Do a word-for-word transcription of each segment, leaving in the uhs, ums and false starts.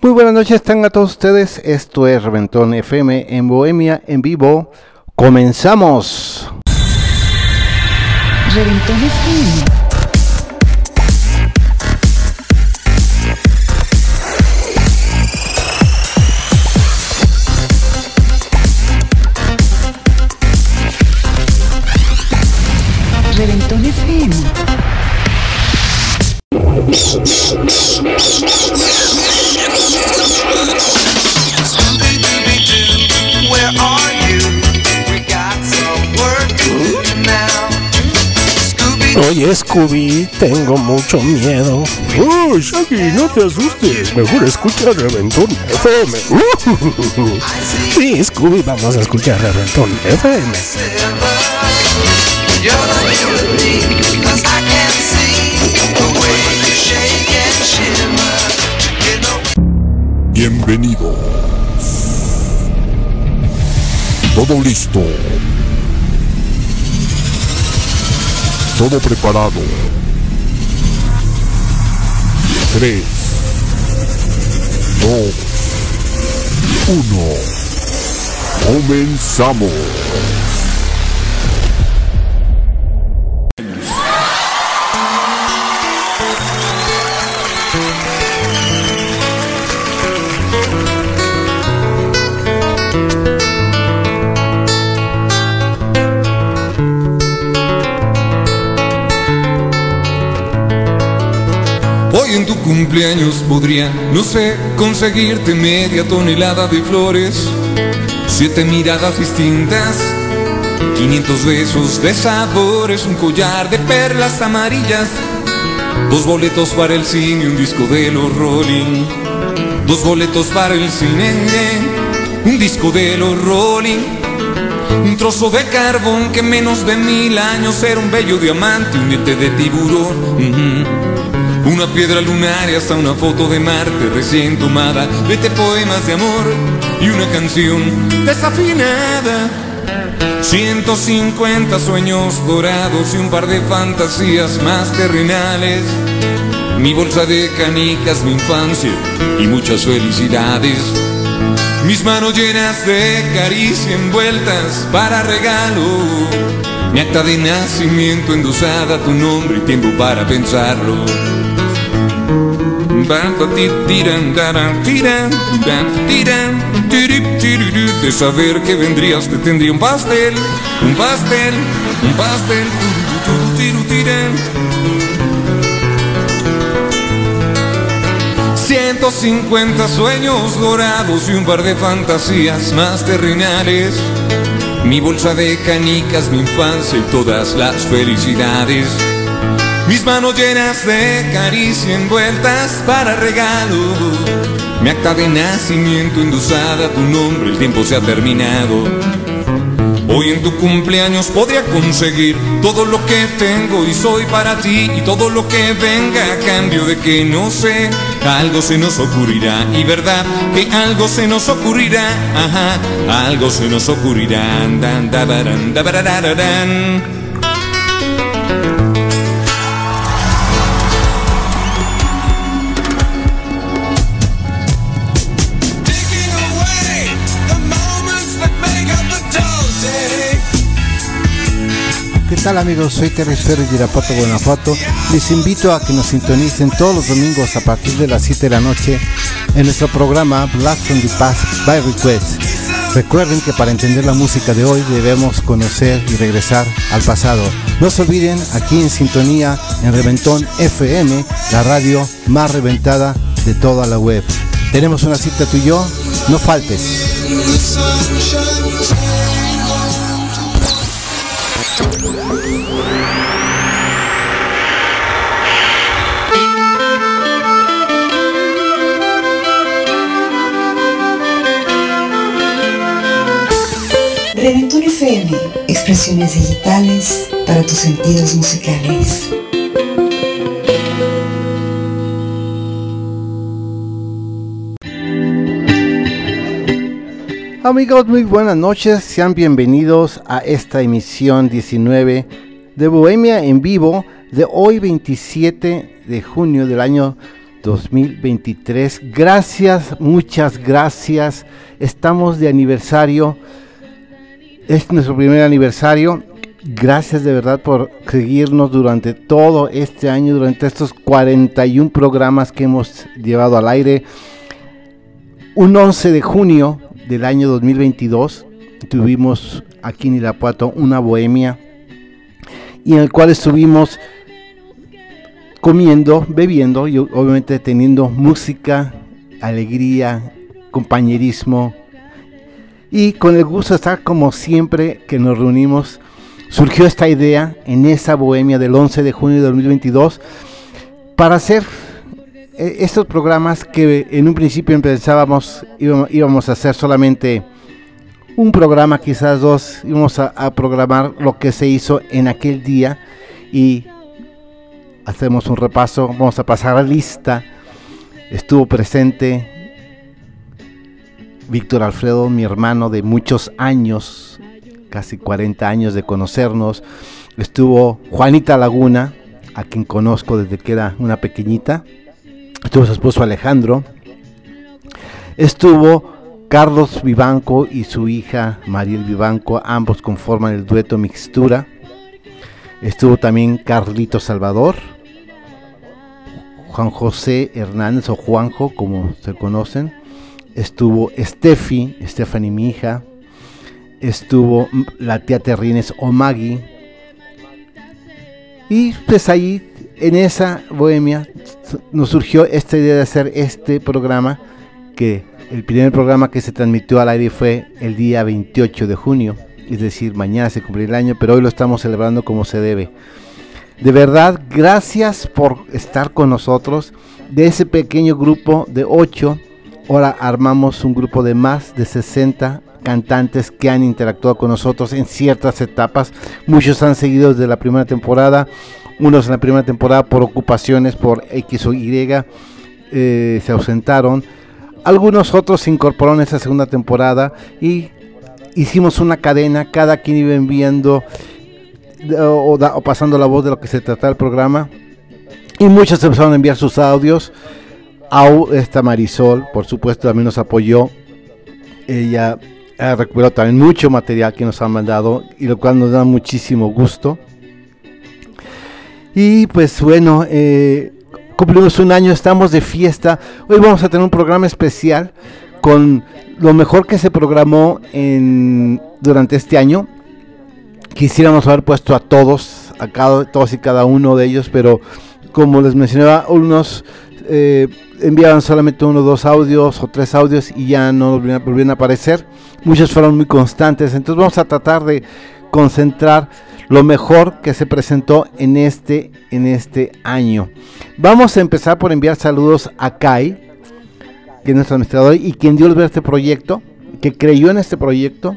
Muy buenas noches, tengan a todos ustedes. Esto es Reventón F M en Bohemia en vivo. ¡Comenzamos! Reventón F M. Reventón F M. Oye, Scooby, tengo mucho miedo. Oh, Shaggy, no te asustes. Mejor escucha Reventón F M. Uh, sí, Scooby, vamos a escuchar Reventón F M. Bienvenidos. Todo listo. Todo preparado. Tres, dos, uno. Comenzamos. Hoy en tu cumpleaños podría, no sé, conseguirte media tonelada de flores, siete miradas distintas, quinientos besos de sabores, un collar de perlas amarillas, dos boletos para el cine y un disco de los Rolling, dos boletos para el cine, un disco de los Rolling, un trozo de carbón que menos de mil años era un bello diamante, un diente de tiburón. Uh-huh. Una piedra lunar y hasta una foto de Marte recién tomada, vete poemas de amor y una canción desafinada. ciento cincuenta sueños dorados y un par de fantasías más terrenales. Mi bolsa de canicas, mi infancia y muchas felicidades. Mis manos llenas de caricia envueltas para regalo. Mi acta de nacimiento endosada, tu nombre y tiempo para pensarlo. De saber que vendrías te tendría un pastel, un pastel, un pastel. ciento cincuenta sueños dorados y un par de fantasías más terrenales. Mi bolsa de canicas, mi infancia y todas las felicidades. Mis manos llenas de caricia envueltas para regalo. Mi acta de nacimiento endosada, tu nombre, el tiempo se ha terminado. Hoy en tu cumpleaños podría conseguir todo lo que tengo y soy para ti, y todo lo que venga a cambio de que no sé, algo se nos ocurrirá, y verdad que algo se nos ocurrirá, ajá, algo se nos ocurrirá. Dan, da, baran, da, bararararán. ¿Qué tal, amigos? Soy Terry Ferry de Irapuato, Guanajuato. Les invito a que nos sintonicen todos los domingos a partir de las siete de la noche en nuestro programa Blast from the Past by Request. Recuerden que para entender la música de hoy debemos conocer y regresar al pasado. No se olviden, aquí en sintonía en Reventón F M, la radio más reventada de toda la web. Tenemos una cita tú y yo, no faltes. Reventón F M, expresiones digitales para tus sentidos musicales. Amigos, muy buenas noches, sean bienvenidos a esta emisión diecinueve de Bohemia en vivo de hoy veintisiete de junio del año dos mil veintitrés. Gracias, muchas gracias. Estamos de aniversario. Es nuestro primer aniversario. Gracias de verdad por seguirnos durante todo este año, durante estos cuarenta y un programas que hemos llevado al aire. Un once de junio del año dos mil veintidós tuvimos aquí en Irapuato una bohemia, y en el cual estuvimos comiendo, bebiendo y obviamente teniendo música, alegría, compañerismo, y con el gusto de estar como siempre que nos reunimos. Surgió esta idea en esa bohemia del once de junio de dos mil veintidós para hacer eh, estos programas que en un principio pensábamos íbamos, íbamos a hacer solamente un programa, quizás dos. Íbamos a, a programar lo que se hizo en aquel día y hacemos un repaso. Vamos a pasar a la lista. Estuvo presente Víctor Alfredo, mi hermano de muchos años, casi cuarenta años de conocernos. Estuvo Juanita Laguna, a quien conozco desde que era una pequeñita. Estuvo su esposo Alejandro. Estuvo Carlos Vivanco y su hija Mariel Vivanco, ambos conforman el dueto Mixtura. Estuvo también Carlito Salvador, Juan José Hernández o Juanjo, como se conocen. Estuvo Steffi, Stephanie, mi hija. Estuvo la tía Terrines o Maggie. Y pues ahí, en esa bohemia, nos surgió esta idea de hacer este programa, que el primer programa que se transmitió al aire fue el día veintiocho de junio, es decir, mañana se cumplirá el año, pero hoy lo estamos celebrando como se debe. De verdad, gracias por estar con nosotros. De ese pequeño grupo de ocho, ahora armamos un grupo de más de sesenta cantantes que han interactuado con nosotros en ciertas etapas. Muchos han seguido desde la primera temporada, unos en la primera temporada por ocupaciones, por X o Y, eh, se ausentaron. Algunos otros se incorporaron en esa segunda temporada y hicimos una cadena, cada quien iba enviando o, o, o pasando la voz de lo que se trataba el programa, y muchos empezaron a enviar sus audios. A esta Marisol, por supuesto, también nos apoyó. Ella ha recuperado también mucho material que nos han mandado, y lo cual nos da muchísimo gusto. Y pues bueno, eh, cumplimos un año, estamos de fiesta. Hoy vamos a tener un programa especial con lo mejor que se programó en, durante este año. Quisiéramos haber puesto a todos, a cada, todos y cada uno de ellos, pero como les mencionaba, unos eh, enviaban solamente uno o dos audios o tres audios y ya no volvieron, volvieron a aparecer. Muchos fueron muy constantes, entonces vamos a tratar de concentrar lo mejor que se presentó en este, en este año. Vamos a empezar por enviar saludos a Kai, que es nuestro administrador y quien dio luz a este proyecto, que creyó en este proyecto,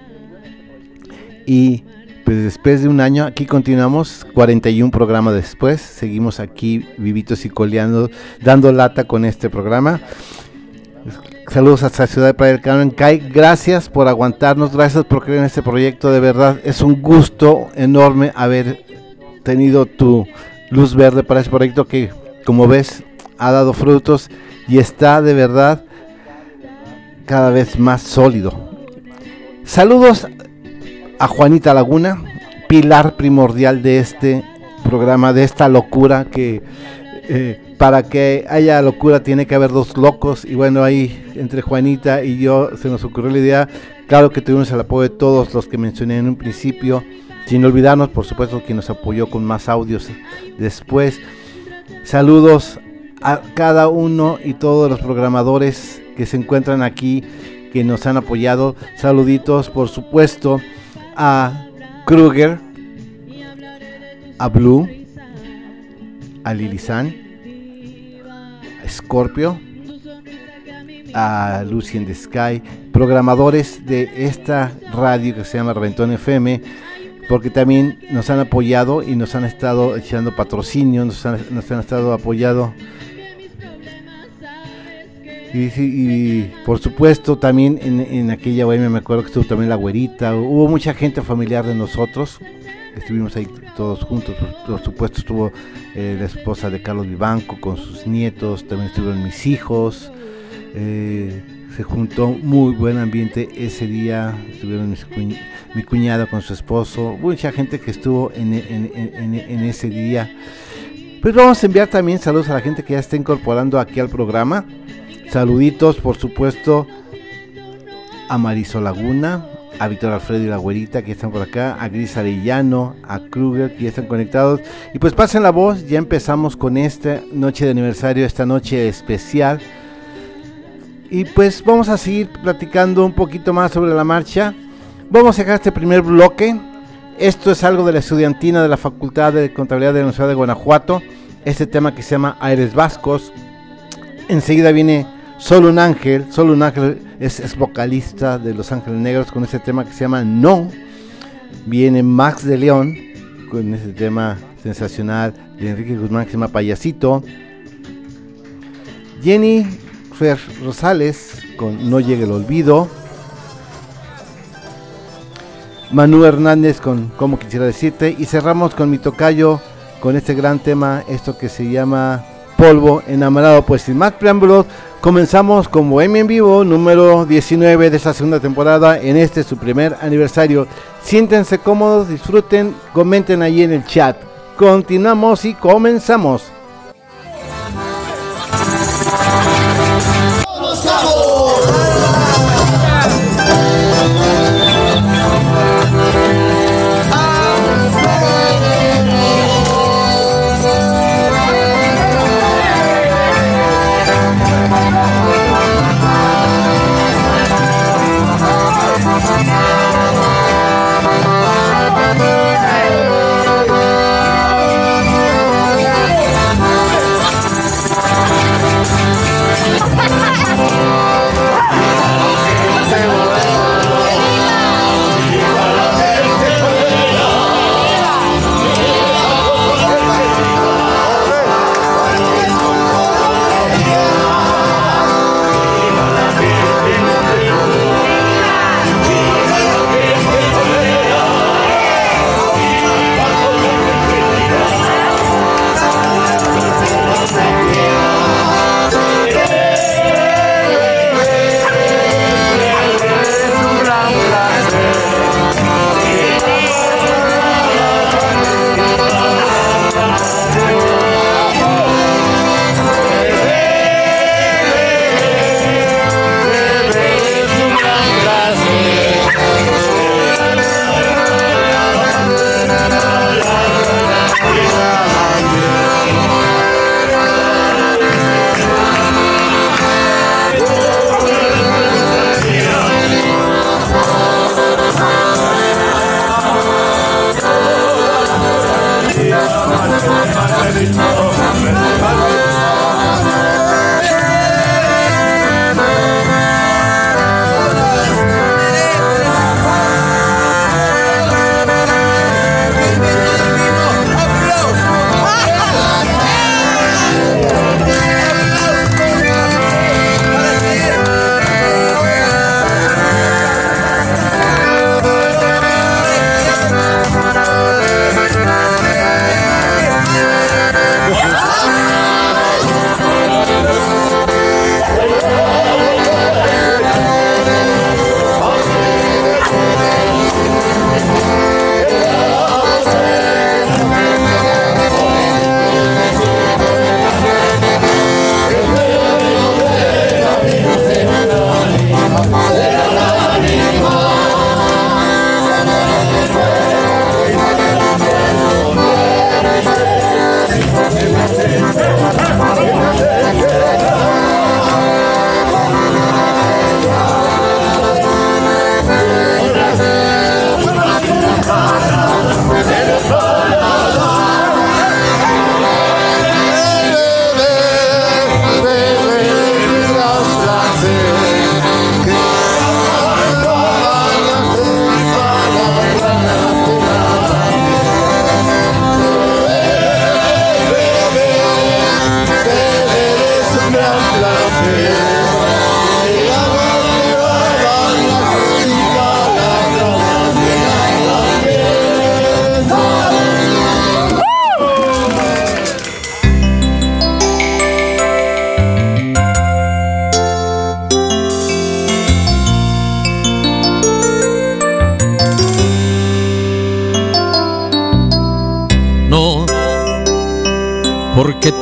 y pues después de un año aquí continuamos, cuarenta y un programas después, seguimos aquí vivitos y coleando, dando lata con este programa. Saludos hasta la ciudad de Playa del Carmen. Kai, gracias por aguantarnos, gracias por creer en este proyecto, de verdad es un gusto enorme haber tenido tu luz verde para este proyecto que, como ves, ha dado frutos y está de verdad cada vez más sólido. Saludos a Juanita Laguna, pilar primordial de este programa, de esta locura que eh, para que haya locura tiene que haber dos locos, y bueno, ahí entre Juanita y yo se nos ocurrió la idea. Claro que tuvimos el apoyo de todos los que mencioné en un principio, sin olvidarnos por supuesto quien nos apoyó con más audios después. Saludos a cada uno y todos los programadores que se encuentran aquí, que nos han apoyado. Saluditos por supuesto a Kruger, a Blue, a Lilizan, a Scorpio, a Lucy in the Sky, programadores de esta radio que se llama Reventón F M, porque también nos han apoyado y nos han estado echando patrocinio, nos han, nos han estado apoyando. Y, y, y por supuesto también en, en aquella bohemia me acuerdo que estuvo también la güerita, hubo mucha gente familiar de nosotros estuvimos ahí todos juntos. Por, por supuesto estuvo eh, la esposa de Carlos Vivanco con sus nietos, también estuvieron mis hijos. Eh, se juntó muy buen ambiente ese día, estuvieron mis cuñ- mi cuñado con su esposo, mucha gente que estuvo en, en, en, en ese día. Pues vamos a enviar también saludos a la gente que ya está incorporando aquí al programa. Saluditos, por supuesto, a Marisol Laguna, a Víctor Alfredo y la Güerita, que están por acá, a Gris Arellano, a Kruger, que ya están conectados. Y pues pasen la voz, ya empezamos con esta noche de aniversario, esta noche especial. Y pues vamos a seguir platicando un poquito más sobre la marcha. Vamos a dejar este primer bloque. Esto es algo de la estudiantina de la Facultad de Contabilidad de la Universidad de Guanajuato. Este tema que se llama Aires Vascos. Enseguida viene Solo un Ángel. Solo un Ángel es, es vocalista de Los Ángeles Negros con este tema que se llama No. Viene Max de León con este tema sensacional de Enrique Guzmán que se llama Payasito. Jenny Fer Rosales con No Llegue el Olvido. Manu Hernández con Como Quisiera Decirte. Y cerramos con mi tocayo con este gran tema, esto que se llama Polvo Enamorado. Pues sin más preámbulos, comenzamos con Bohemia en Vivo número diecinueve de esta segunda temporada, en este su primer aniversario. Siéntense cómodos, disfruten, comenten ahí en el chat. Continuamos y comenzamos. Yeah.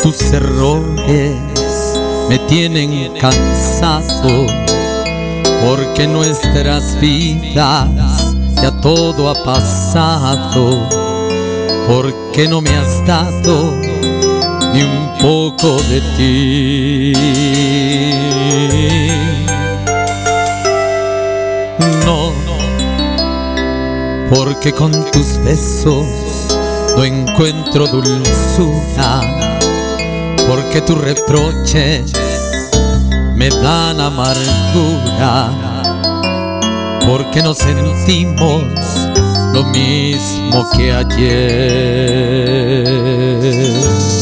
tus errores me tienen cansado, porque nuestras vidas ya todo ha pasado, porque no me has dado ni un poco de ti. No, porque con tus besos no encuentro dulzura, porque tus reproches me dan amargura, porque no sentimos lo mismo que ayer.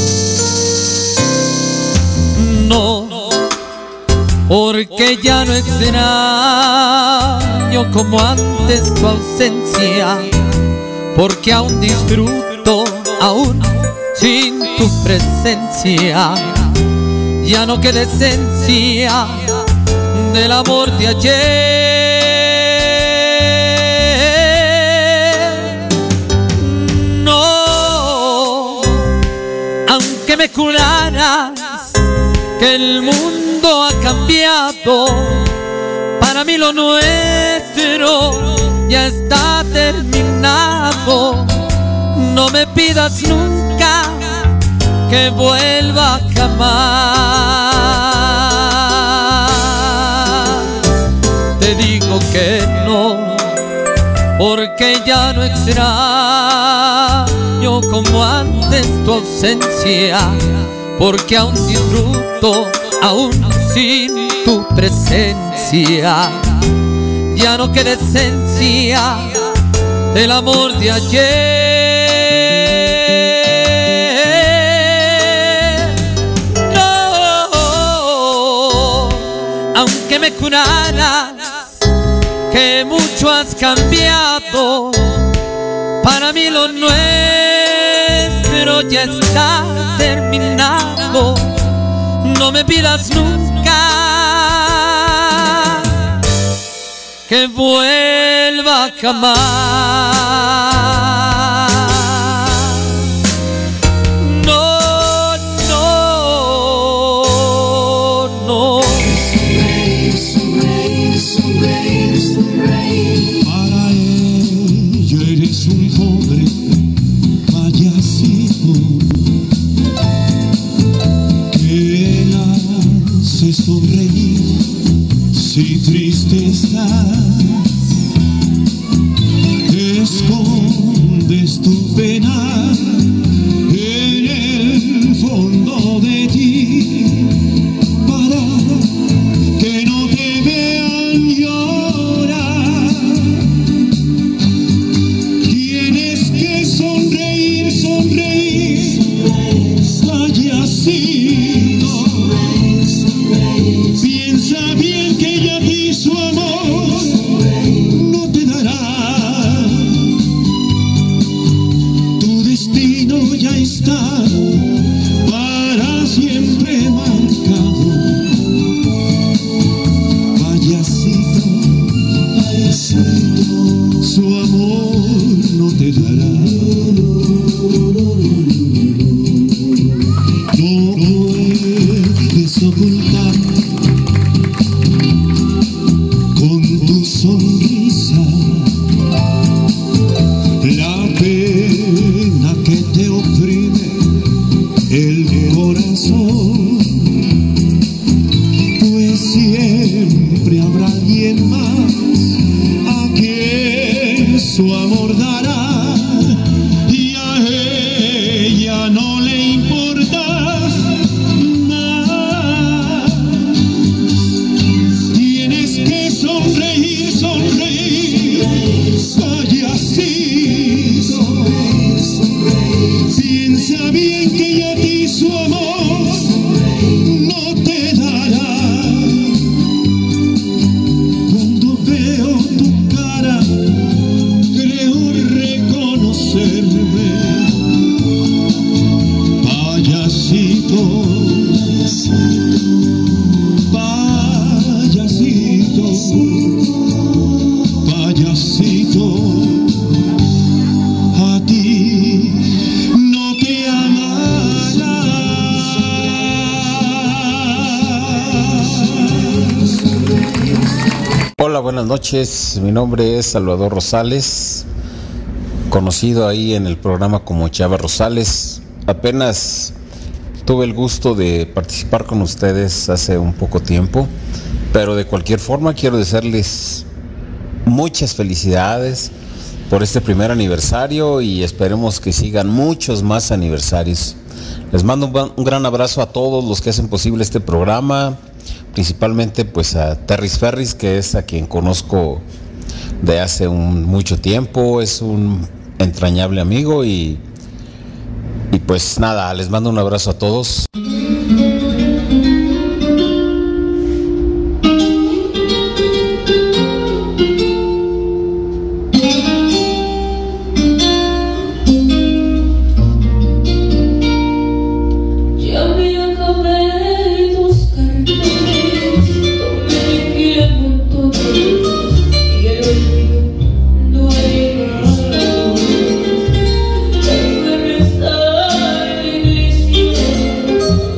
No, porque ya no extraño como antes tu ausencia, porque aún disfruto, aún sin tu presencia. Ya no queda esencia del amor de ayer. No, aunque me juraras que el mundo ha cambiado, para mí lo nuestro ya está terminado. No me pidas nunca que vuelva jamás. Te digo que no, porque ya no extraño como antes tu ausencia, porque aún disfruto, aún sin tu presencia. Ya no queda esencia del amor de ayer. Que me juraras que mucho has cambiado, para mí lo nuestro ya está terminado. No me pidas nunca que vuelva jamás. No, no, no. Para ella eres un pobre payasito que la hace sonreír si triste estás. Escondes tu pena en el fondo de ti para que no te vean llorar. Tienes que sonreír, sonreír, payasito. Piensa bien que ella a ti su amor no te dará. Tu destino ya está para siempre marcado. Payasito, payasito, su amor no te dará. No puedes ocultar con tu sonrisa la pena que te oprime el corazón, pues siempre habrá alguien más a quien su amor dará, y a ella no le importas más. Tienes que sonreír, sonreír, payasito. Piensa bien que ella a ti su amor no te dará. Cuando veo tu cara creo reconocerme. Payasito, payasito, payasito, a ti no te amará. Hola, buenas noches. Mi nombre es Salvador Rosales, conocido ahí en el programa como Chava Rosales. Apenas tuve el gusto de participar con ustedes hace un poco tiempo, pero de cualquier forma quiero desearles muchas felicidades por este primer aniversario y esperemos que sigan muchos más aniversarios. Les mando un, un gran abrazo a todos los que hacen posible este programa, principalmente pues a Terris Ferris, que es a quien conozco de hace un, mucho tiempo, es un entrañable amigo y, y pues nada, les mando un abrazo a todos. Thank you.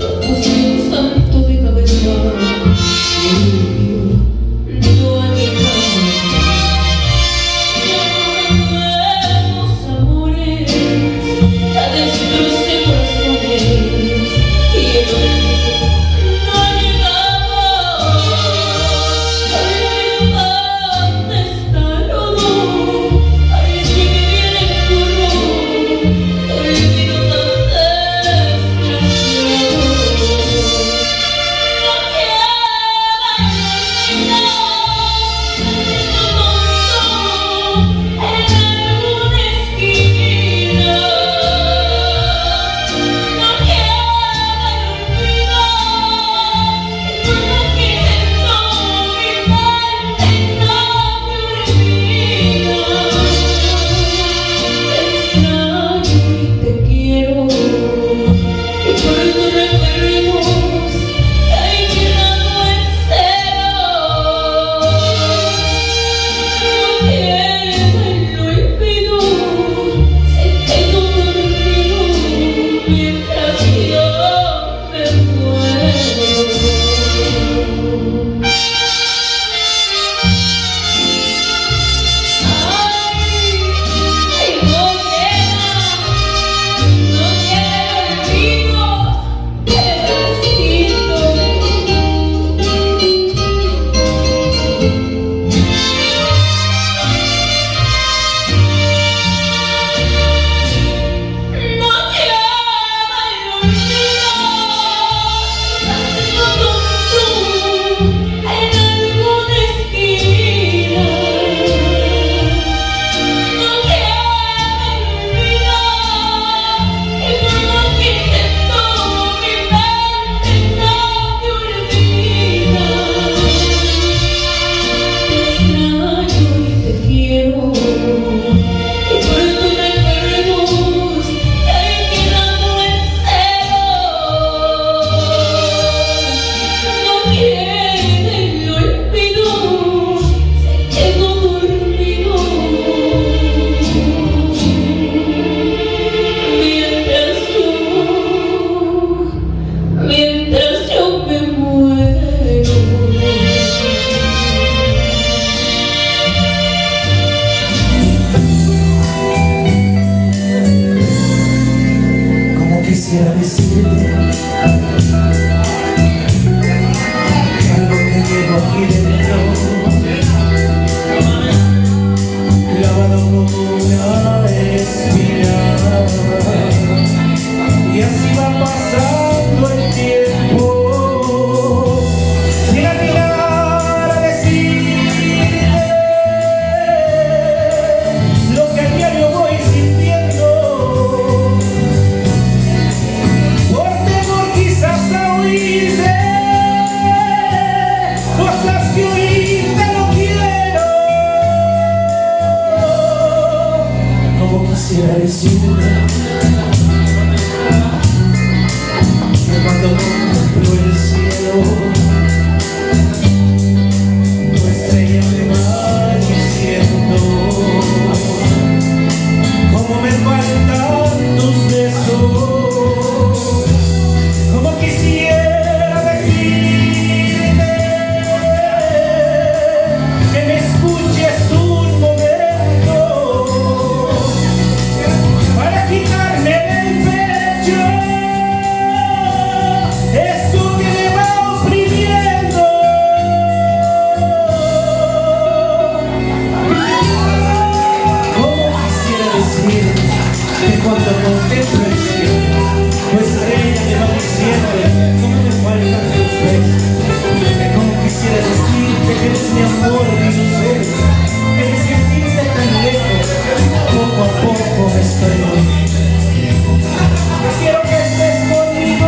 eres mi amor, mi ser, que de sentirte tan lejos, poco a poco me estoy muriendo. Quiero que estés conmigo,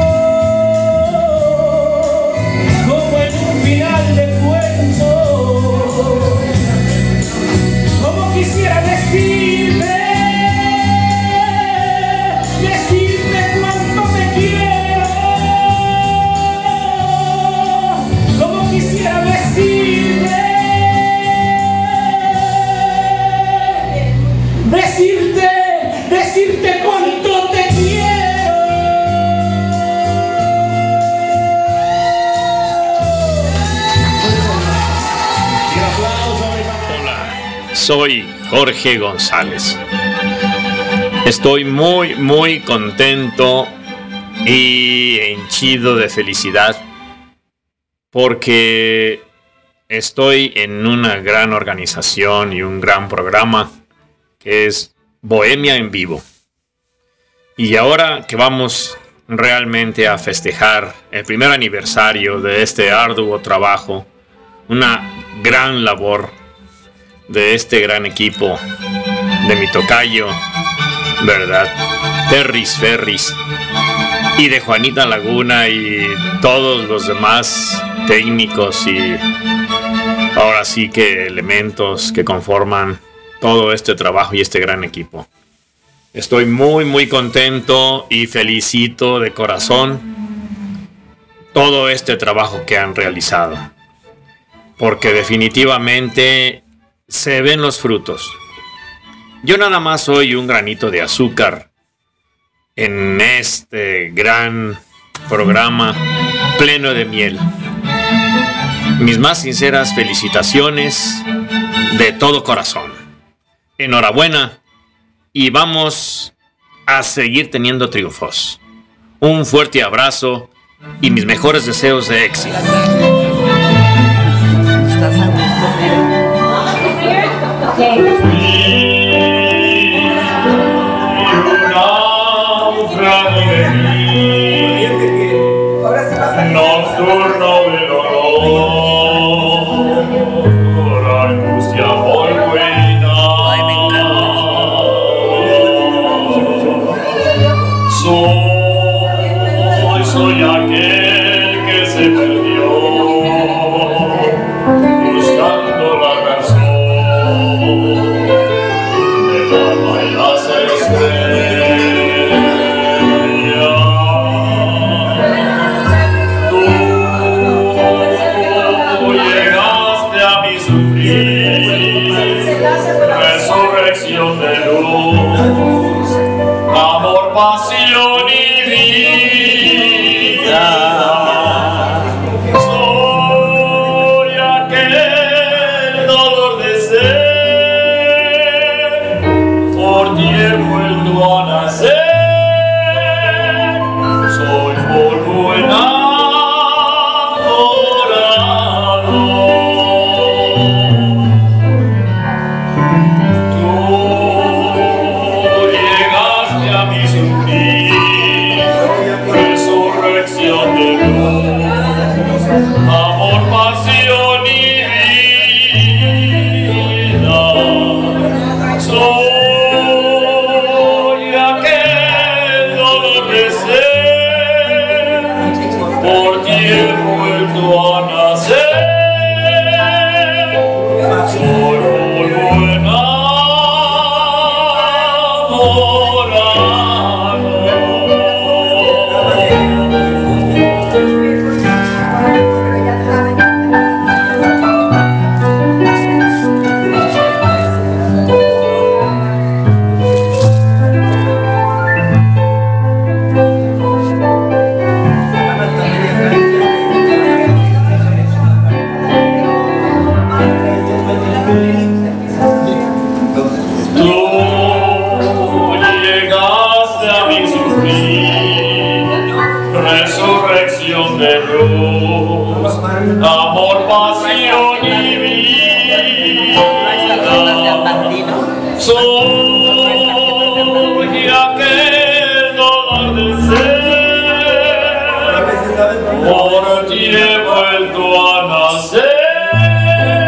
como en un final de cuento, como quisiera decirte, decirte cuánto te quiero, como quisiera decirte, decirte, decirte cuánto te quiero. Hola, soy Jorge González. Estoy muy, muy contento y henchido de felicidad porque estoy en una gran organización y un gran programa que es Bohemia en Vivo. Y ahora que vamos realmente a festejar el primer aniversario de este arduo trabajo, una gran labor de este gran equipo, de mi tocayo, ¿verdad? Terris Ferris, y de Juanita Laguna y todos los demás técnicos y ahora sí que elementos que conforman todo este trabajo y este gran equipo. Estoy muy muy contento y felicito de corazón todo este trabajo que han realizado, porque definitivamente se ven los frutos. Yo nada más soy un granito de azúcar en este gran programa pleno de miel. Mis más sinceras felicitaciones de todo corazón. Enhorabuena y vamos a seguir teniendo triunfos. Un fuerte abrazo y mis mejores deseos de éxito. ¿Estás a gusto? Nocturno velor, angustia muy buena. Ay, me encanta. Soy, soy aquel que se perdió, buscando la razón del alma y las estrellas. Resurrección de luz, amor, pasión y vida. Soy aquel dolor de ser, por ti he vuelto a nacer. Soy polvo enamorado. Resurrección de luz, amor, pasión y vida. Soy aquel dolor de ser, por ti he vuelto a nacer. Soy polvo enamorado. Resurrección de luz, amor, pasión y vida. Soy aquel dolor de ser, por ti he vuelto a nacer.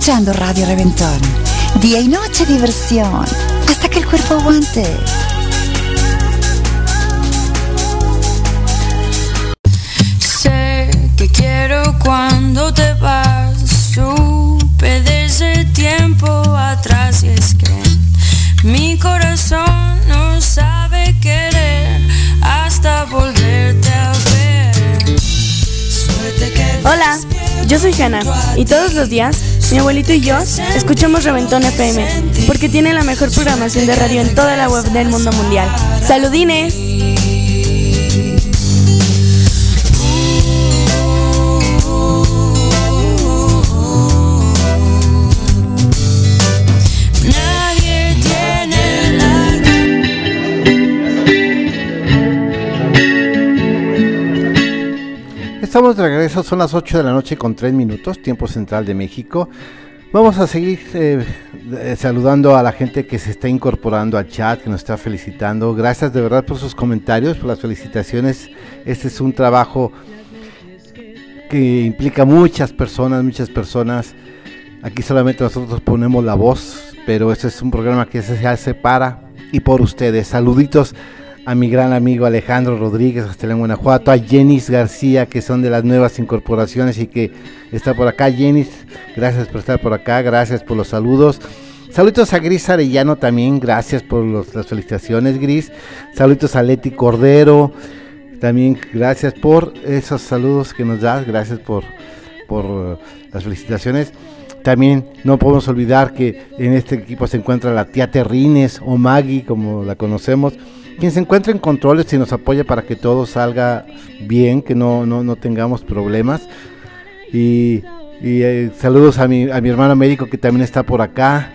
escuchando Radio Reventón. Día y noche diversión, hasta que el cuerpo aguante. Sé que quiero cuando te vas, supe desde tiempo atrás, y es que mi corazón no sabe querer hasta volverte a ver. Suerte que Hola, yo soy Hanna y todos los días mi abuelito y yo escuchamos Reventón F M porque tiene la mejor programación de radio en toda la web del mundo mundial. ¡Saludines! Estamos de regreso, son las ocho de la noche con tres minutos, tiempo central de México. Vamos a seguir eh, eh, saludando a la gente que se está incorporando al chat, que nos está felicitando. Gracias de verdad por sus comentarios, por las felicitaciones. Este es un trabajo que implica muchas personas, muchas personas. Aquí solamente nosotros ponemos la voz, pero este es un programa que se hace para y por ustedes. Saluditos a mi gran amigo Alejandro Rodríguez, hasta en Guanajuato, a Jenis García, que son de las nuevas incorporaciones y que está por acá. Jenis, gracias por estar por acá, gracias por los saludos. Saludos a Gris Arellano también, gracias por los, las felicitaciones, Gris. Saludos a Leti Cordero, también gracias por esos saludos que nos das, gracias por, por uh, las felicitaciones. También no podemos olvidar que en este equipo se encuentra la tía Terrines, o Maggie, como la conocemos, quien se encuentra en controles y nos apoya para que todo salga bien, que no, no, no tengamos problemas. Y, y eh, saludos a mi, a mi hermano médico que también está por acá.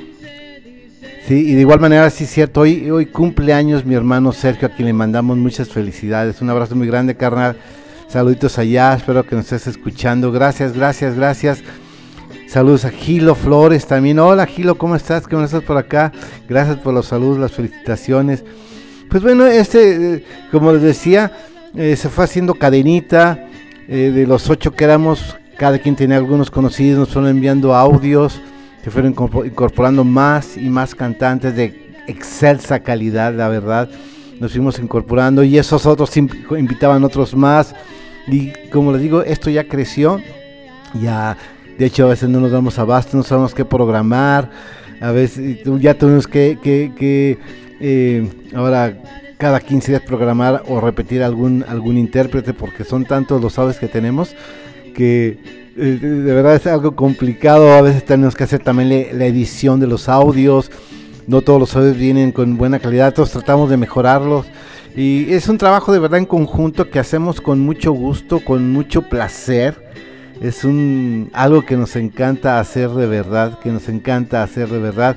Sí, y de igual manera, sí es cierto, hoy, hoy cumple años mi hermano Sergio, a quien le mandamos muchas felicidades. Un abrazo muy grande, carnal. Saluditos allá, espero que nos estés escuchando. Gracias, gracias, gracias. Saludos a Gilo Flores también. Hola Gilo, ¿cómo estás? ¿Cómo estás por acá? Gracias por los saludos, las felicitaciones. Pues bueno, este, eh, como les decía, eh, se fue haciendo cadenita, eh, de los ocho que éramos, cada quien tenía algunos conocidos, nos fueron enviando audios, se fueron incorporando más y más cantantes de excelsa calidad, la verdad, nos fuimos incorporando y esos otros invitaban otros más, y como les digo, esto ya creció, ya, de hecho a veces no nos damos abasto, no sabemos qué programar, a veces ya tuvimos que, que, que Eh, ahora cada quince días programar o repetir algún algún intérprete, porque son tantos los audios que tenemos que eh, de verdad es algo complicado. A veces tenemos que hacer también le, la edición de los audios, no todos los audios vienen con buena calidad, todos tratamos de mejorarlos y es un trabajo de verdad en conjunto que hacemos con mucho gusto, con mucho placer. Es un algo que nos encanta hacer de verdad, que nos encanta hacer de verdad.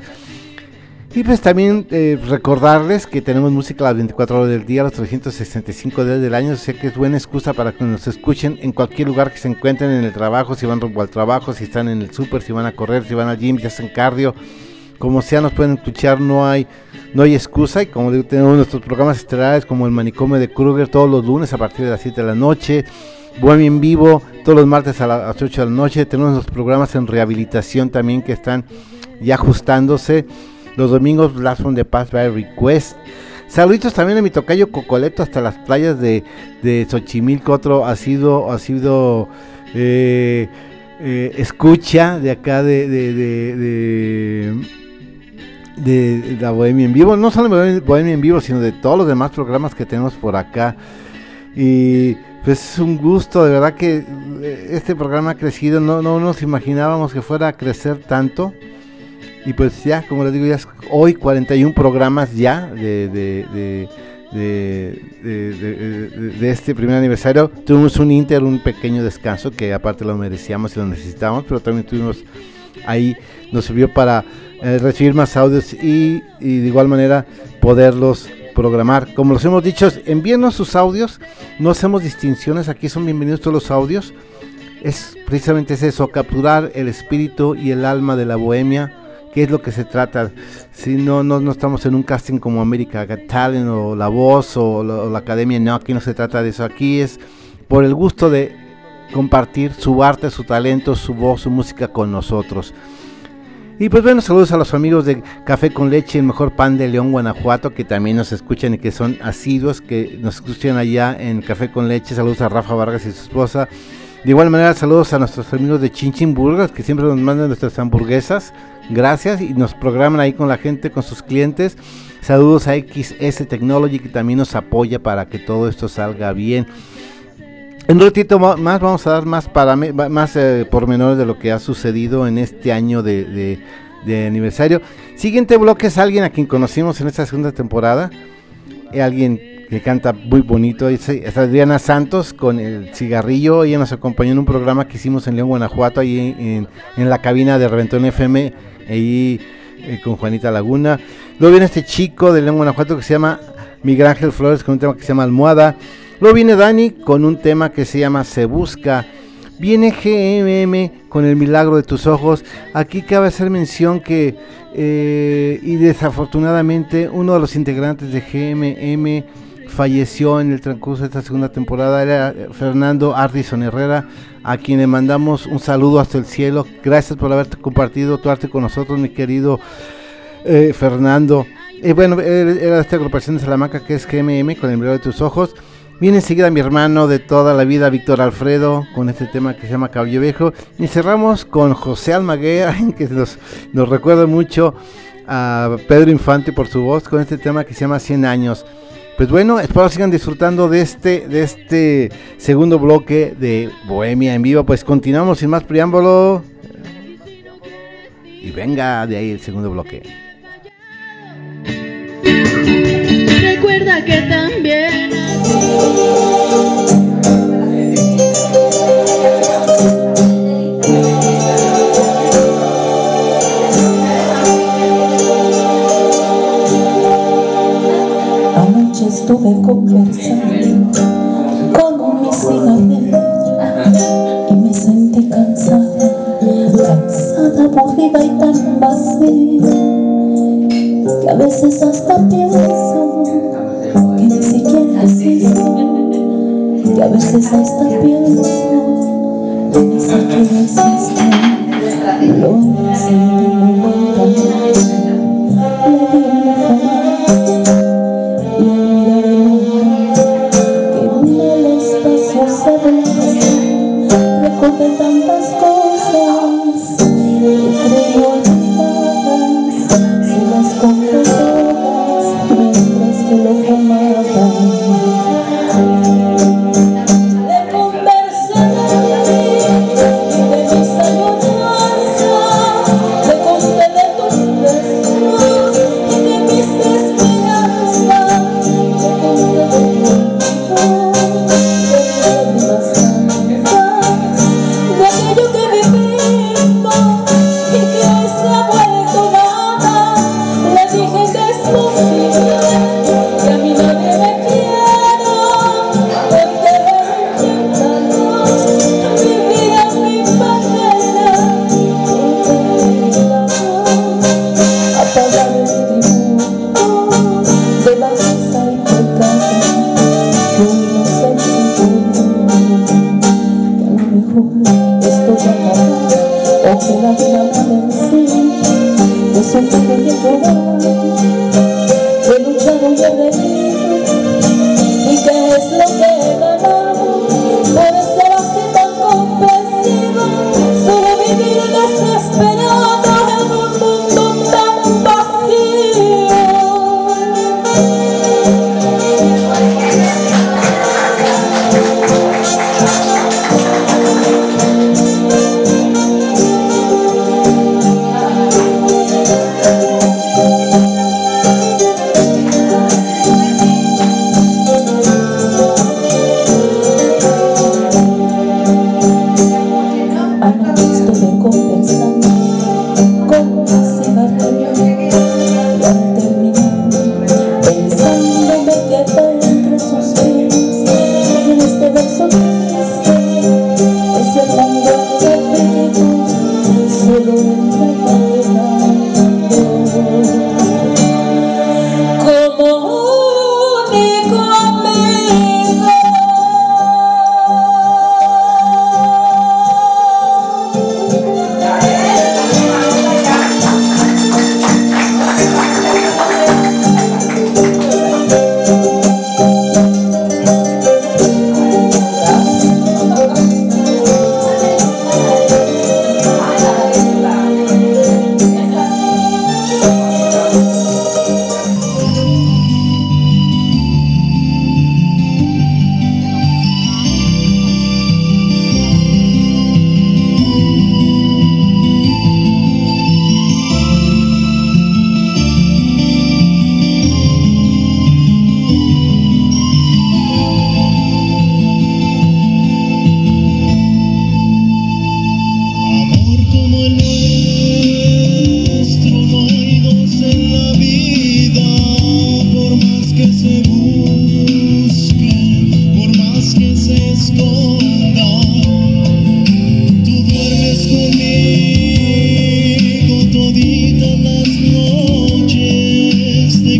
Y pues también eh, recordarles que tenemos música las veinticuatro horas del día, los trescientos sesenta y cinco días del año. Sé que es buena excusa para que nos escuchen en cualquier lugar que se encuentren, en el trabajo, si van rumbo al trabajo, si están en el súper, si van a correr, si van al gym, ya hacen cardio, como sea nos pueden escuchar, no hay no hay excusa. Y como digo, tenemos nuestros programas estelares como el Manicomio de Kruger todos los lunes a partir de las siete de la noche, Bohemia en vivo todos los martes a las ocho de la noche, tenemos los programas en rehabilitación también que están ya ajustándose. Los domingos, Blast from the Past by Request. Saluditos también a mi tocayo Cocoleto hasta las playas de, de Xochimilco. Otro ha sido, ha sido eh, eh, escucha de acá de, de, de, de, de, de la Bohemia en vivo. No solo de Bohemia en vivo, sino de todos los demás programas que tenemos por acá. Y pues es un gusto, de verdad que este programa ha crecido. No, no nos imaginábamos que fuera a crecer tanto. Y pues ya, como les digo, ya es hoy cuarenta y uno programas ya de, de, de, de, de, de, de, de este primer aniversario. Tuvimos un inter, un pequeño descanso que aparte lo merecíamos y lo necesitábamos, pero también tuvimos ahí, nos sirvió para eh, recibir más audios y, y de igual manera poderlos programar. Como los hemos dicho, envíenos sus audios, no hacemos distinciones, aquí son bienvenidos todos los audios. Es precisamente es eso, capturar el espíritu y el alma de la bohemia, que es lo que se trata. Si no, no, no estamos en un casting como America Got Talent o La Voz o la, o la Academia, no, aquí no se trata de eso, aquí es por el gusto de compartir su arte, su talento, su voz, su música con nosotros. Y pues bueno, saludos a los amigos de Café con Leche, el mejor pan de León, Guanajuato, que también nos escuchan y que son asiduos, que nos escuchan allá en Café con Leche. Saludos a Rafa Vargas y su esposa. De igual manera, saludos a nuestros amigos de Chin Chin Burgers, que siempre nos mandan nuestras hamburguesas. Gracias, y nos programan ahí con la gente, con sus clientes. Saludos a X S Technology, que también nos apoya para que todo esto salga bien. En un ratito más vamos a dar más, para, más eh, pormenores de lo que ha sucedido en este año de, de, de aniversario. Siguiente bloque es alguien a quien conocimos en esta segunda temporada. Eh, alguien que canta muy bonito, es, es Adriana Santos con el cigarrillo. Ella nos acompañó en un programa que hicimos en León, Guanajuato, ahí en, en la cabina de Reventón F M, ahí eh, con Juanita Laguna. Luego viene este chico de León, Guanajuato, que se llama Miguel Ángel Flores, con un tema que se llama Almohada. Luego viene Dani con un tema que se llama Se Busca. Viene G M M con El Milagro de Tus Ojos. Aquí cabe hacer mención que, eh, y desafortunadamente, uno de los integrantes de G M M falleció en el transcurso de esta segunda temporada. Era Fernando Ardison Herrera, a quien le mandamos un saludo hasta el cielo. Gracias por haber compartido tu arte con nosotros, mi querido eh, Fernando. Y eh, bueno, era esta agrupación de Salamanca que es G M M con El Milagro de Tus Ojos. Viene enseguida mi hermano de toda la vida, Víctor Alfredo, con este tema que se llama Caballo Viejo. Y cerramos con José Almaguer, que nos, nos recuerda mucho a Pedro Infante por su voz, con este tema que se llama cien años. Pues bueno, espero sigan disfrutando de este, de este segundo bloque de Bohemia en Vivo. Pues continuamos sin más preámbulo. Y venga de ahí el segundo bloque. Recuerda que también anoche estuve conversando con mi cigarrillo y me sentí cansada, cansada, aburrida y tan vacía, que a veces hasta pienso que ni siquiera existe, que a veces hasta pienso que ni siquiera existe. Lo hice y me cuenta, le di una fama y al mirar el mundo que en el espacio se ve, recordé tantas cosas que creí olvidadas, se las conté todas mientras que lo fumaban. Le conversé de mí y de mis añoranzas, de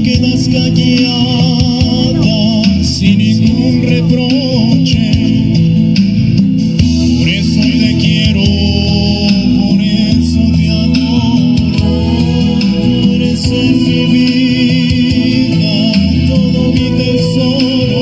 quedas callada sin ningún reproche. Por eso te quiero, por eso te adoro. Eres en mi vida todo mi tesoro.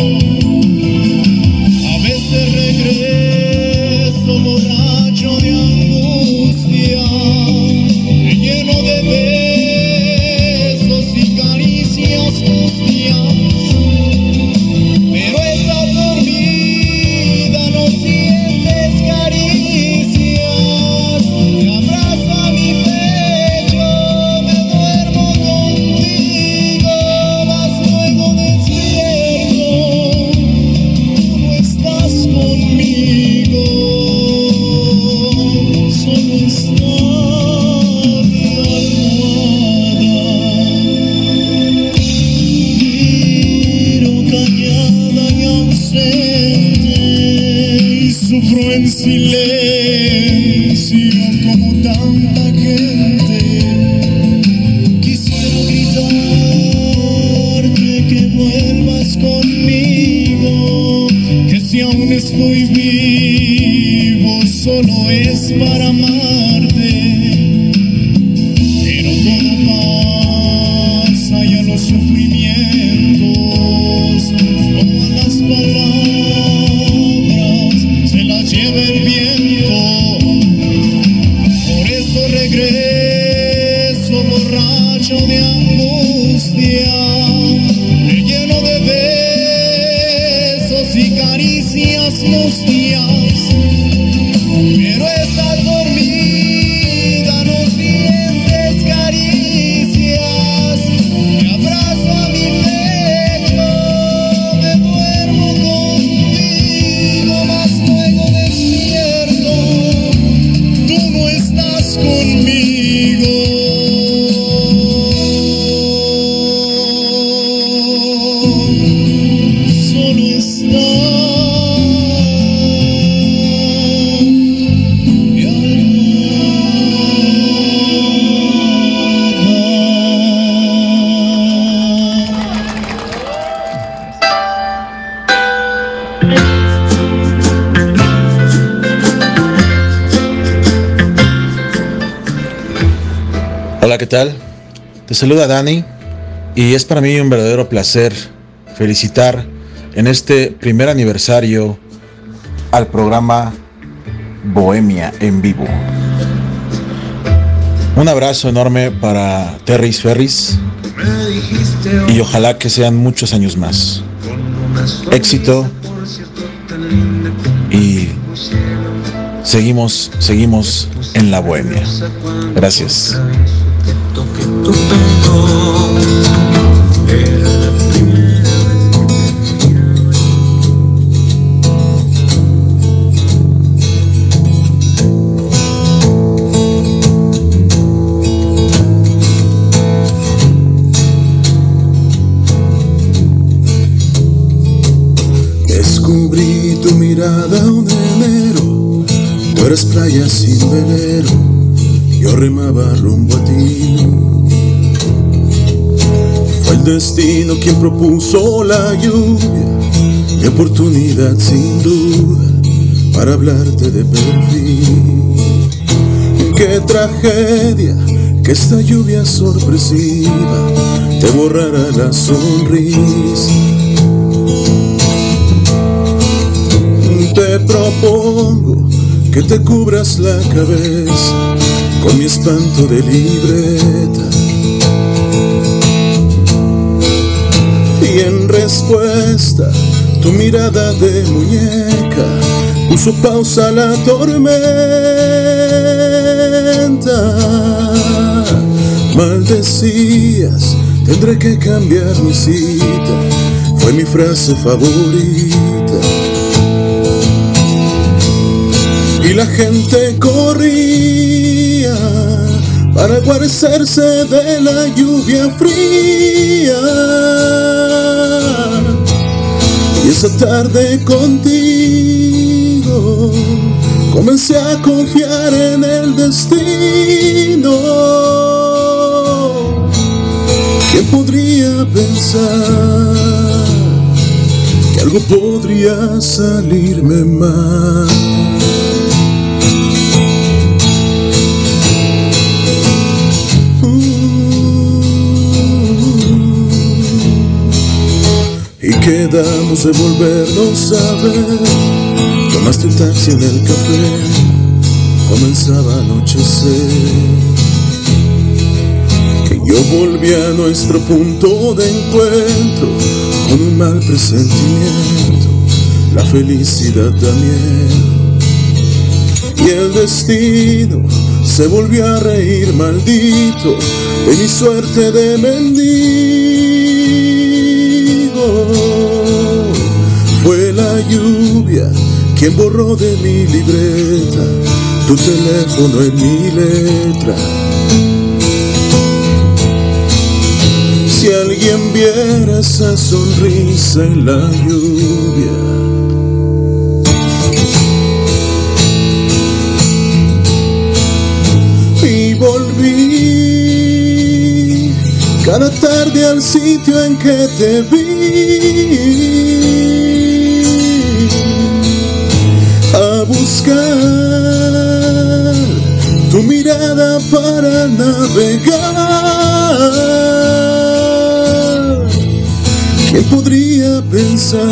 A veces regreso borracho de angustia, lleno de besos y caricias mustias, pero estás dormida, no sientes caricias. Te abrazo a mi pecho, me duermo contigo, mas luego despierto, tú no estás conmigo, solo está mi almohada. Miro callada y ausente y sufro en silencio como tanta gente. Quisiera gritarte que vuelvas conmigo, que si aún estoy vivo solo es para amarte. Pero todo pasa y a los sufrimientos, como a las palabras, se las lleva el viento. Por eso regreso borracho de angustia, lleno de besos y caricias mustias, pero estás dormida, no sientes caricias. Me abrazo a mi pecho, me duermo contigo, mas luego despierto, tú no estás conmigo. Solo está mi Hola, ¿qué tal? Te saluda Dani y es para mí un verdadero placer felicitar en este primer aniversario al programa Bohemia en Vivo. Un abrazo enorme para Terris Ferris y ojalá que sean muchos años más. Éxito y seguimos, seguimos en la bohemia. Gracias. Descubrí tu mirada un enero, tú eres playa sin velero, yo remaba rumbo a ti. Fue el destino quien propuso la lluvia, mi oportunidad sin duda para hablarte de perfil. Qué tragedia que esta lluvia sorpresiva te borrará la sonrisa. Te propongo que te cubras la cabeza con mi espanto de libreta, y en respuesta tu mirada de muñeca puso pausa a la tormenta. Maldecías, tendré que cambiar mi cita, fue mi frase favorita. Y la gente corría para guarecerse de la lluvia fría. Y esa tarde contigo comencé a confiar en el destino. ¿Quién podría pensar que algo podría salirme mal. Y quedamos de volvernos a ver. Tomaste un taxi en el café, comenzaba a anochecer. Que yo volví a nuestro punto de encuentro con un mal presentimiento. La felicidad da miedo y el destino se volvió a reír, maldito, de mi suerte de mendigo. Fue la lluvia quien borró de mi libreta tu teléfono en mi letra. Si alguien viera esa sonrisa en la lluvia, y volví cada tarde al sitio en que te vi, a buscar tu mirada para navegar. ¿Quién podría pensar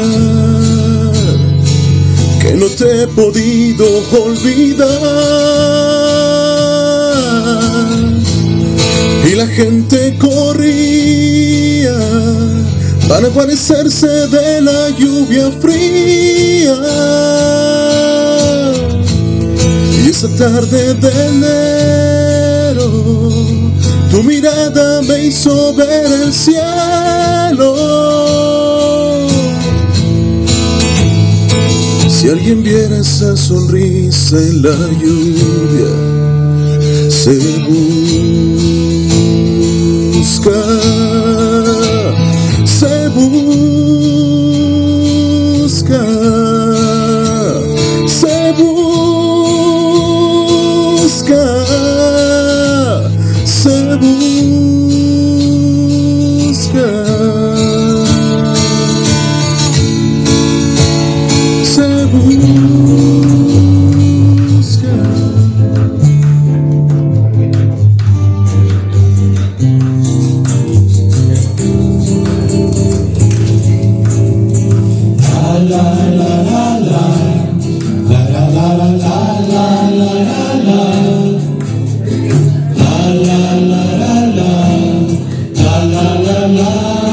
que no te he podido olvidar? Y la gente corría para guarecerse de la lluvia fría. Y esa tarde de enero tu mirada me hizo ver el cielo. Si alguien viera esa sonrisa en la lluvia, se busca, se busca, se busca, se busca, se busca. La la la la la, la la la la la la la la, la la la la la, la la la la.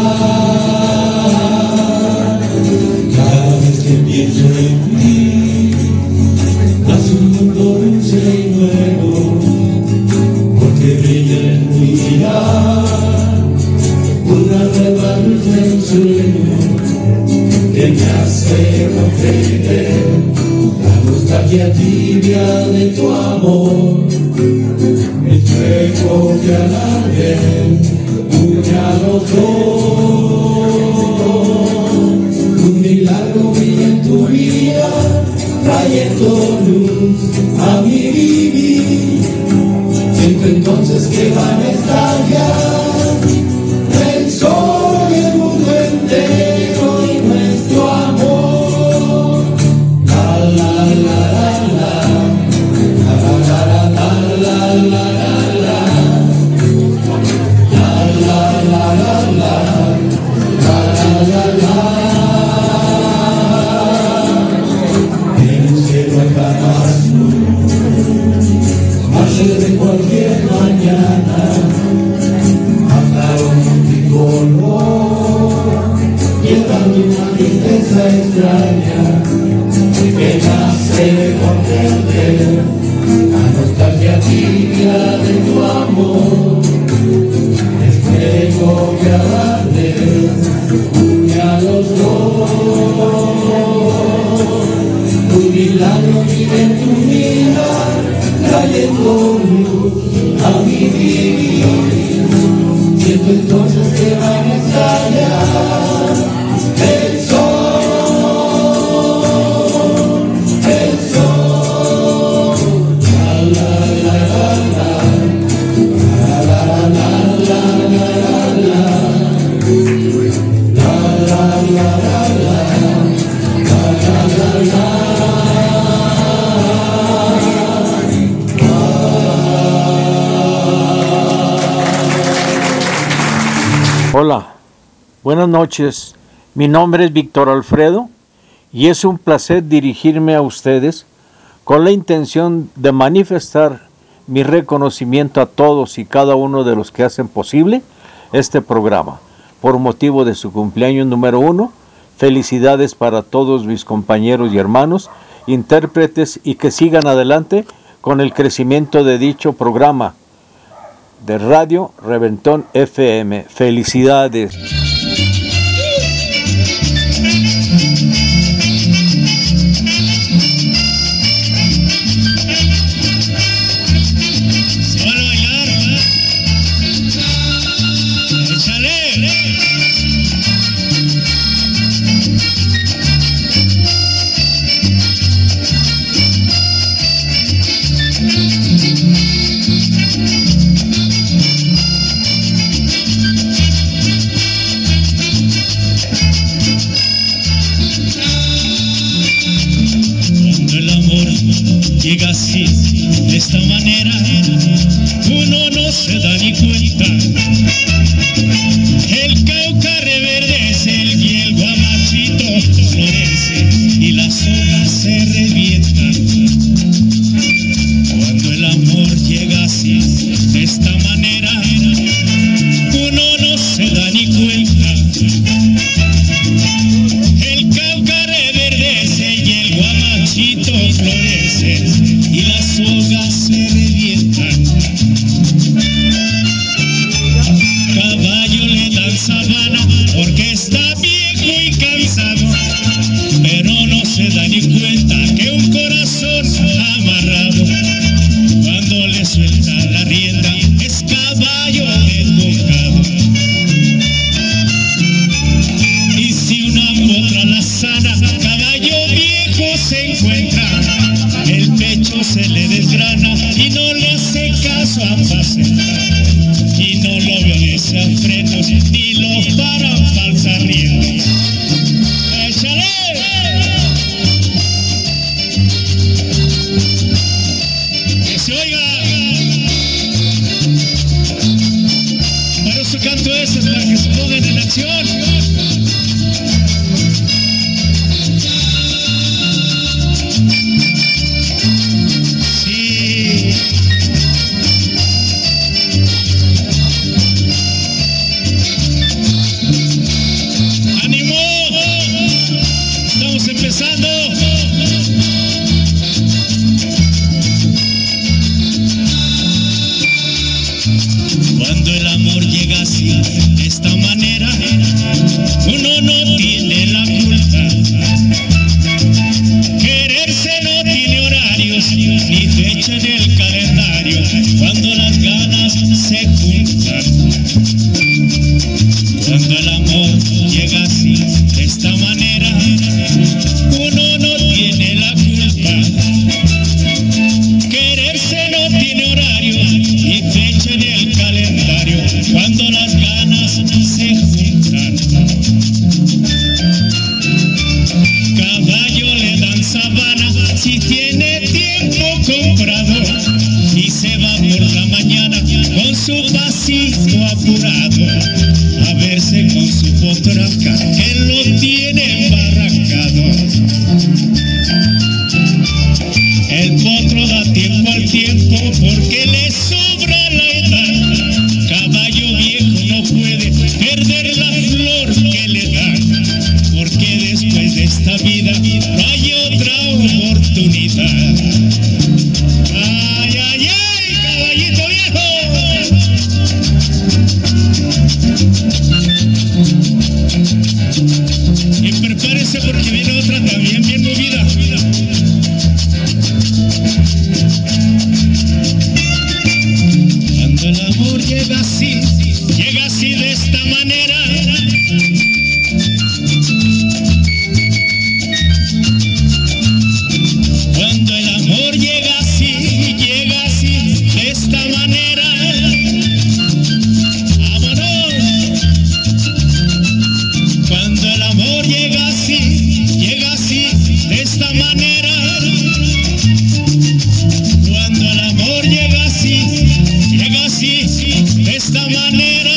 Cada vez que pienso en ti, nace un mundo dulce y nuevo, porque brilla en tu mirar una nueva luz del sueño que me hace comprender la nostalgia tibia de tu amor. El fuego que al arder une a los dos. Un milagro brilla en tu vida, trayendo luz a mi vivir. Siento entonces que van a estallar el sol y el mundo entero y nuestro amor. La la la la la, la la la la la la la, la la la la la, Hola, buenas noches. Mi nombre es Víctor Alfredo y es un placer dirigirme a ustedes con la intención de manifestar mi reconocimiento a todos y cada uno de los que hacen posible este programa por motivo de su cumpleaños número uno. Felicidades para todos mis compañeros y hermanos, intérpretes, y que sigan adelante con el crecimiento de dicho programa de Radio Reventón F M. Felicidades. Llega así, de esta manera, uno no se da ni cuenta. El cauca reverdece, el y el guamachito florece y las hojas se revientan. Cuando el amor llega así, de esta manera, uno no se da ni cuenta. El cauca reverdece y el guamachito florece y las hojas se revientan. Caballo le dan sabana porque está viejo y cansado, pero no se da ni cuenta que un corazón amarrado, cuando le suelta la rienda, es caballo desbocado. Y si una potra la sana, caballo viejo se encuentra, el pecho se le desgrana y no le hace caso a apacentar, y no lo obedece a frenos ni lo paran falsa rienda. ¡Échale! ¡Que se oiga! Para eso canto eso, para que se pongan en acción. Empezando. Cuando el amor llega así, de esta manera, uno no tiene la culpa. Quererse no tiene horarios ni fecha en el calendario, cuando las ganas se juntan. Cuando el amor llega así, de esta manera, uno no tiene la culpa. Quererse no tiene horario ni fecha en el calendario, cuando las ganas se juntan. Caballo le dan sabana si tiene tiempo comprado, y se va por la mañana con su pasito apurado a verse con su potraca que lo tiene embarrancado. El potro da tiempo al tiempo porque le sobra la edad. Caballo viejo no puede perder la flor que le dan, porque después de esta vida no hay otra oportunidad. Ay, ay, ay, caballito viejo. Y prepárese porque viene otra también bien movida. Cuando el amor llega así, llega así de esta manera. Cuando el amor llega así, llega así de esta manera. ¡Vámonos! esta manera. Cuando el amor llega así, llega así, de esta manera.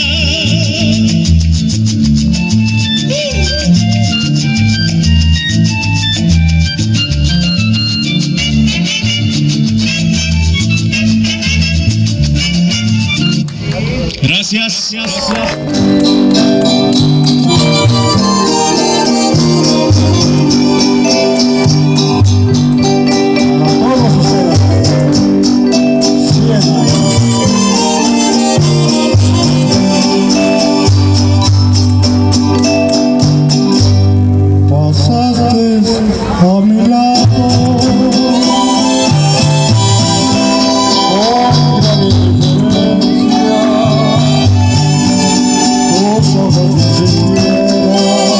Gracias. A mi lado, con gran indiferencia, tus ojos ni siquiera,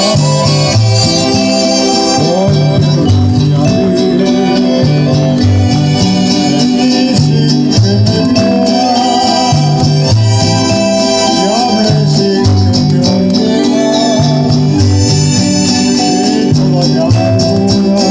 hoy que no te abrí, de mí sin que me viera, y hablé sin que me oyera, y toda mi amargura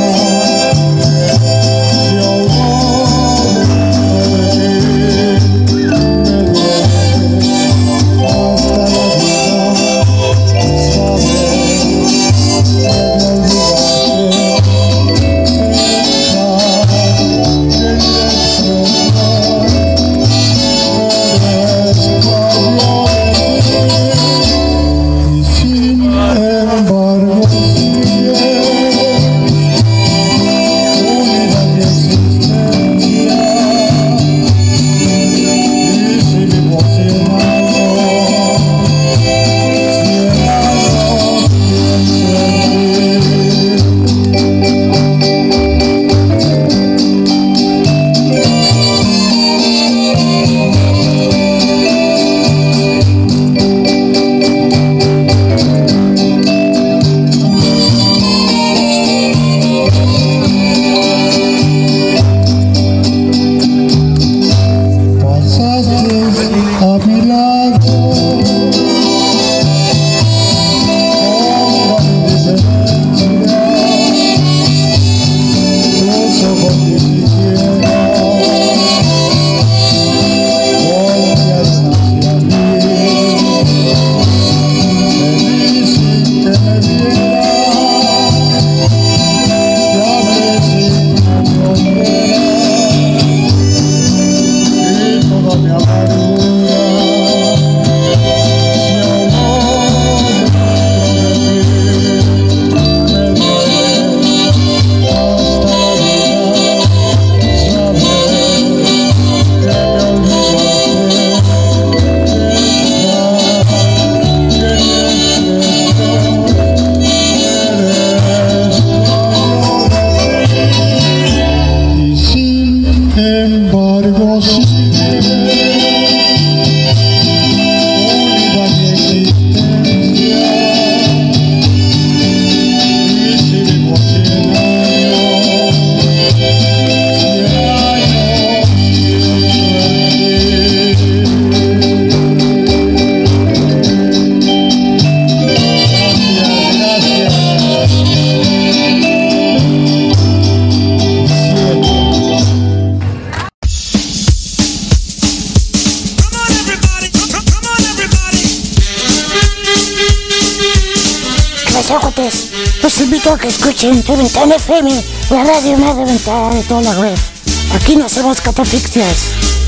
Los invito a que escuchen Reventón F M, la radio más reventada de toda la web. Aquí no hacemos catafixias.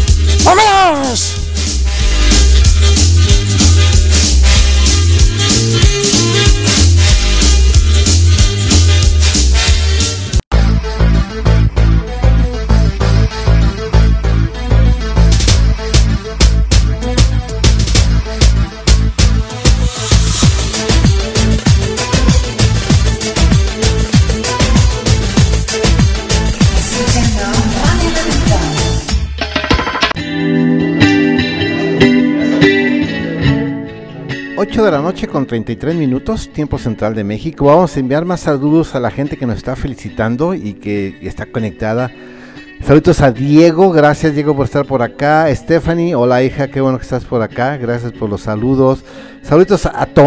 ¡Vámonos! ocho de la noche con treinta y tres minutos, tiempo central de México. Vamos a enviar más saludos a la gente que nos está felicitando y que está conectada. Saludos a Diego, gracias Diego por estar por acá. Stephanie, hola hija, qué bueno que estás por acá, gracias por los saludos. Saludos a Ton,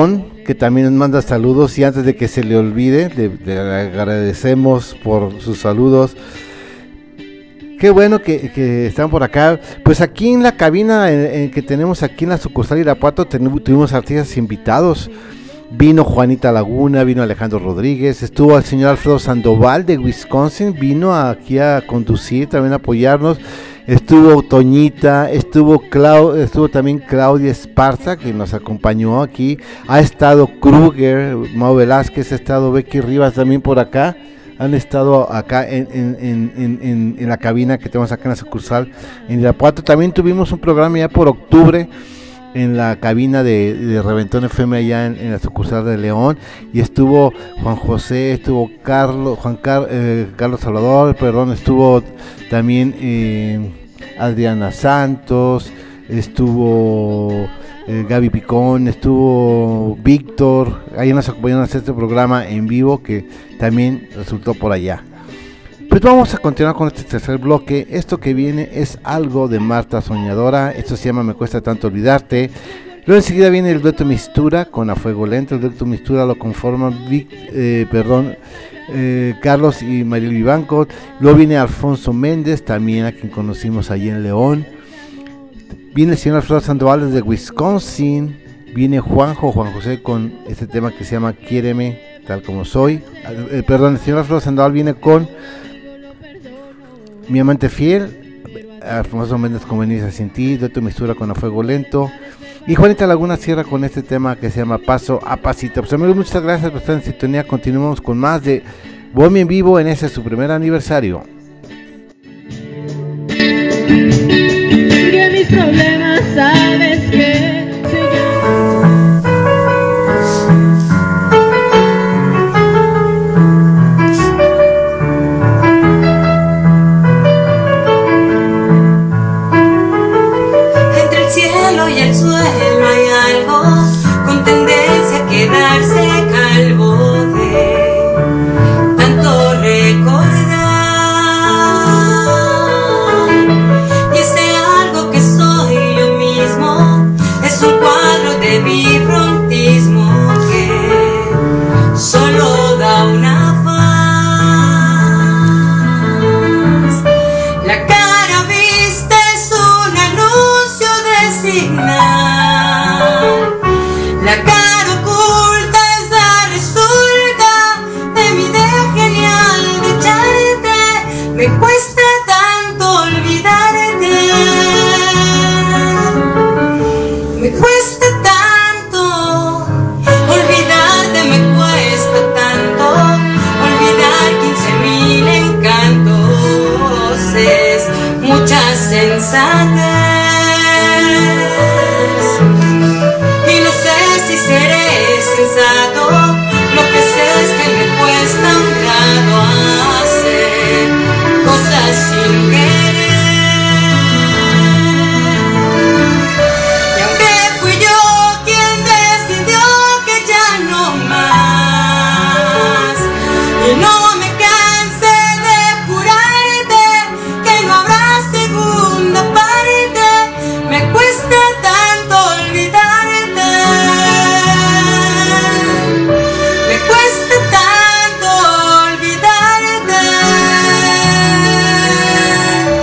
que también nos manda saludos, y antes de que se le olvide, le, le agradecemos por sus saludos. Qué bueno que, que están por acá. Pues aquí en la cabina en, en que tenemos aquí en la sucursal Irapuato ten, tuvimos artistas invitados. Vino Juanita Laguna, vino Alejandro Rodríguez, estuvo el señor Alfredo Sandoval de Wisconsin, vino aquí a conducir, también a apoyarnos. Estuvo Toñita, estuvo Clau, estuvo también Claudia Esparza, que nos acompañó aquí. Ha estado Kruger, Mau Velázquez, ha estado Becky Rivas también por acá. Han estado acá en, en, en, en, en la cabina que tenemos acá en la sucursal en Irapuato. También tuvimos un programa ya por octubre en la cabina de, de Reventón F M allá en, en la sucursal de León, y estuvo Juan José, estuvo Carlos, Juan Car, eh, Carlos Salvador, perdón, estuvo también eh, Adriana Santos, estuvo eh, Gaby Picón, estuvo Víctor. Ahí nos acompañaron a hacer este programa en vivo que también resultó por allá. Pues vamos a continuar con este tercer bloque. Esto que viene es algo de Marta Soñadora. Esto se llama Me Cuesta Tanto Olvidarte. Luego enseguida viene el dueto Mistura con A Fuego Lento. El dueto Mistura lo conforman Vic, eh, perdón, eh, Carlos y Mariel Vivanco. Luego viene Alfonso Méndez, también a quien conocimos allí en León. Viene el señor Alfredo Sandoval desde Wisconsin. Viene Juanjo, Juan José con este tema que se llama Quiéreme Tal Como Soy. Eh, perdón, el señor Alfredo Sandoval viene con Mi Amante Fiel, Alfonso Méndez con Venirse Sin Ti, Dueto Mistura con A Fuego Lento, y Juanita Laguna cierra con este tema que se llama Paso a Pasito. Pues amigos, muchas gracias por estar en sintonía. Continuamos con más de Bohemia en Vivo en ese su primer aniversario. Que mis problemas sabes que y el suelo hay algo con tendencia a quedarse calvo de tanto recordar, y ese algo que soy yo mismo es un cuadro de bifrontismo que solo da una faz. La cara vista es un anuncio de la cara oculta es la resulta de mi idea genial de echarte. Me cuesta tanto olvidarte, me cuesta tanto olvidarte, me cuesta tanto olvidar quince mil encantos, es mucha sensatez. Lo que sé es que me cuesta un grado hacer cosas sin querer, y aunque fui yo quien decidió que ya no más, y no me canse de jurarte que no habrá segunda parte, me cuesta tanto olvidarte. Cuesta tanto olvidarte.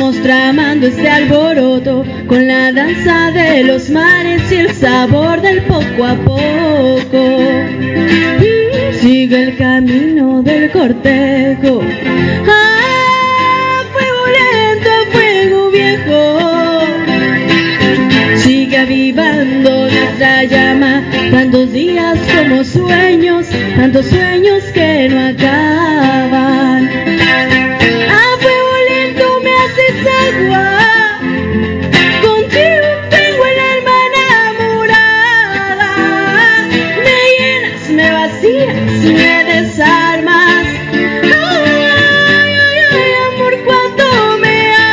Vamos tramando este alboroto con la danza de los mares y el sabor del poco a poco. Sigue el camino del cortejo. ¡Ah! Fuego lento, fuego viejo. Sigue avivando nuestra llama. Tantos días como sueños, tantos sueños que no acaban. ¡Ah! Fuego lento me haces agua. Contigo tengo el alma enamorada. Me llenas, me vacías, me desarmas. Ay, ay, ay, amor, cuánto me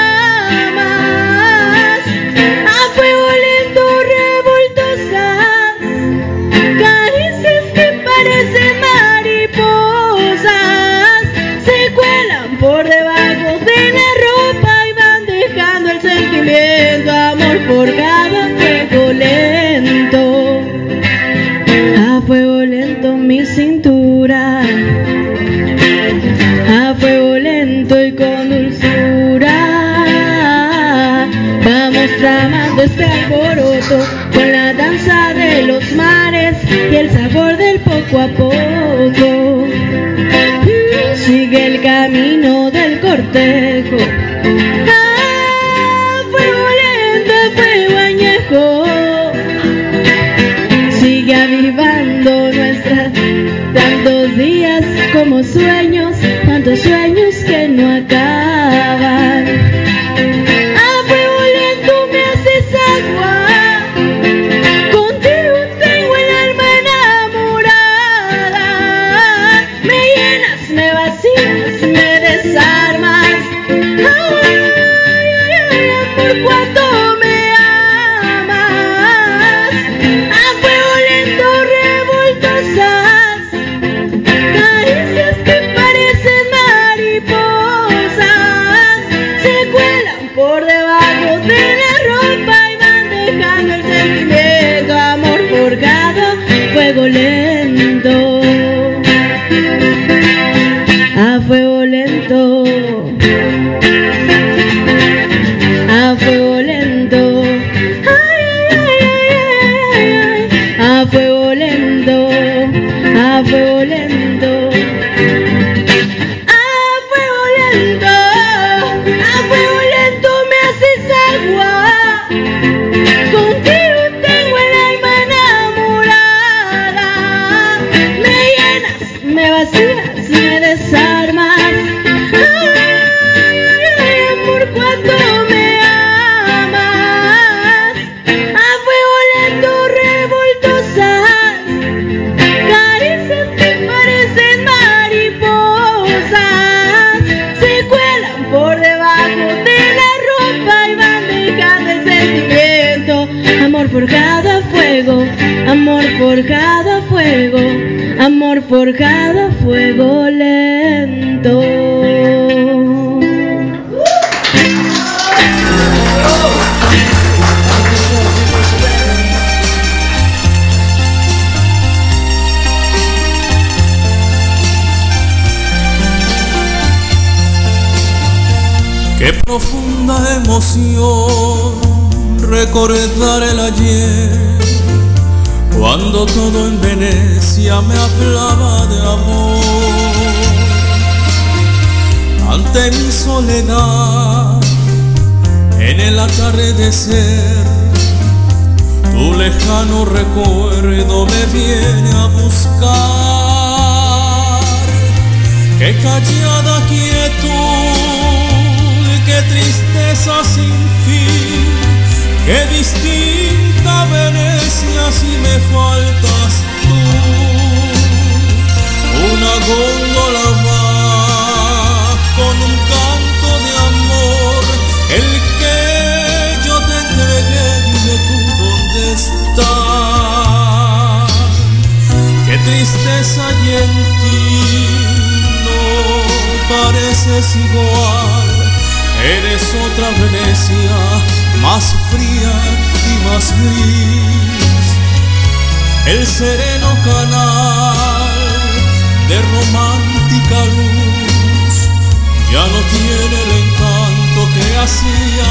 amas. A fuego lento revoltosas, caricias que parecen mariposas, se cuelan por debajo de la ropa y van dejando el sentimiento. Amor forjado a fuego lento. A fuego lento mi cintura, a fuego lento y con dulzura. Vamos tramando este alboroto con la danza de los mares y el sabor del poco a poco. Sigue el camino del cortejo. Ah, fuego lento, fuego añejo. Sigue avivando nuestras tantos días como sueños, tantos sueños que no acaban. A fuego lento me haces agua. Contigo tengo el alma enamorada. Me llenas, me vacías, me desarmas. Ay, ay, ay, por cuánto me amas. A fuego lento revoltosas, caricias que parecen mariposas, se cuelan por debajo de la ropa y van dejando el sentimiento. Amor forjado, fuego lento. A fuego lento. A fuego lento. Ay, ay, ay, ay, ay. A fuego lento. A fuego lento. A fuego lento. A fuego lento me haces agua. Contigo tengo el alma enamorada. Me llenas, me vacías, me desarmas. Ay, ay, ay, amor, cuánto me amas. A fuego lento revoltosas, caricias que parecen mariposas, se cuelan por debajo de la ropa y van dejando el sentimiento. Amor forjado a fuego, amor forjado a fuego, amor forjado a fuego lento. Qué profunda emoción recordar el ayer, cuando todo en Venecia me hablaba de amor. Ante mi soledad, en el atardecer, tu lejano recuerdo me viene a buscar. Qué callada quietud, qué tristeza sin fin, qué distinta Venecia si me faltas tú. Una góndola va con un canto de amor, el que yo te entregué, dime tú dónde está. Qué tristeza hay en ti, no pareces igual. Eres otra Venecia, más fría y más gris. El sereno canal de romántica luz ya no tiene el encanto que hacía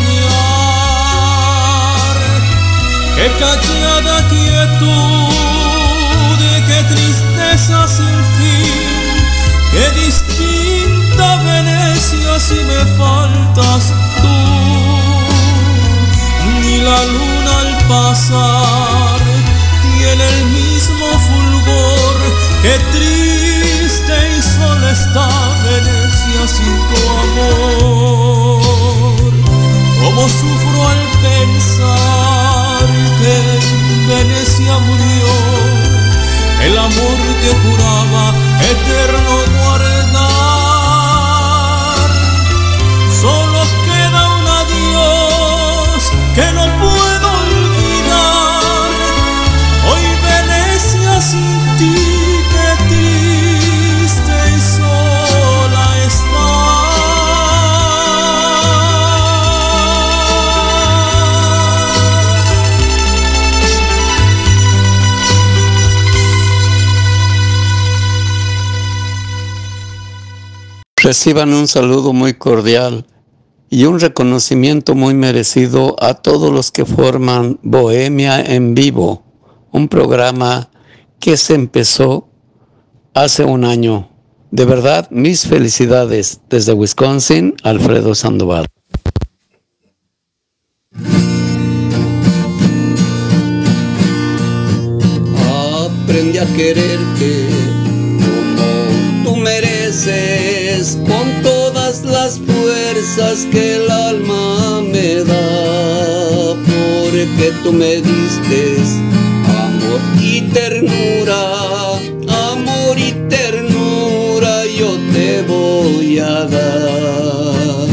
soñar. Qué callada quietud, qué tristeza sin fin, qué distinta Venecia si me faltas tú. Ni la luna al pasar tiene el mismo fulgor, qué triste y sola está Venecia sin tu amor. Cómo sufro al pensar que en Venecia murió el amor que juraba eterno guardar. Solo queda un adiós que no puedo olvidar. Hoy Venecia sin ti, qué triste y sola está. Reciban un saludo muy cordial y un reconocimiento muy merecido a todos los que forman Bohemia en Vivo, un programa que se empezó hace un año. De verdad, mis felicidades. Desde Wisconsin, Alfredo Sandoval. Aprendí a quererte como tú mereces, con todas las fuerzas que el alma me da, porque tú me diste amor y ternura, amor y ternura yo te voy a dar.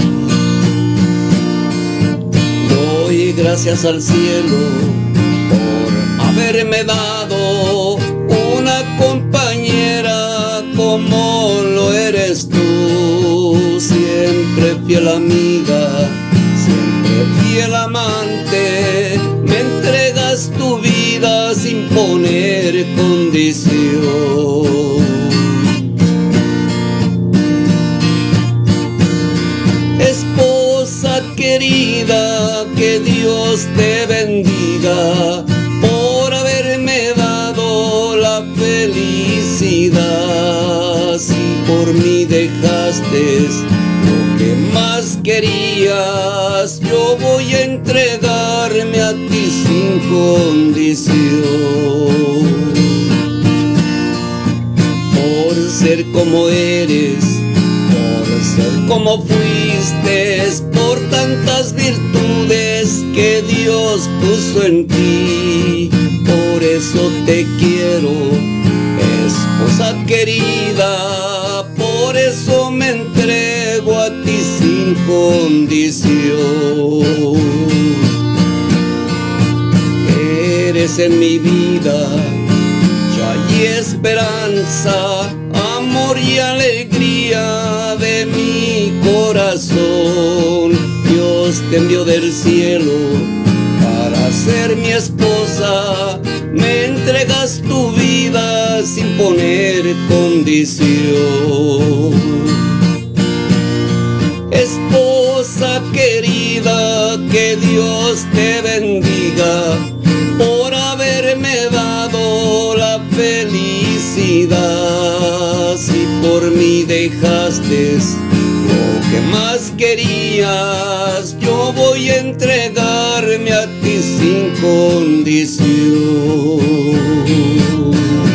Doy gracias al cielo por haberme dado una compañera como lo eres tú, siempre fiel amiga, siempre fiel amante, me entregas tu vida sin poner condición. Esposa querida, que Dios te bendiga por haberme dado la felicidad. Si por mí dejaste lo que más querías, yo voy a entregarme a ti sin condición. Por ser como eres, por ser como fuiste, por tantas virtudes que Dios puso en ti, por eso te quiero, esposa querida, por eso me entrego a ti sin condición. Eres en mi vida ya y esperanza, amor y alegría de mi corazón. Dios te envió del cielo para ser mi esposa, me entregas tu vida sin poner condición. Esposa querida, que Dios te bendiga por haberme dado la felicidad. Si por mí dejaste lo que más querías, yo voy a entregarme a ti sin condición.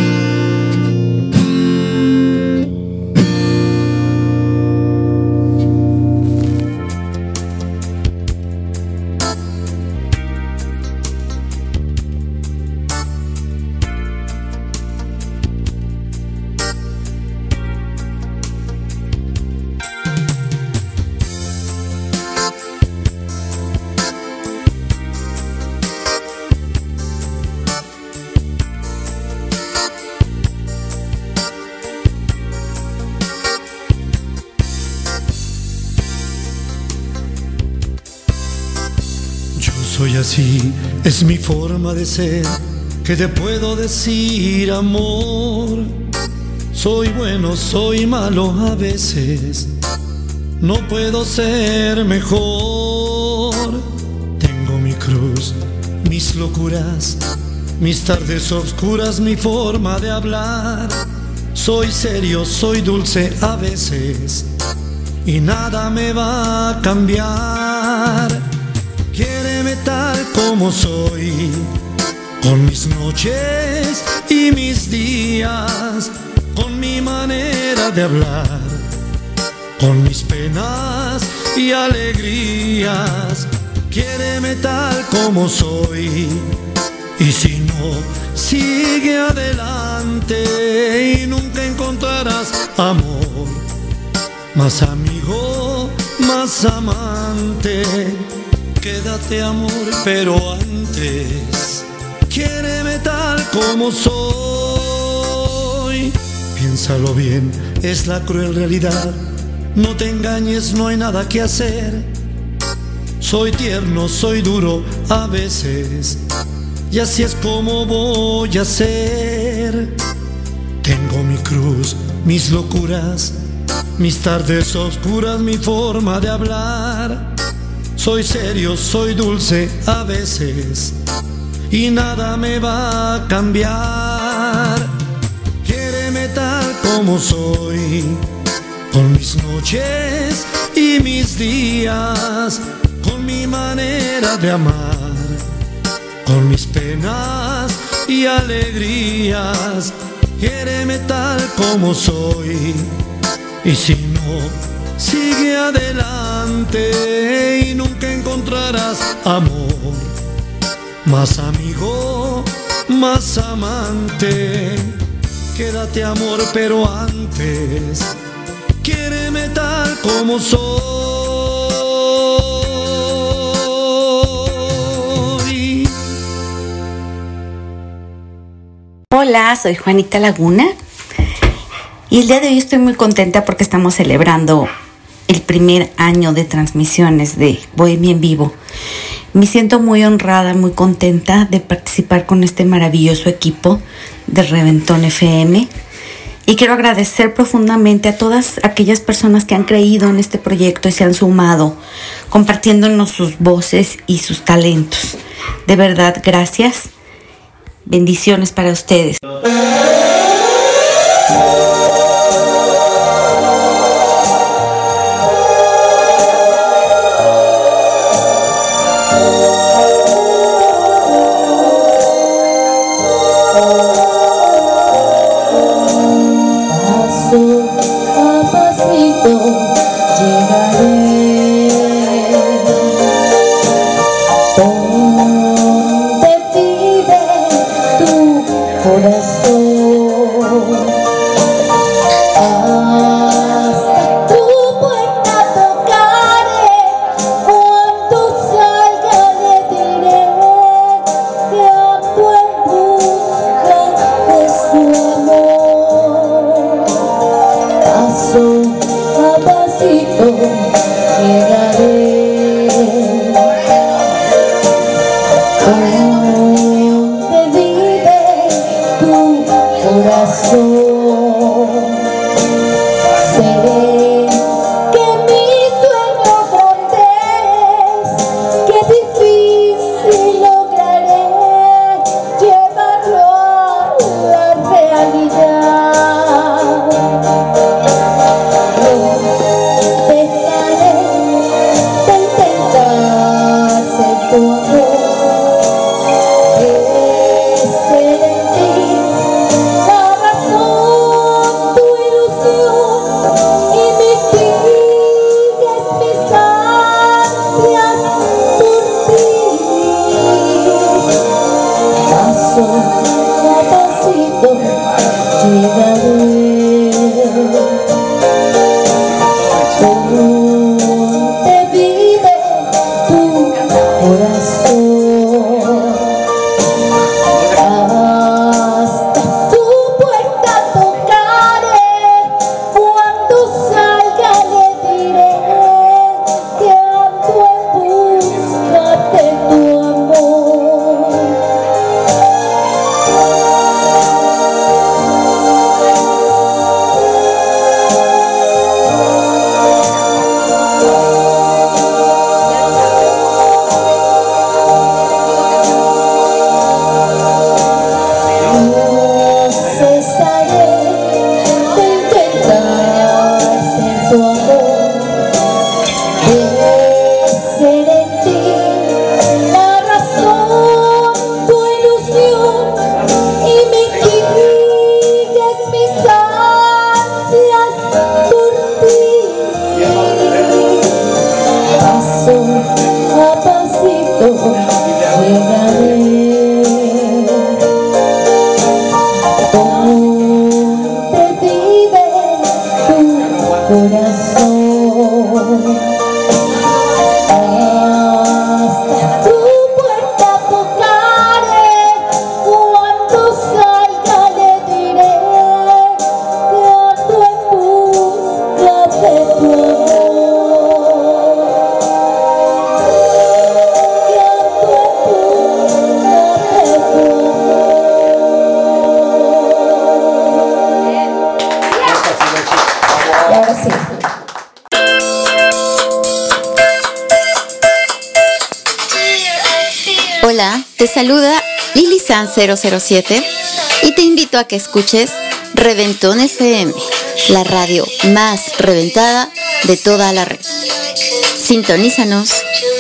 Soy así, es mi forma de ser. ¿Qué te puedo decir, amor? Soy bueno, soy malo a veces. no puedo ser mejor. Tengo mi cruz, mis locuras, mis tardes oscuras, mi forma de hablar. Soy serio, soy dulce a veces y nada me va a cambiar. Quiéreme tal como soy, con mis noches y mis días, con mi manera de hablar, con mis penas y alegrías. Quiéreme tal como soy, y si no, sigue adelante y nunca encontrarás amor más amigo, más amante. Quédate amor, pero antes quiéreme tal como soy. Piénsalo bien, es la cruel realidad. No te engañes, no hay nada que hacer. Soy tierno, soy duro a veces, y así es como voy a ser. Tengo mi cruz, mis locuras, mis tardes oscuras, mi forma de hablar. Soy serio, soy dulce a veces y nada me va a cambiar. Quiéreme tal como soy, con mis noches y mis días, con mi manera de amar, con mis penas y alegrías. Quiéreme tal como soy, y si no, sigue adelante y nunca encontrarás amor más amigo, más amante. Quédate amor, pero antes quiéreme tal como soy. Hola, soy Juanita Laguna y el día de hoy estoy muy contenta porque estamos celebrando el primer año de transmisiones de Bohemia en Vivo. Me siento muy honrada, muy contenta de participar con este maravilloso equipo de Reventón F M. Y quiero agradecer profundamente a todas aquellas personas que han creído en este proyecto y se han sumado, compartiéndonos sus voces y sus talentos. De verdad, gracias. Bendiciones para ustedes. Corazón a pasito llegaré. ¿Dónde vive tu corazón? Hasta tu puerta tocaré, cuando salga le diré que ando en busca de tu amor, que ando en busca de tu amor. Y ahora sí. Hola, te saluda Lili San cero cero siete y te invito a que escuches Reventón F M, la radio más reventada de toda la red. Sintonízanos.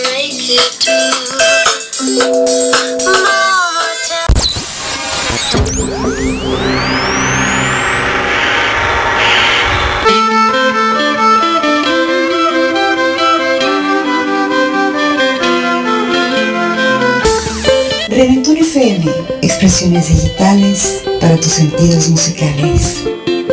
Reventón F M, expresiones digitales para tus sentidos musicales.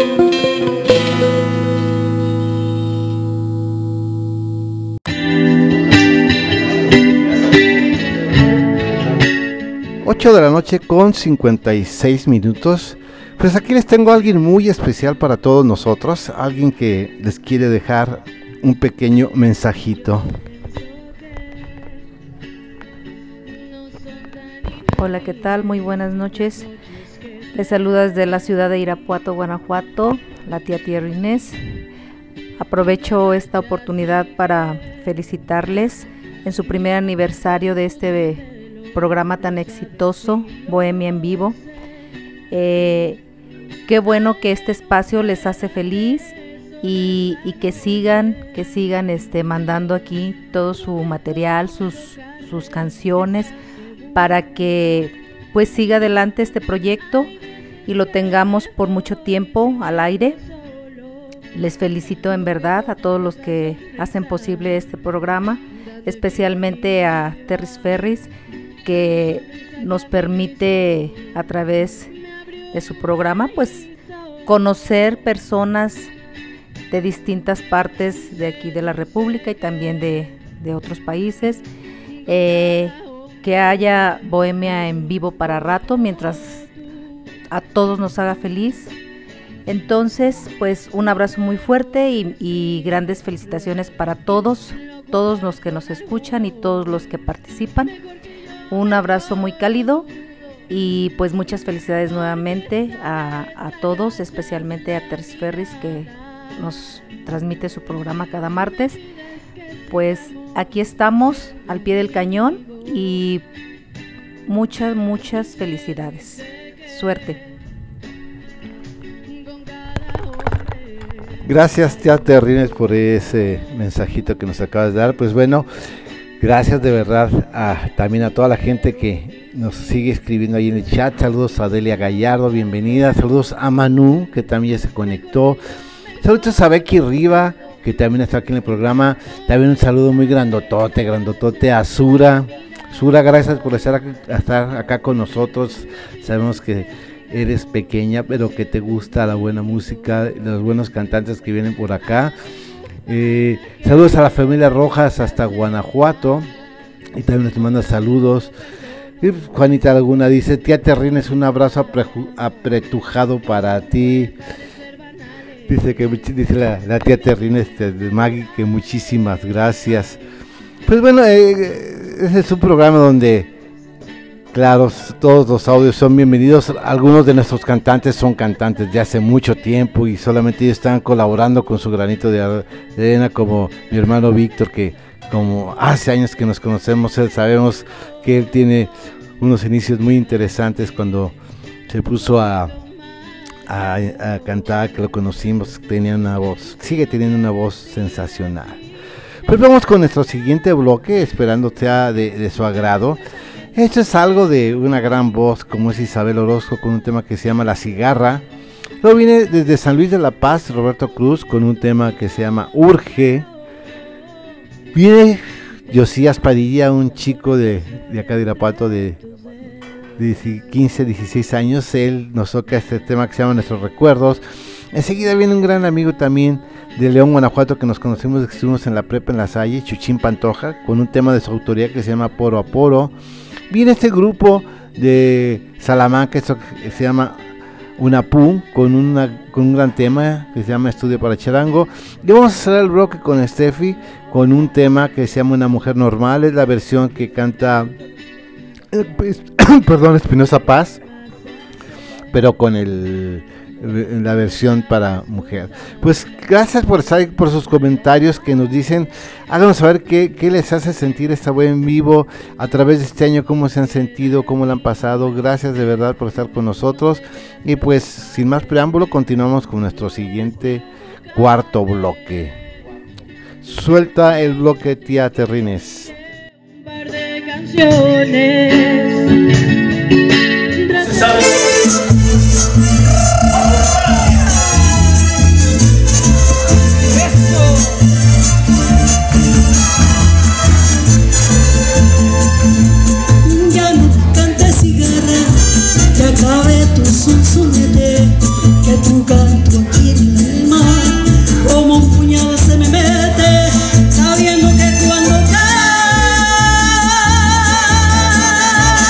ocho de la noche con cincuenta y seis minutos. Pues aquí les tengo a alguien muy especial para todos nosotros, alguien que les quiere dejar un pequeño mensajito. Hola, ¿qué tal? Muy buenas noches. Les saluda desde la ciudad de Irapuato, Guanajuato, la tía Tierra Inés. Aprovecho esta oportunidad para felicitarles en su primer aniversario de este programa tan exitoso, Bohemia en Vivo. Eh, qué bueno que este espacio les hace feliz y, y que sigan, que sigan este, mandando aquí todo su material, sus, sus canciones, para que pues siga adelante este proyecto y lo tengamos por mucho tiempo al aire. Les felicito en verdad a todos los que hacen posible este programa, especialmente a Terris Ferris, que nos permite a través de su programa pues conocer personas de distintas partes de aquí de la República y también de, de otros países. Eh, que haya Bohemia en Vivo para rato, mientras a todos nos haga feliz. Entonces, pues un abrazo muy fuerte y, y grandes felicitaciones para todos, todos los que nos escuchan y todos los que participan. Un abrazo muy cálido y pues muchas felicidades nuevamente a, a todos, especialmente a Terris Ferris, que nos transmite su programa cada martes. Pues aquí estamos al pie del cañón y muchas, muchas felicidades. Suerte. Gracias, tía Terrines, por ese mensajito que nos acabas de dar. Pues bueno, gracias de verdad a, también a toda la gente que nos sigue escribiendo ahí en el chat. Saludos a Delia Gallardo, bienvenida. Saludos a Manu, que también se conectó. Saludos a Becky Riva, que también está aquí en el programa. También un saludo muy grandotote, grandotote a Sura. Sura, gracias por estar acá, estar acá con nosotros. Sabemos que eres pequeña, pero que te gusta la buena música, los buenos cantantes que vienen por acá. Eh, saludos a la familia Rojas hasta Guanajuato. Y también nos manda saludos. Y Juanita Laguna dice: tía Terrines, un abrazo apreju- apretujado para ti. Dice que dice la, la tía Terrines de Maggie que muchísimas gracias. Pues bueno, eh, ese es un programa donde, claro, todos los audios son bienvenidos. Algunos de nuestros cantantes son cantantes de hace mucho tiempo y solamente ellos están colaborando con su granito de arena, como mi hermano Víctor, que como hace años que nos conocemos, él, sabemos que él tiene unos inicios muy interesantes cuando se puso a, a, a cantar, que lo conocimos, tenía una voz, sigue teniendo una voz sensacional. Pues vamos con nuestro siguiente bloque, esperando sea de, de su agrado. Esto es algo de una gran voz como es Isabel Orozco, con un tema que se llama La Cigarra. Luego viene desde San Luis de la Paz Roberto Cruz con un tema que se llama Urge. Viene Josías Padilla, un chico de, de acá de Irapuato de, de quince, dieciséis años. Él nos toca este tema que se llama Nuestros Recuerdos. Enseguida viene un gran amigo también de León, Guanajuato, que nos conocimos, que estuvimos en la prepa en La Salle, Chuchín Pantoja, con un tema de su autoría que se llama Poro a Poro. Viene este grupo de Salamanca, esto que se llama Unapú, con, una, con un gran tema que se llama Estudio para Charango. Y vamos a cerrar el bloque con Steffi, con un tema que se llama Una Mujer Normal. Es la versión que canta eh, pues, perdón, Espinosa Paz, pero con el la versión para mujer. Pues gracias por estar, por sus comentarios que nos dicen. Háganos saber qué, qué les hace sentir esta web en vivo a través de este año, cómo se han sentido, cómo lo han pasado. Gracias de verdad por estar con nosotros. Y pues sin más preámbulo, continuamos con nuestro siguiente cuarto bloque. Suelta el bloque, tía Terrines. Un par de canciones. Se sabe. Sabe tu sonsonete, que tu canto aquí en el mar como un puñal se me mete, sabiendo que cuando cae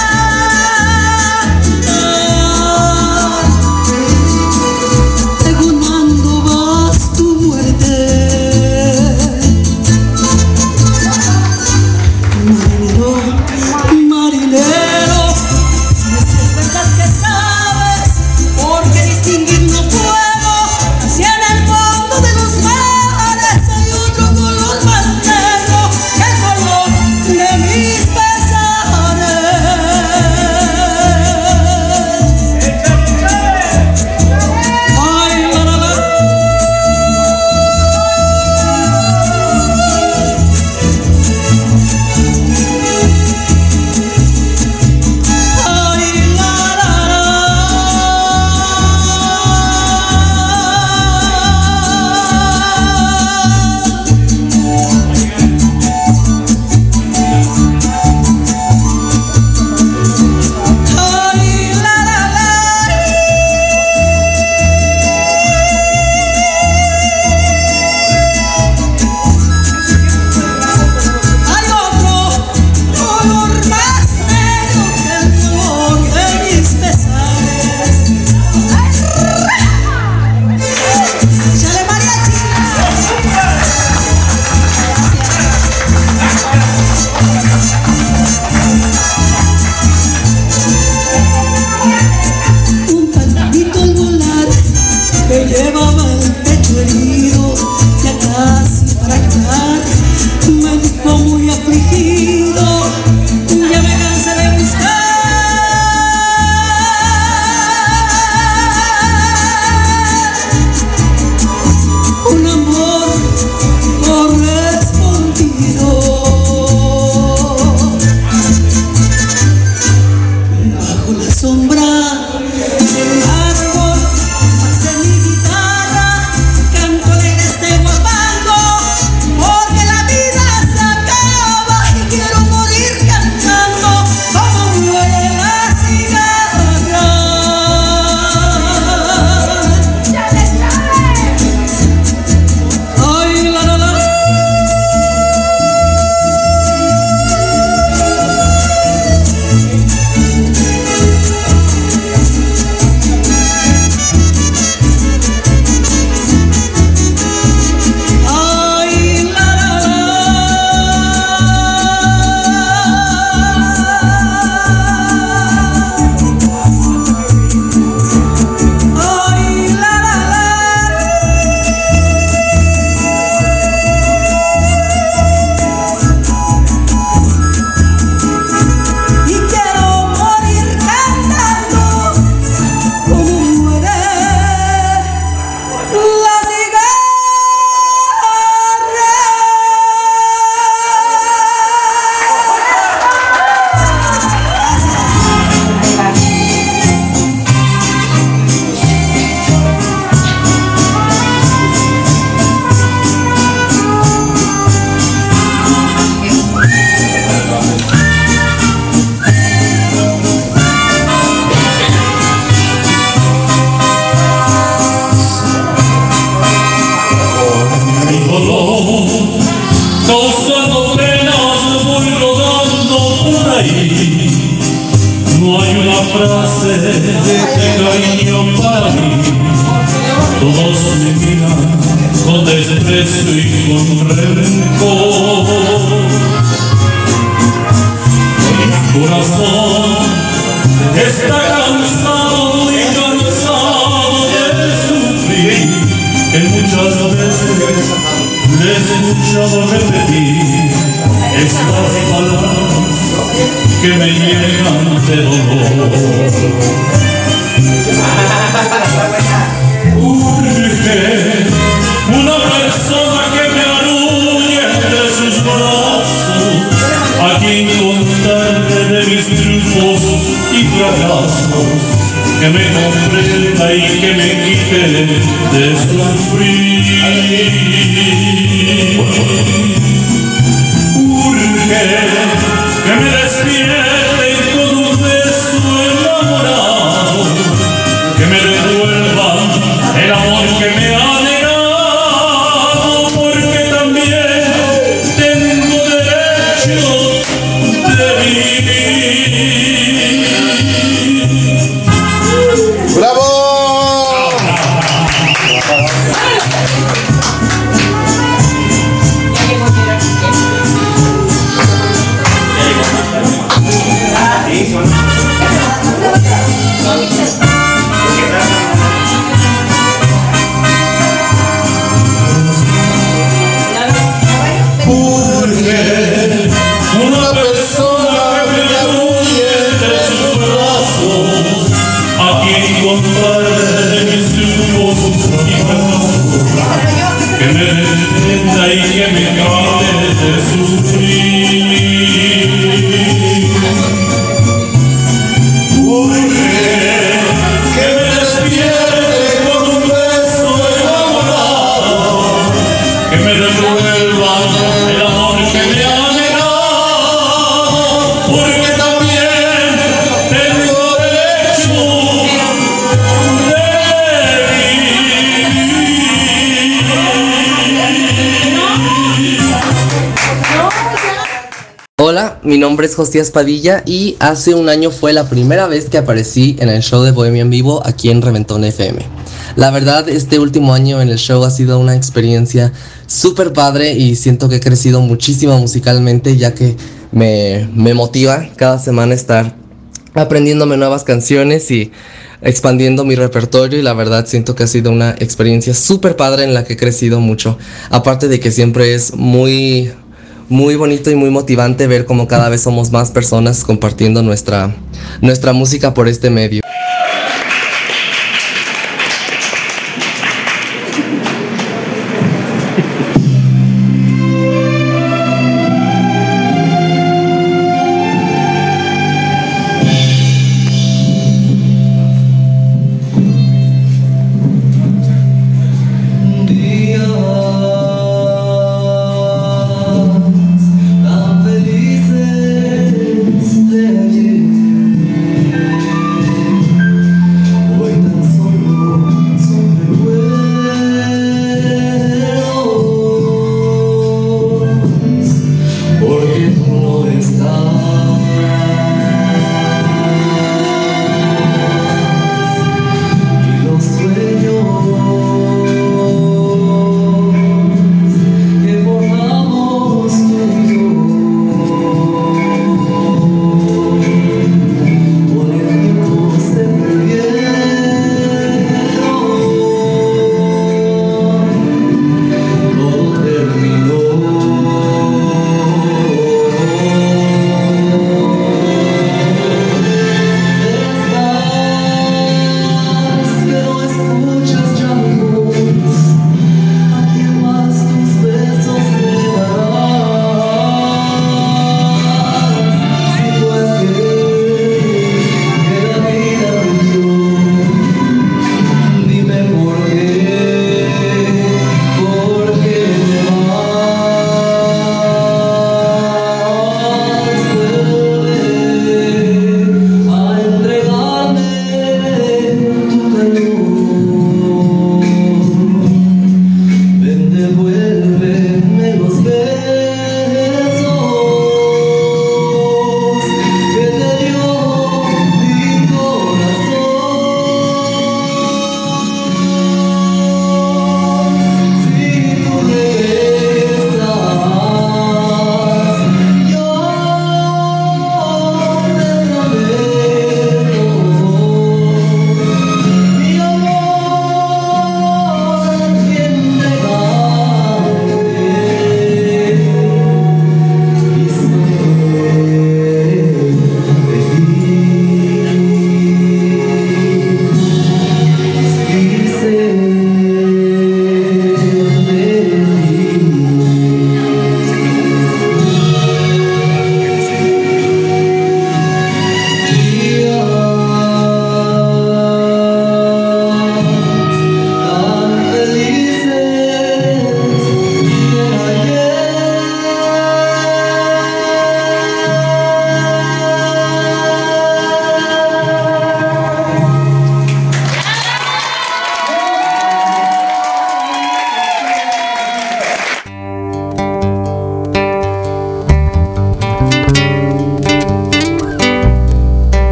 ahí. No hay una frase de cariño para mí. Todos me miran con desprecio y con rencor. Mi corazón está cansado, muy cansado de sufrir, que muchas veces le he escuchado repetir estas palabras que me llenan de dolor. Urge una persona que me arrulle entre sus brazos, a quien contarle de mis triunfos y fracasos, que me comprenda y que me quite de sufrir. Urge que me despierten con un beso enamorado, que me devuelvan el amor que me ha negado, porque también tengo derecho de vivir. ¡Bravo! Una persona que me arrulle entre sus brazos, a quien contarle de mis triunfos y fracasos, que me defienda y que me cante de sufrir. Urge que me despierte con un beso enamorado, que me devuelvan el amor que me ha negado, porque también tengo derecho de vivir. Hola, mi nombre es Josías Padilla y hace un año fue la primera vez que aparecí en el show de Bohemia en Vivo aquí en Reventón F M. La verdad, este último año en el show ha sido una experiencia súper padre y siento que he crecido muchísimo musicalmente, ya que me, me motiva cada semana estar aprendiéndome nuevas canciones y expandiendo mi repertorio, y la verdad siento que ha sido una experiencia súper padre en la que he crecido mucho. Aparte de que siempre es muy, muy bonito y muy motivante ver cómo cada vez somos más personas compartiendo nuestra, nuestra música por este medio. Tan felices de ayer.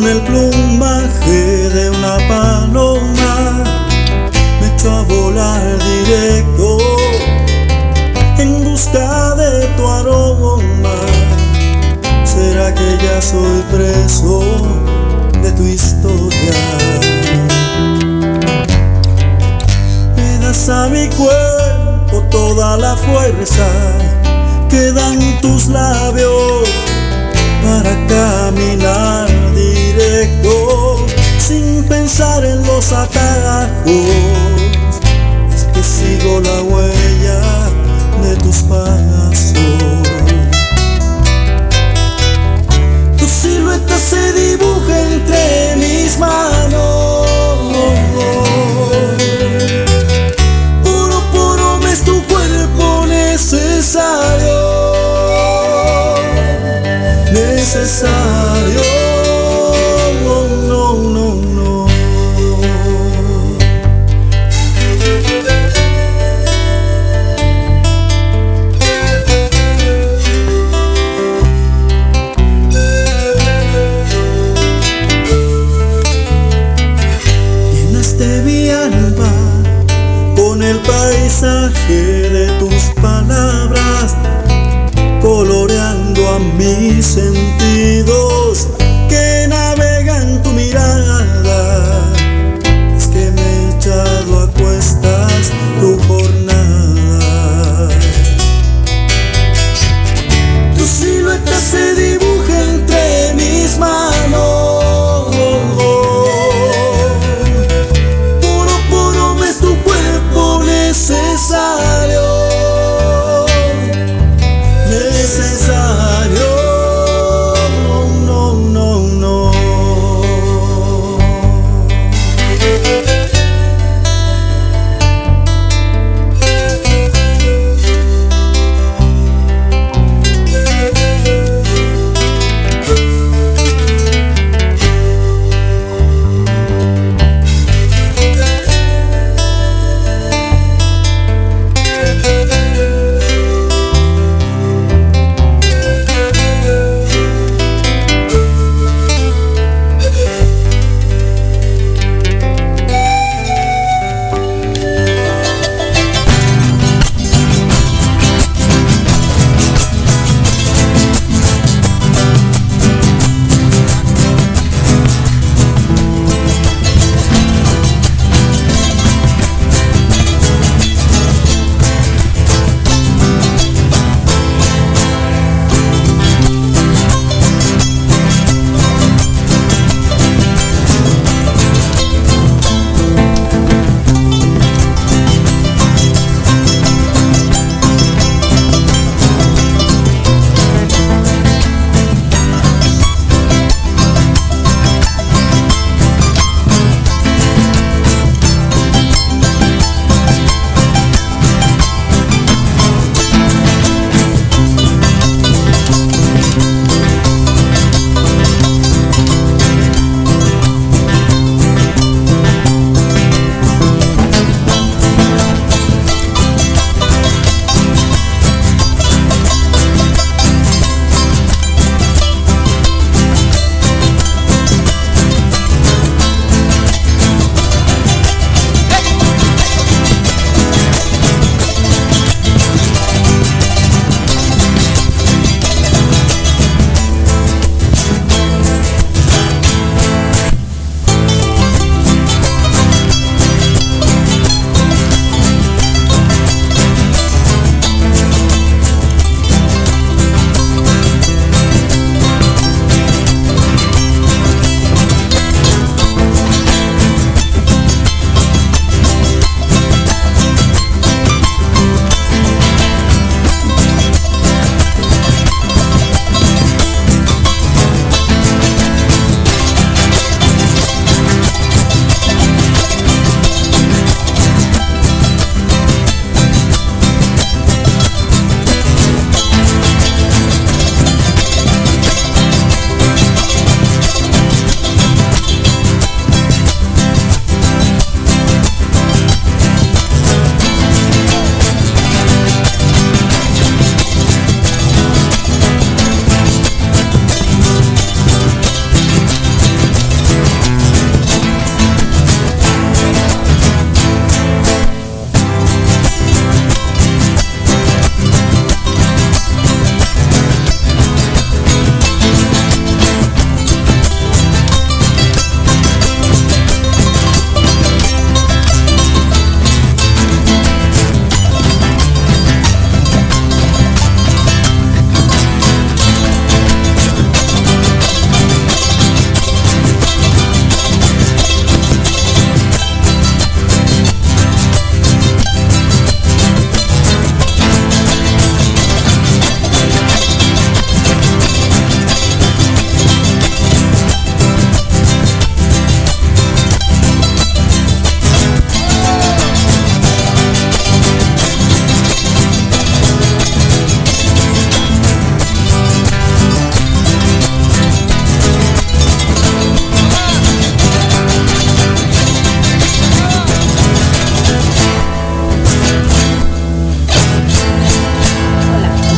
el plumaje de una paloma me echo a volar directo en busca de tu aroma. ¿Será que ya soy preso de tu historia? Me das a mi cuerpo toda la fuerza que dan tus labios para caminar directo sin pensar en los atajos. Es que sigo la huella de tus pasos. Tu silueta se dibuja entre mis manos. Puro, puro me es tu cuerpo necesario. Necesario, no, no, no, no. Llenaste mi alma con el paisaje de tus palabras, coloreando a mis sentidos que navegan tu mirada. Es que me he echado a cuestas tu jornada. Tu silueta se dibuja entre mis manos. Puro, puro me es tu cuerpo necesario. Necesario, no, no, no.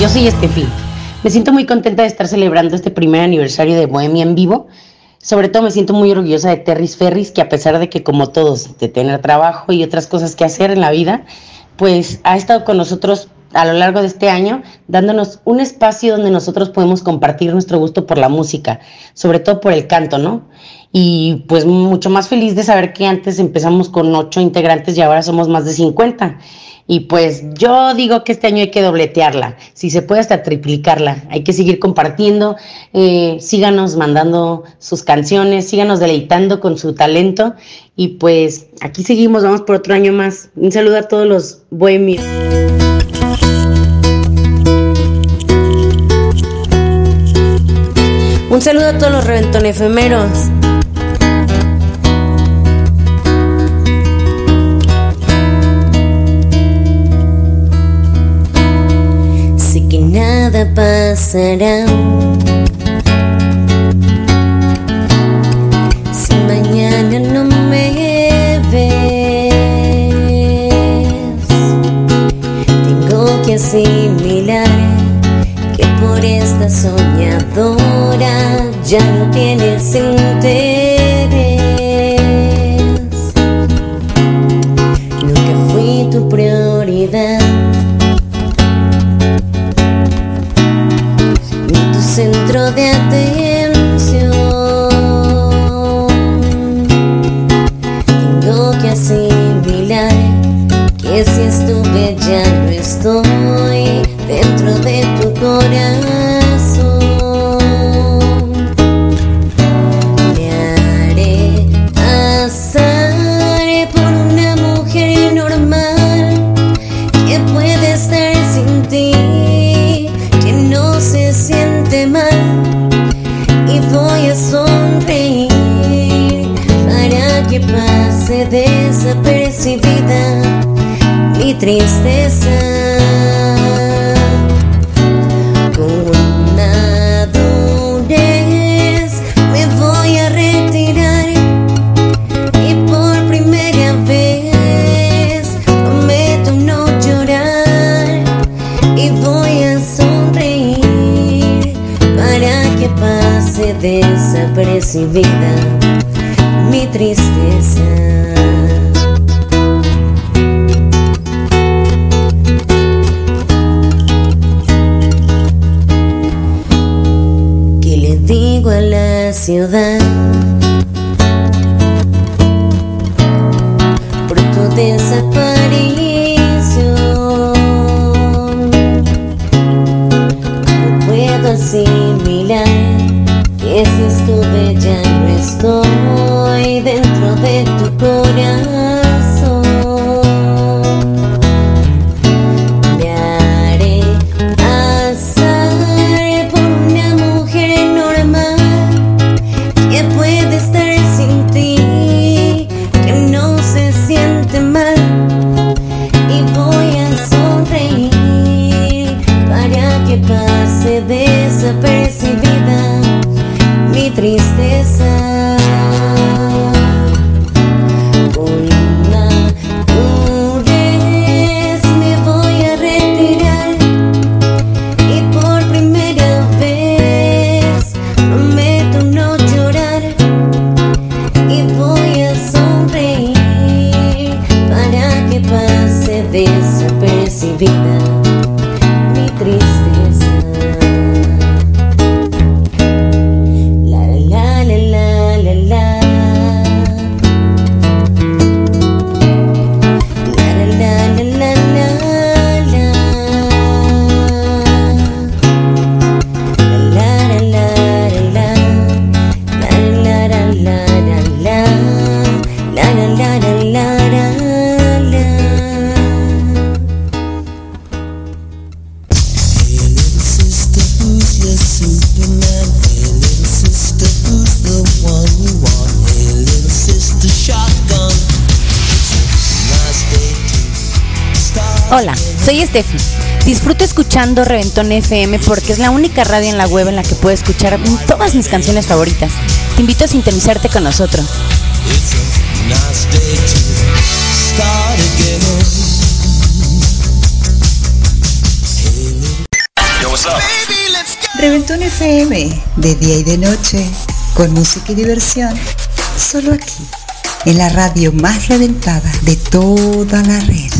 yo soy Estefi. Me siento muy contenta de estar celebrando este primer aniversario de Bohemia en Vivo. Sobre todo me siento muy orgullosa de Terris Ferris, que a pesar de que como todos, de tener trabajo y otras cosas que hacer en la vida, pues ha estado con nosotros a lo largo de este año, dándonos un espacio donde nosotros podemos compartir nuestro gusto por la música, sobre todo por el canto, ¿no? Y pues mucho más feliz de saber que antes empezamos con ocho integrantes y ahora somos más de cincuenta. Y pues yo digo que este año hay que dobletearla, si se puede hasta triplicarla. Hay que seguir compartiendo, eh, síganos mandando sus canciones, síganos deleitando con su talento. Y pues aquí seguimos, vamos por otro año más. Un saludo a todos los bohemios. Un saludo a todos los Reventón efemeros. Sé que nada pasará si mañana no me ves. Tengo que asimilar que por esta soñadora ya no tienes interés. Nunca fui tu prioridad, ni tu centro de atención. Tengo que asimilar que si estuve ya no estoy dentro de tu corazón. Me haré pasar por una mujer normal que puede estar sin ti, que no se siente mal, y voy a sonreír para que pase desapercibida mi tristeza. Desapercibida mi tristeza. ¿Qué le digo a la ciudad por tu desaparición? No puedo asimilar que si estuve ya no estoy dentro de tu corazón. Me haré pasar por una mujer normal que puede estar sin ti, que no se siente mal, y voy a sonreír para que pase desapercibida mi tristeza. Con madurez me voy a retirar, y por primera vez prometo no llorar, y voy a sonreír para que pase desapercibida mi tristeza. Hola, soy Estefi. Disfruto escuchando Reventón F M porque es la única radio en la web en la que puedo escuchar todas mis canciones favoritas. Te invito a sintonizarte con nosotros. what's up? Reventón F M, de día y de noche, con música y diversión, solo aquí, en la radio más reventada de toda la red.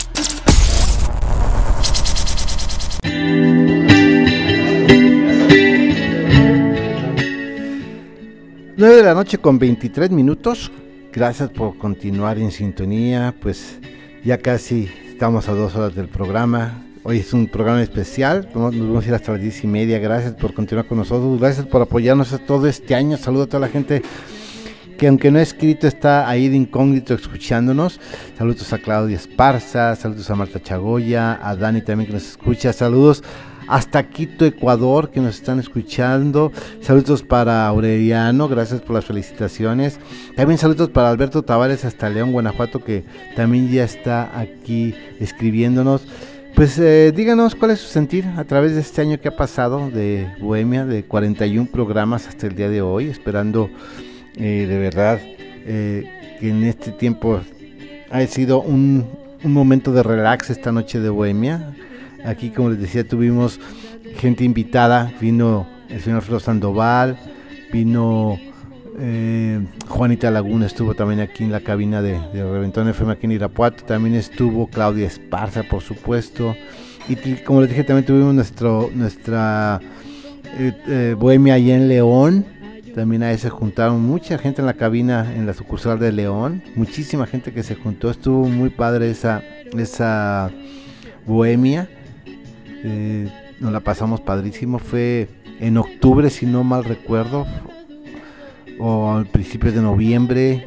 nueve de la noche con veintitrés minutos. Gracias por continuar en sintonía. Pues ya casi estamos a dos horas del programa. Hoy es un programa especial. Nos vamos a ir hasta las diez y media. Gracias por continuar con nosotros. Gracias por apoyarnos todo este año. Saludo a toda la gente que, aunque no ha escrito, está ahí de incógnito escuchándonos. Saludos a Claudia Esparza. Saludos a Marta Chagoya. A Dani también que nos escucha. Saludos hasta Quito, Ecuador, que nos están escuchando. Saludos para Aureliano, gracias por las felicitaciones. También saludos para Alberto Tavares hasta León, Guanajuato, que también ya está aquí escribiéndonos. Pues eh, díganos cuál es su sentir a través de este año que ha pasado de Bohemia, de cuarenta y uno programas hasta el día de hoy, esperando eh, de verdad eh, que en este tiempo ha sido un, un momento de relax esta noche de Bohemia. Aquí, como les decía, tuvimos gente invitada. Vino el señor Alfredo Sandoval, vino eh, Juanita Laguna, estuvo también aquí en la cabina de, de Reventón F M aquí en Irapuato. También estuvo Claudia Esparza, por supuesto. Y como les dije, también tuvimos nuestro, nuestra eh, eh, Bohemia allá en León. También ahí se juntaron mucha gente en la cabina, en la sucursal de León. Muchísima gente que se juntó. Estuvo muy padre esa, esa Bohemia. Eh, nos la pasamos padrísimo. Fue en octubre, si no mal recuerdo, o al principio de noviembre,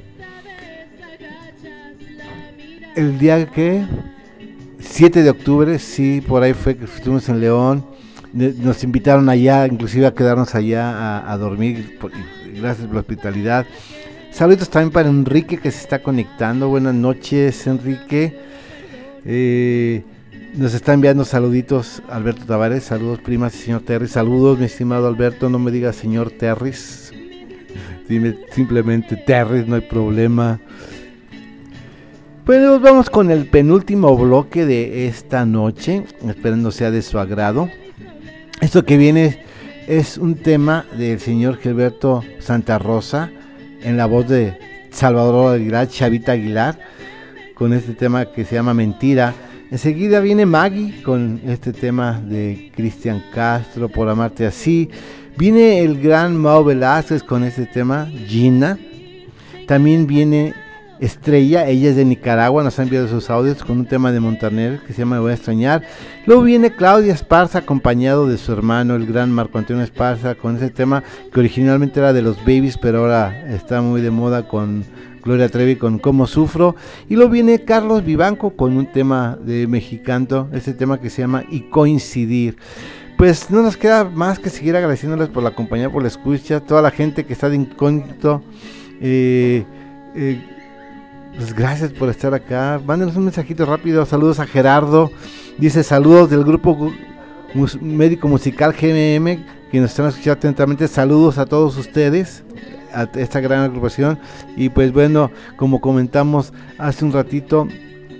el día que siete de octubre, sí, por ahí fue que estuvimos en León. Nos invitaron allá, inclusive a quedarnos allá a, a dormir, gracias por la hospitalidad. Saludos también para Enrique, que se está conectando. Buenas noches, Enrique. eh, Nos está enviando saluditos Alberto Tavares. Saludos, primas y señor Terry. Saludos, mi estimado Alberto. No me digas señor Terris, dime simplemente Terris, no hay problema. Bueno, vamos con el penúltimo bloque de esta noche, esperando sea de su agrado. Esto que viene es un tema del señor Gilberto Santa Rosa, en la voz de Salvador Aguilar, Chavita Aguilar, con este tema que se llama Mentira. Enseguida viene Maggie con este tema de Cristian Castro, Por Amarte Así. Viene el gran Mau Velázquez con este tema, Gina. También viene Estrella, ella es de Nicaragua, nos ha enviado sus audios con un tema de Montaner que se llama Me Voy a Extrañar. Luego viene Claudia Esparza acompañado de su hermano, el gran Marco Antonio Esparza, con ese tema que originalmente era de los Babies, pero ahora está muy de moda con Gloria Trevi con Cómo Sufro. Y luego viene Carlos Vivanco con un tema de Mexicanto, ese tema que se llama Y Coincidir. Pues no nos queda más que seguir agradeciéndoles por la compañía, por la escucha, toda la gente que está de incógnito. Eh, eh, pues gracias por estar acá. Mándenos un mensajito rápido. Saludos a Gerardo. Dice saludos del grupo mus- médico musical G M M, que nos están escuchando atentamente. Saludos a todos ustedes, a esta gran agrupación. Y pues bueno, como comentamos hace un ratito,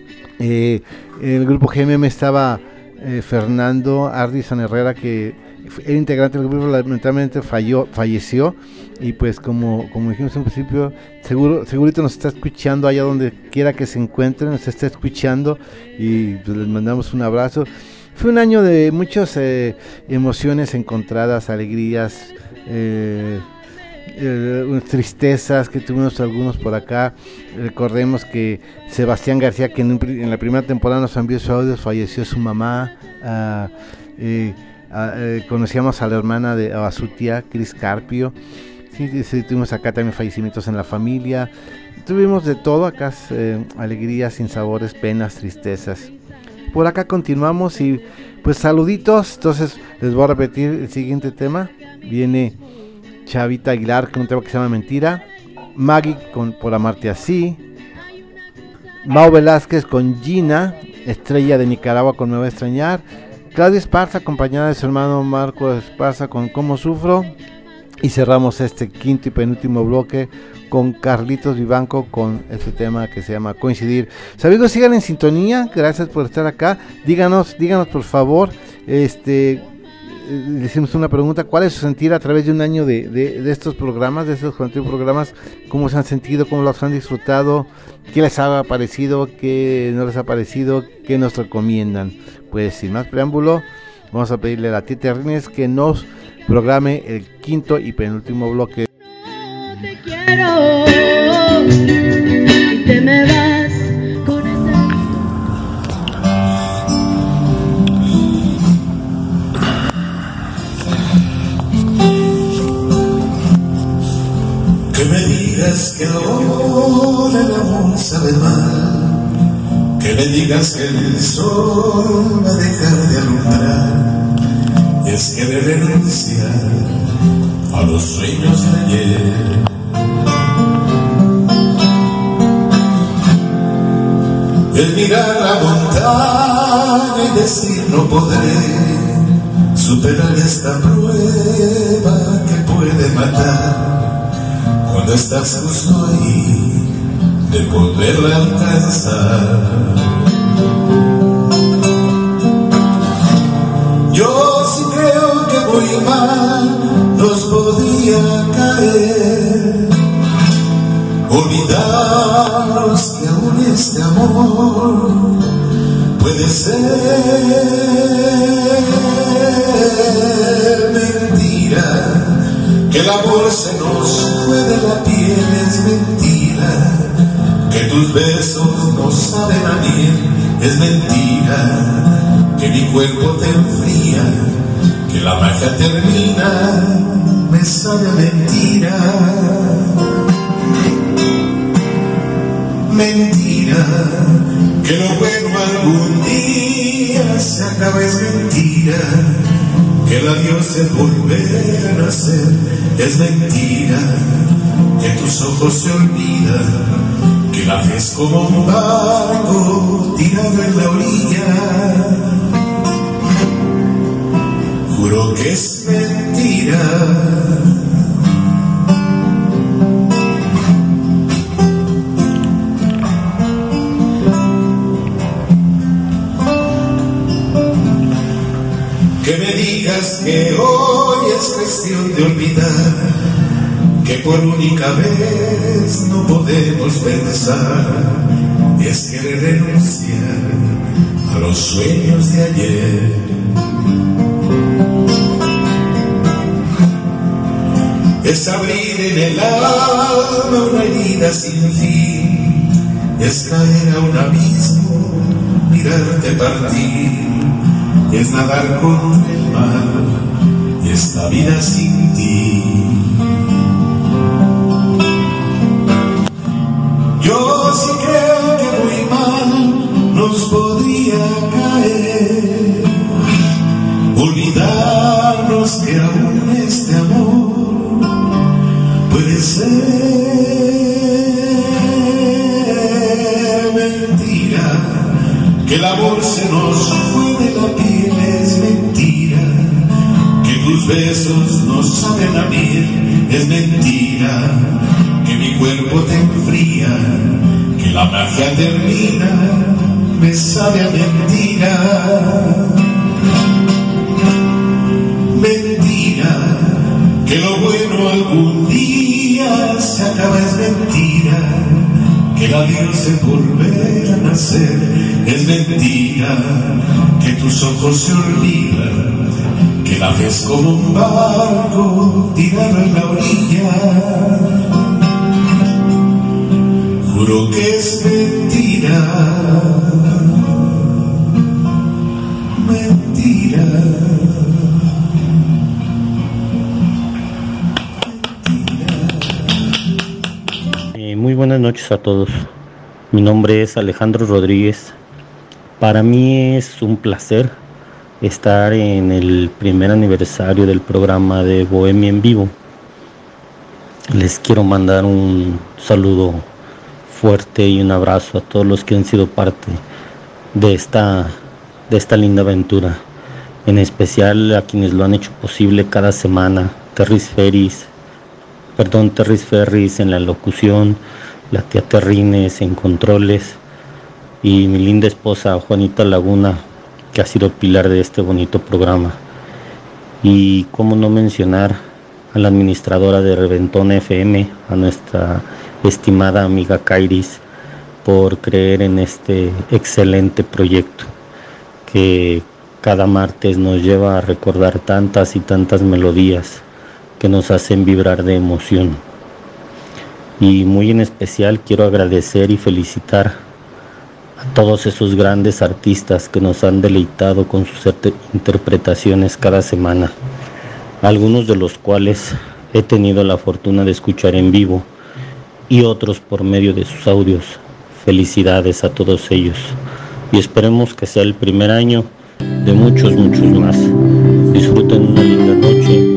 eh, el grupo G M M estaba eh, Fernando Ardison Herrera, que era integrante del grupo, lamentablemente falló, falleció. Y pues como, como dijimos en principio, seguro, segurito nos está escuchando allá donde quiera que se encuentren, nos está escuchando, y pues les mandamos un abrazo. Fue un año de muchas eh, emociones encontradas, alegrías, eh, eh, tristezas que tuvimos algunos por acá. Recordemos que Sebastián García, que en, un, en la primera temporada nos envió su audio, falleció su mamá. Uh, eh, uh, eh, conocíamos a la hermana de a su tía Cris Carpio. Sí, sí, tuvimos acá también fallecimientos en la familia. Tuvimos de todo acá, eh, alegrías, sinsabores, penas, tristezas. Por acá continuamos y pues saluditos. Entonces les voy a repetir el siguiente tema. Viene Chavita Aguilar con un tema que se llama Mentira. Maggie con Por Amarte Así. Mau Velázquez con Gina. Estrella de Nicaragua con Me Voy a Extrañar. Claudia Esparza acompañada de su hermano Marco Esparza con Cómo Sufro. Y cerramos este quinto y penúltimo bloque con Carlitos Vivanco con este tema que se llama Coincidir. Amigos, sigan en sintonía, gracias por estar acá. Díganos, díganos por favor, este, le hicimos una pregunta, ¿cuál es su sentir a través de un año de, de, de estos programas, de estos cuarenta y uno programas? ¿Cómo se han sentido? ¿Cómo los han disfrutado? ¿Qué les ha parecido? ¿Qué no les ha parecido? ¿Qué nos recomiendan? Pues sin más preámbulo, vamos a pedirle a la tía Terrines que nos programe el quinto y penúltimo bloque. Te quiero y te me vas con esa... Que me digas que ahora el amor sabe mal, que me digas que el sol va a dejar de alumbrar, es que de renunciar a los sueños de ayer. El mirar la montaña y decir no podré superar esta prueba que puede matar, cuando estás justo ahí de poderla alcanzar. Yo sí creo que muy mal nos podía caer, olvidarnos que aún este amor puede ser mentira, que el amor se nos fue de la piel, es mentira, que tus besos no saben a miel, es mentira, que mi cuerpo te enfría, que la magia termina, me sabe a mentira. Mentira, que lo bueno algún día se acaba, es mentira, que el adiós es volver a nacer, es mentira, que tus ojos se olvidan, que la ves como un barco tirado en la orilla. Juro que es mentira. Que me digas que hoy es cuestión de olvidar, que por única vez no podemos pensar, es querer renunciar a los sueños de ayer. Es abrir en el alma una herida sin fin, es caer a un abismo, mirarte partir, es nadar contra el mar, y esta vida sin ti. Yo sí creo que muy mal nos podría caer, olvidarnos que aún este amor puede ser mentira, que el amor se nos fue de la piel, es mentira, que tus besos no saben a miel, es mentira, que mi cuerpo te enfría, que la magia termina, me sabe a mentira. Mentira, que lo bueno algún día se acaba, es mentira, que el adiós es volver a nacer, es mentira, que tus ojos se olvidan, que la ves como un barco tirado en la orilla. Juro que es mentira, mentira. Muy buenas noches a todos. Mi nombre es Alejandro Rodríguez. Para mí es un placer estar en el primer aniversario del programa de Bohemia en Vivo. Les quiero mandar un saludo fuerte y un abrazo a todos los que han sido parte de esta, de esta linda aventura. En especial a quienes lo han hecho posible cada semana. Terris Ferris, perdón, Terris Ferris en la locución, la tía Terrines en controles y mi linda esposa Juanita Laguna, que ha sido pilar de este bonito programa. Y cómo no mencionar a la administradora de Reventón F M, a nuestra estimada amiga Kairis, por creer en este excelente proyecto que cada martes nos lleva a recordar tantas y tantas melodías que nos hacen vibrar de emoción. Y muy en especial quiero agradecer y felicitar a todos esos grandes artistas que nos han deleitado con sus interpretaciones cada semana, algunos de los cuales he tenido la fortuna de escuchar en vivo y otros por medio de sus audios. Felicidades a todos ellos y esperemos que sea el primer año de muchos, muchos más. Disfruten una linda noche.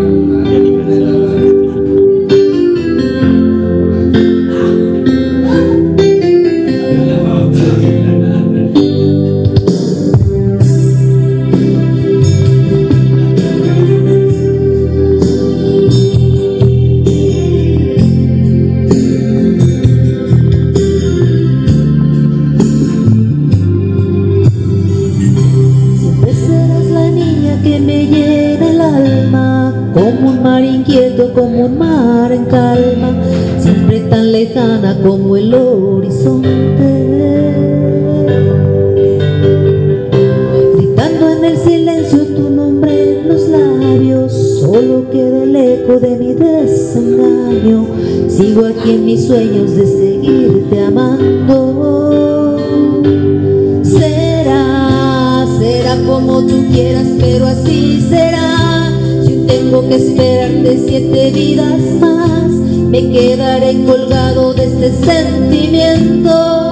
Como un mar en calma, siempre tan lejana como el horizonte, gritando en el silencio tu nombre en los labios, solo queda el eco de mi desengaño. Sigo aquí en mis sueños de seguirte amando. Será, será como tú quieras, pero así será. Tengo que esperarte siete vidas más, me quedaré colgado de este sentimiento.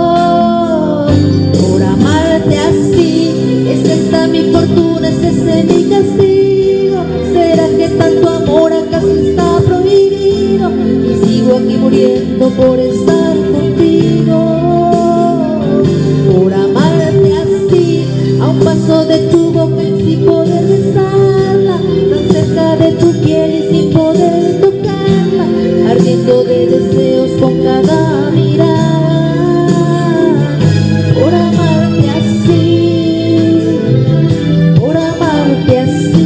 Por amarte así, es esta mi fortuna, es ese mi castigo. ¿Será que tanto amor acaso está prohibido? Y sigo aquí muriendo por estar contigo. Por amarte así, a un paso de tu boca y sin poder besarla, cerca de tu piel y sin poder tocarla, ardiendo de deseos con cada mirada. Por amarte así, por amarte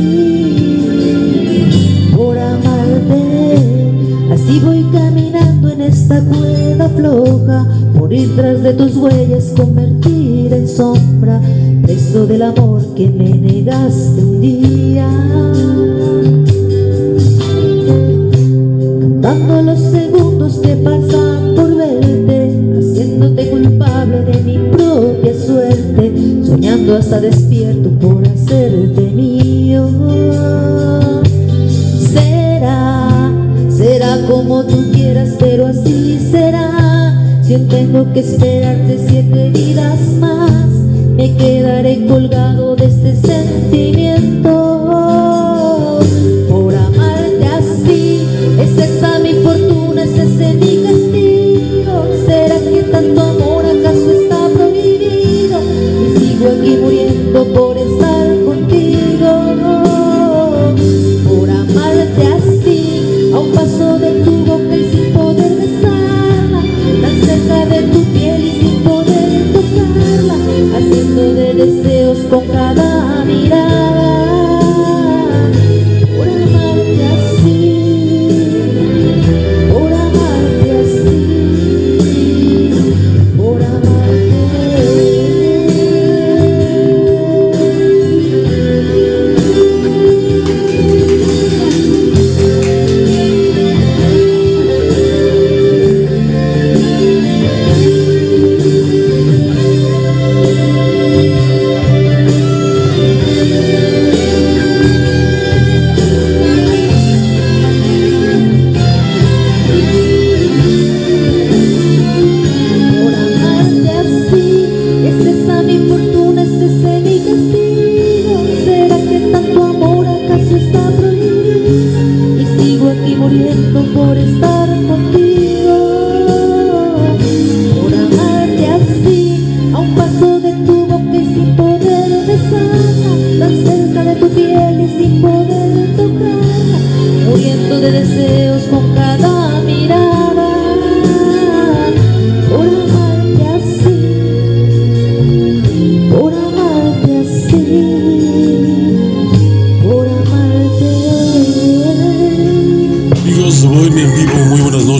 así, por amarte así voy caminando en esta cuerda floja, por ir tras de tus huellas, convertir en sombra, preso del amor que me negaste un día. Contando los segundos que pasan por verte, haciéndote culpable de mi propia suerte, soñando hasta despierto por hacerte mío. Será, será como tú quieras, pero así será. Si yo tengo que esperarte siete vidas más, me quedaré colgado de este sentimiento. Por amarte así, es esa mi fortuna, es ese mi castigo. ¿Será que tanto amor acaso está prohibido? Y sigo aquí muriendo por estar contigo. Por amarte así, a un paso de tu boca y sin poder besarla, tan cerca de tu piel y sin poder tocarla, haciendo de deseos con cada mirada. Por amarte así, por amarte así, por amarte.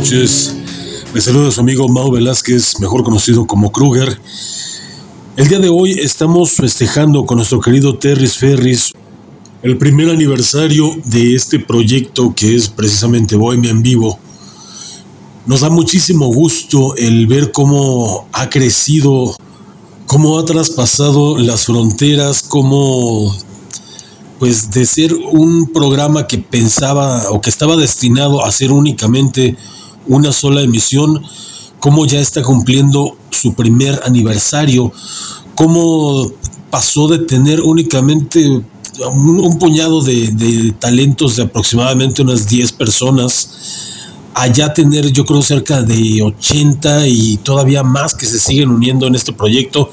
noches. Me saluda su amigo Mau Velázquez, mejor conocido como Kruger. El día de hoy estamos festejando con nuestro querido Terris Ferris el primer aniversario de este proyecto que es precisamente Bohemia en Vivo. Nos da muchísimo gusto el ver cómo ha crecido, cómo ha traspasado las fronteras, cómo pues de ser un programa que pensaba o que estaba destinado a ser únicamente una sola emisión, cómo ya está cumpliendo su primer aniversario, cómo pasó de tener únicamente un, un puñado de, de talentos de aproximadamente unas diez personas a ya tener, yo creo, cerca de ochenta y todavía más que se siguen uniendo en este proyecto.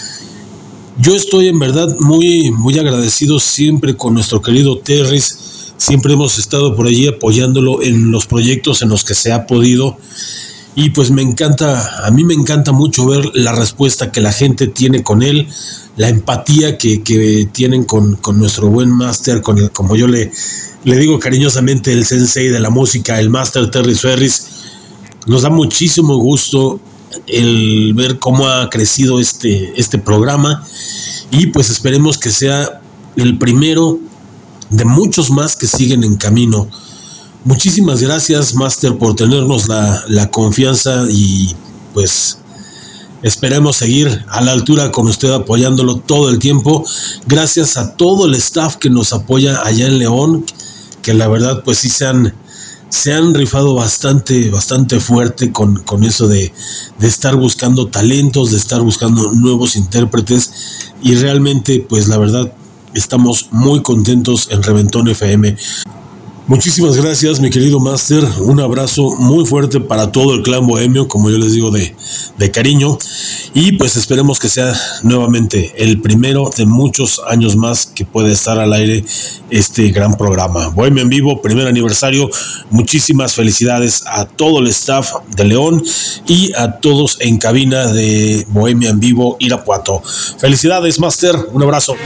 Yo estoy en verdad muy, muy agradecido siempre con nuestro querido Terris. Siempre hemos estado por allí apoyándolo en los proyectos en los que se ha podido. Y pues me encanta, a mí me encanta mucho ver la respuesta que la gente tiene con él, la empatía que, que tienen con, con nuestro buen máster, con el, como yo le, le digo cariñosamente, el sensei de la música, el máster Terris Ferris. Nos da muchísimo gusto el ver cómo ha crecido este, este programa, y pues esperemos que sea el primero de muchos más que siguen en camino. Muchísimas gracias, Master, por tenernos la, la confianza, y pues esperemos seguir a la altura con usted apoyándolo todo el tiempo. Gracias a todo el staff que nos apoya allá en León, que la verdad pues sí se han se han rifado bastante, bastante fuerte con, con eso de, de estar buscando talentos, de estar buscando nuevos intérpretes, y realmente pues la verdad estamos muy contentos en Reventón F M. Muchísimas gracias, mi querido Máster. Un abrazo muy fuerte para todo el clan bohemio, como yo les digo de, de cariño. Y pues esperemos que sea nuevamente el primero de muchos años más que puede estar al aire este gran programa. Bohemia en Vivo, primer aniversario. Muchísimas felicidades a todo el staff de León y a todos en cabina de Bohemia en Vivo Irapuato. Felicidades, Máster. Un abrazo.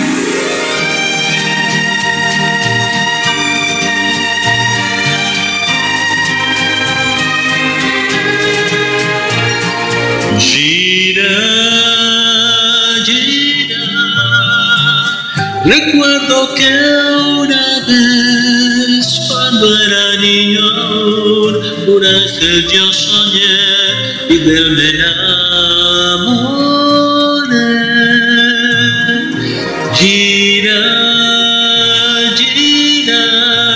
Gina, Gina, recuerdo que una vez cuando era niño un ángel yo soñé y de él me enamoré. Gina, Gina,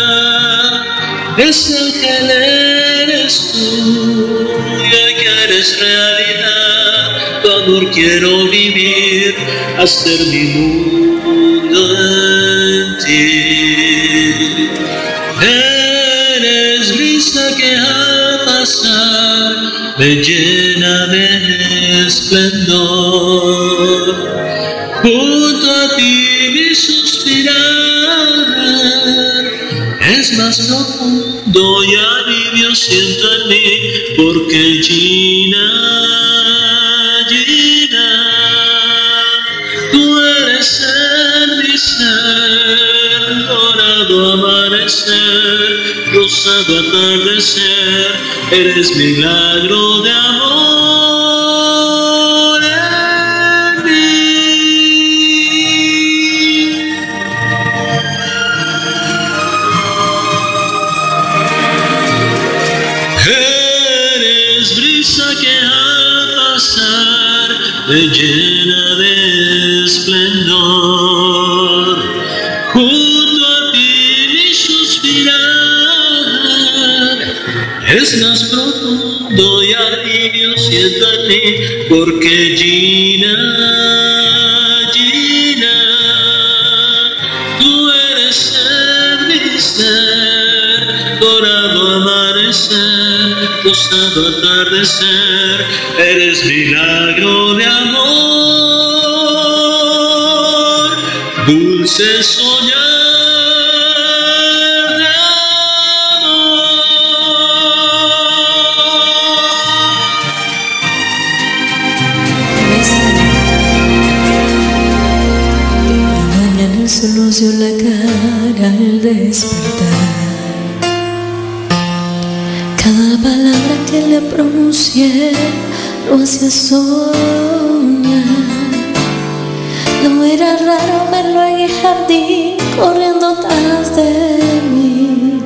ese ángel eres tú, y hoy que eres realidad quiero vivir, hacer mi mundo en ti. Eres brisa que al pasar me llena de esplendor. Junto a ti mi suspirar es más profundo y alivio siento en mí, porque Gina, Gina, tú eres en mi ser, dorado amanecer, rosado atardecer, eres milagro de amor en mí. Eres brisa que al pasar me llena de esplendor. Junto a ti mi suspirar es más profundo y alivio siento en mí, porque Gina, Gina, tú eres en mi ser, dorado amanecer, rosado atardecer, eres milagro de amor, dulce soñar de amor. La mañana el sol nos dio la cara al despertar. Cada palabra que le pronuncié lo hacía soñar. No era raro verlo en el jardín corriendo tras de mí,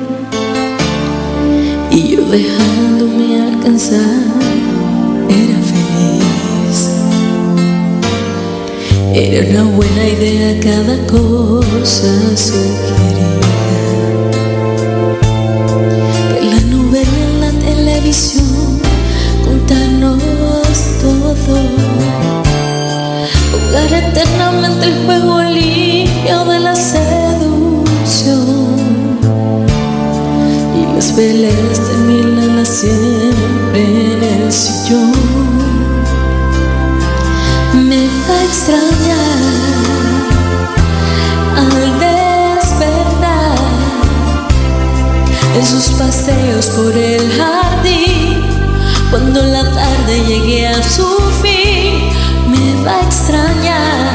y yo dejándome alcanzar era feliz. Era una buena idea cada cosa sugerida. Ver la novela en la televisión, contarnos todo, jugar eternamente el juego limpio de la seducción, y las peleas terminan siempre en el sillón. Me va a extrañar al despertar en sus paseos por el jardín, cuando la tarde llegue a su fin. Me va a extrañar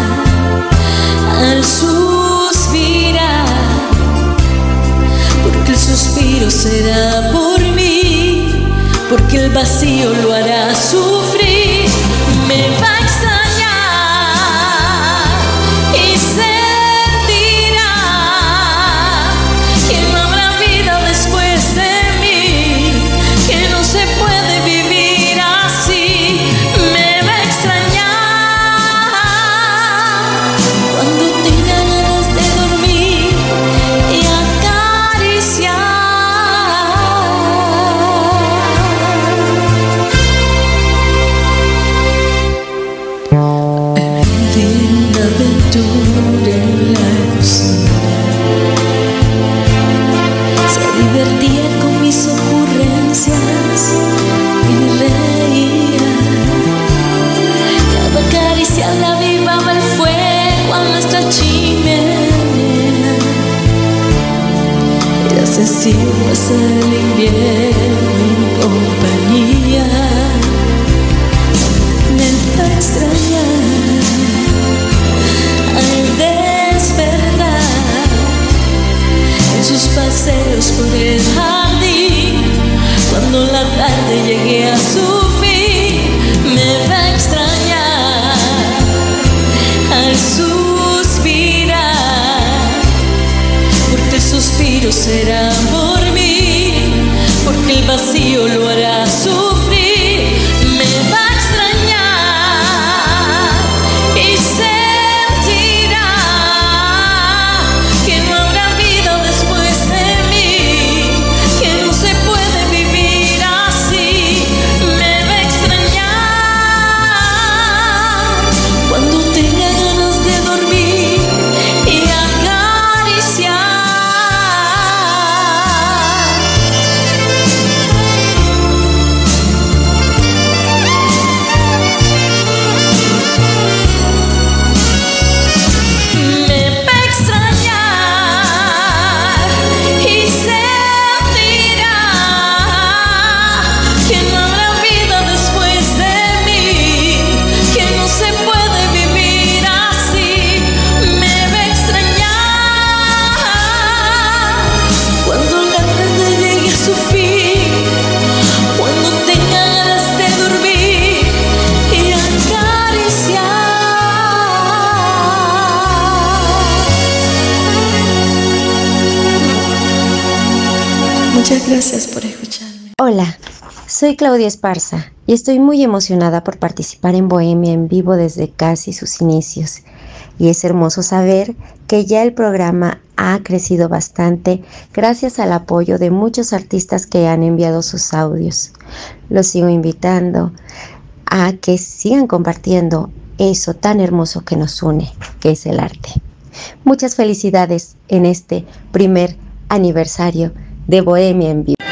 al suspirar, porque el suspiro será por mí, porque el vacío lo hará sufrir. Me va a extrañar y sentirá que no habrá vida después de mí, que no se puede vivir así. Me va a extrañar cuando tenga ganas de dormir y acariciar. Una aventura en la cocina, se divertía con mis ocurrencias y reía. Cada caricia la avivaba el fuego a nuestra chimenea. Era sencillo pasar el invierno en compañía. Me va a extrañar al despertar en sus paseos por el jardín, cuando la tarde llegue a su fin. Me va a extrañar al suspirar, porque el suspiro será por mí, porque el vacío lo hará sufrir. Me va a extrañar y sentirá que no habrá vida después de mí, que no se puede vivir así. Me va a extrañar cuando tenga ganas de dormir y acariciar. Me va a extrañar y sentirá que no habrá vida después de mí, que no se puede vivir así. Me va a extrañar cuando la tarde llegue a su fin, cuando tenga ganas de dormir y acariciar. Muchas gracias por escucharme. Hola, soy Claudia Esparza y estoy muy emocionada por participar en Bohemia en Vivo desde casi sus inicios. Y es hermoso saber que ya el programa ha crecido bastante gracias al apoyo de muchos artistas que han enviado sus audios. Los sigo invitando a que sigan compartiendo eso tan hermoso que nos une, que es el arte. Muchas felicidades en este primer aniversario de Bohemia en Vivo.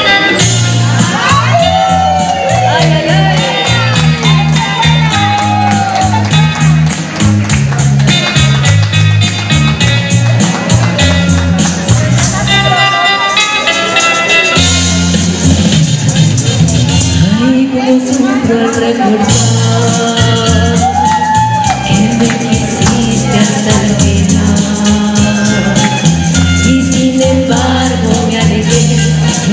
Ay, como sufro al recordar que me quisiste hasta el final, y sin embargo me alegré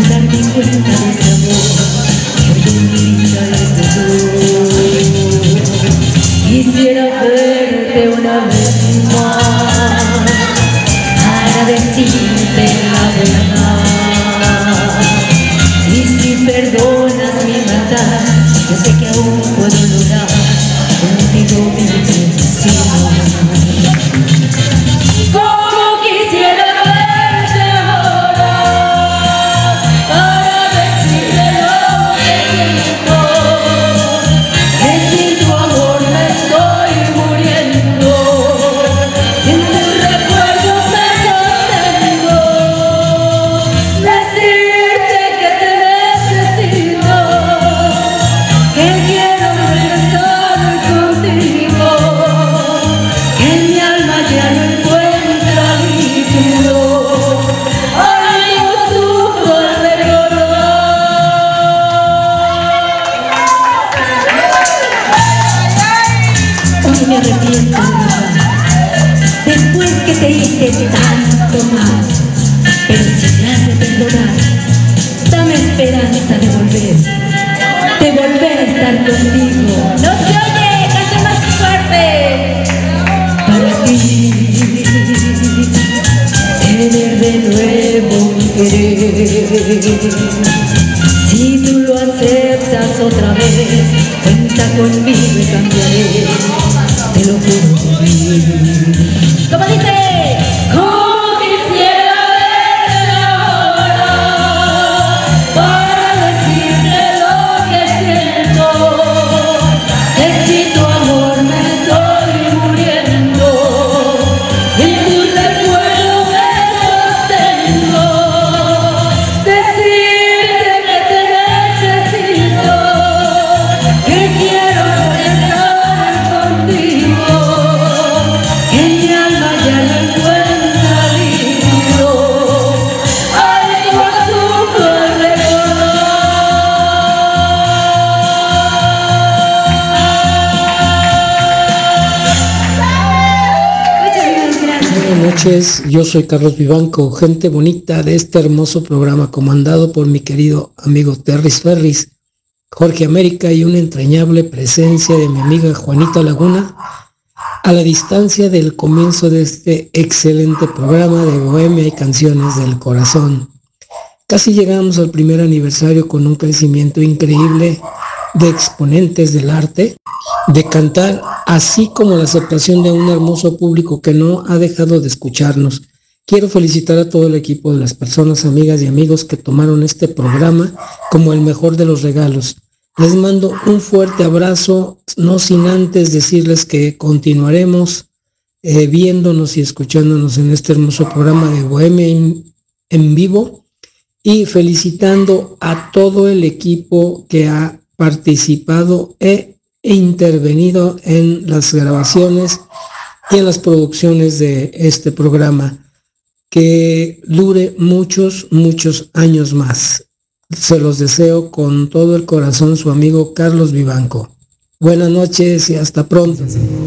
te hice tanto mal, pero sin de perdonar, dame esperanza de volver, de volver a estar contigo. ¡No se oye! ¡Cante más fuerte! Para ti, tener de nuevo un querer. Si tú lo aceptas otra vez, cuenta conmigo y cambiaré, te lo juro por mí. ¿Cómo dice? Como quisiera verte ahora para decirte lo que siento. Que si tu amor me estoy muriendo y tu recuerdo me sostengo. Decirte que te necesito, que quiero estar contigo. Que mi alma ya no encuentra alivio. Ay, por tu Buenas noches, yo soy Carlos Vivanco, gente bonita de este hermoso programa comandado por mi querido amigo Terris Ferris, Jorge América y una entrañable presencia de mi amiga Juanita Laguna a la distancia del comienzo de este excelente programa de Bohemia y Canciones del Corazón. Casi llegamos al primer aniversario con un crecimiento increíble de exponentes del arte, de cantar, así como la aceptación de un hermoso público que no ha dejado de escucharnos. Quiero felicitar a todo el equipo de las personas, amigas y amigos que tomaron este programa como el mejor de los regalos. Les mando un fuerte abrazo, no sin antes decirles que continuaremos eh, viéndonos y escuchándonos en este hermoso programa de Bohemia en, en vivo, y felicitando a todo el equipo que ha participado e, e intervenido en las grabaciones y en las producciones de este programa. Que dure muchos, muchos años más. Se los deseo con todo el corazón, su amigo Carlos Vivanco. Buenas noches y hasta pronto.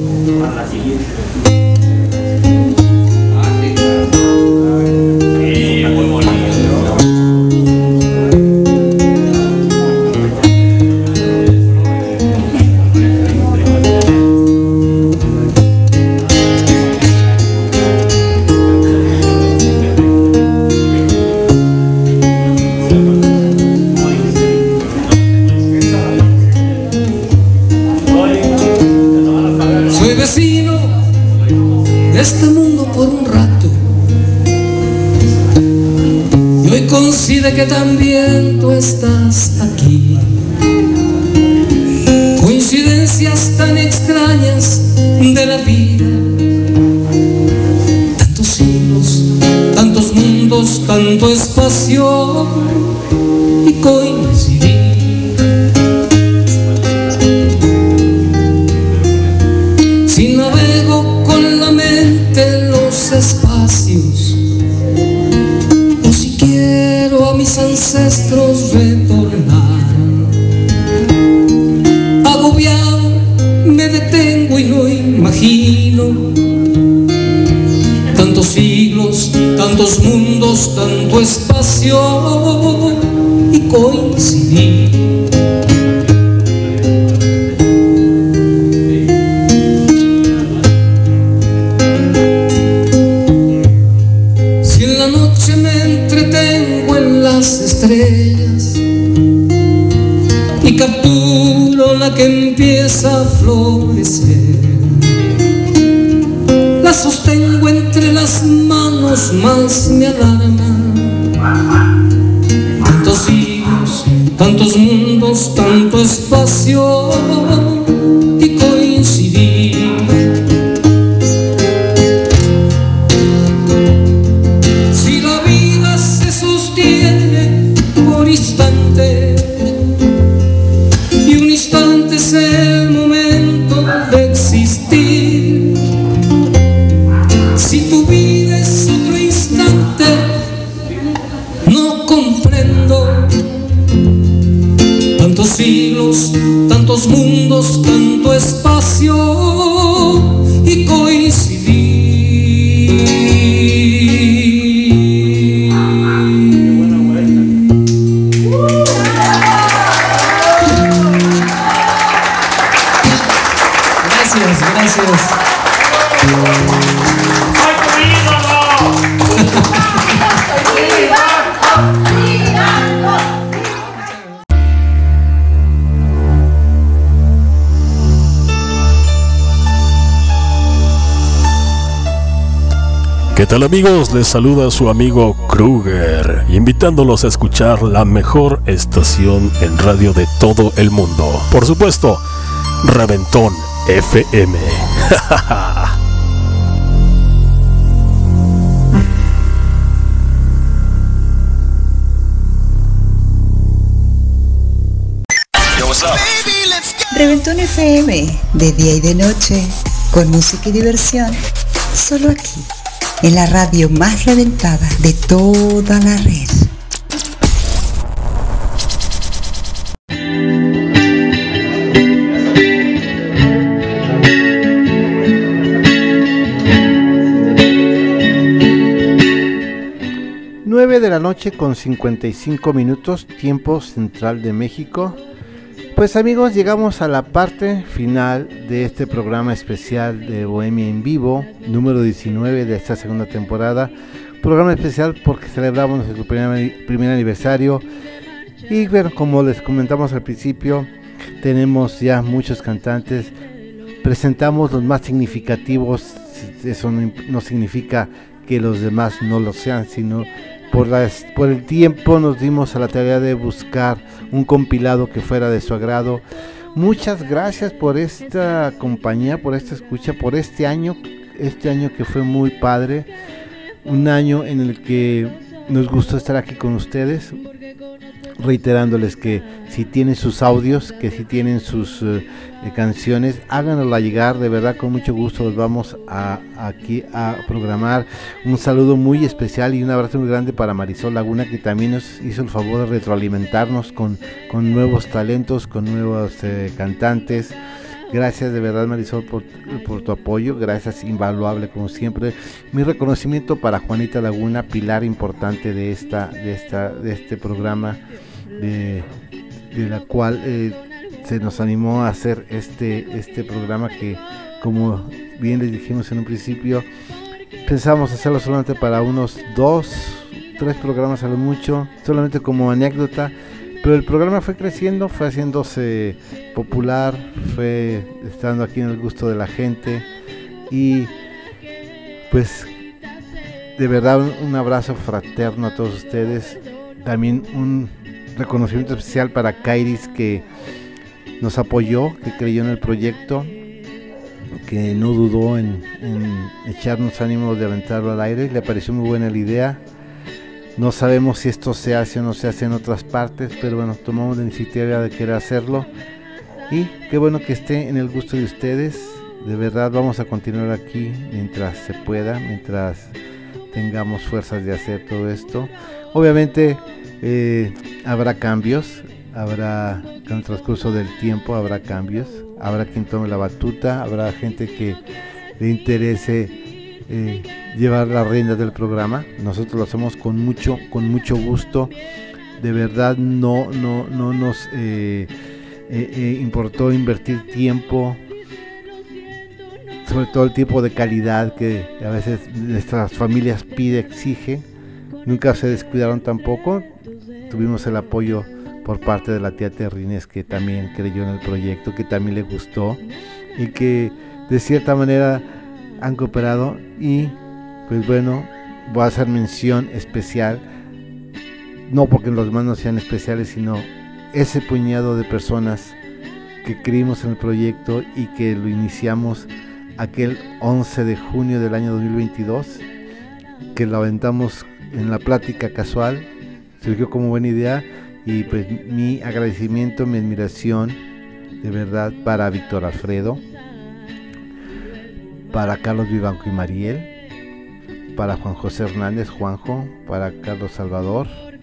Este mundo por un rato, y hoy coincide que también tú estás aquí. Coincidencias tan extrañas de la vida, tantos siglos, tantos mundos, tanto espacio y coincidir. Si navego con la mente los espacios, o si quiero a mis ancestros retornar, agobiado me detengo y no imagino tantos siglos, tantos mundos, tanto espacio y coincidir. Estrellas y capturo la que empieza a florecer, la sostengo entre las manos, más me alarma. Tantos siglos, tantos mundos, tanto espacio y coincidir. Y un instante es el momento de existir. Si tu vida es otro instante, no comprendo tantos siglos, tantos mundos, tanto espacio y coincidir. ¿Qué tal amigos? Les saluda su amigo Kruger, invitándolos a escuchar la mejor estación en radio de todo el mundo. Por supuesto, Reventón F M. Reventón F M, de día y de noche, con música y diversión, solo aquí, en la radio más reventada de toda la red. nueve de la noche con cincuenta y cinco minutos, tiempo central de México. Pues amigos, llegamos a la parte final de este programa especial de Bohemia en Vivo, número diecinueve de esta segunda temporada. Programa especial porque celebramos nuestro primer, primer aniversario. Y bueno, como les comentamos al principio, tenemos ya muchos cantantes. Presentamos los más significativos. Eso no, no significa que los demás no lo sean, sino por, las, por el tiempo nos dimos a la tarea de buscar un compilado que fuera de su agrado. Muchas gracias por esta compañía, por esta escucha, por este año, este año que fue muy padre, un año en el que nos gustó estar aquí con ustedes, reiterándoles que si tienen sus audios, que si tienen sus uh, eh, canciones, háganosla llegar, de verdad con mucho gusto los vamos a, a aquí a programar. Un saludo muy especial y un abrazo muy grande para Marisol Laguna, que también nos hizo el favor de retroalimentarnos con, con nuevos talentos, con nuevos eh, cantantes. Gracias de verdad, Marisol, por, por tu apoyo, gracias, invaluable como siempre. Mi reconocimiento para Juanita Laguna, pilar importante de esta, de esta, de este programa, de, de la cual eh, se nos animó a hacer este, este programa que, como bien les dijimos en un principio, pensábamos hacerlo solamente para unos dos, tres programas a lo mucho, solamente como anécdota. Pero el programa fue creciendo, fue haciéndose popular, fue estando aquí en el gusto de la gente y pues de verdad un, un abrazo fraterno a todos ustedes. También un reconocimiento especial para Kairis, que nos apoyó, que creyó en el proyecto, que no dudó en, en echarnos ánimo de aventarlo al aire. Le pareció muy buena la idea. No sabemos si esto se hace o no se hace en otras partes, pero bueno, tomamos la iniciativa de querer hacerlo. Y qué bueno que esté en el gusto de ustedes. De verdad vamos a continuar aquí mientras se pueda, mientras tengamos fuerzas de hacer todo esto. Obviamente eh, habrá cambios, habrá, con el transcurso del tiempo habrá cambios. Habrá quien tome la batuta, habrá gente que le interese Eh, llevar las riendas del programa. Nosotros lo hacemos con mucho con mucho gusto. De verdad no no no nos eh, eh, eh, importó invertir tiempo, sobre todo el tiempo de calidad que a veces nuestras familias pide, exige. Nunca se descuidaron tampoco. Tuvimos el apoyo por parte de la tía Terrines, que también creyó en el proyecto, que también le gustó y que de cierta manera han cooperado. Y pues bueno, voy a hacer mención especial, no porque los demás no sean especiales, sino ese puñado de personas que creímos en el proyecto y que lo iniciamos aquel once de junio del año dos mil veintidós, que lo aventamos en la plática casual, surgió como buena idea. Y pues mi agradecimiento, mi admiración de verdad para Víctor Alfredo, para Carlos Vivanco y Mariel, para Juan José Hernández, Juanjo, para Carlos Salvador,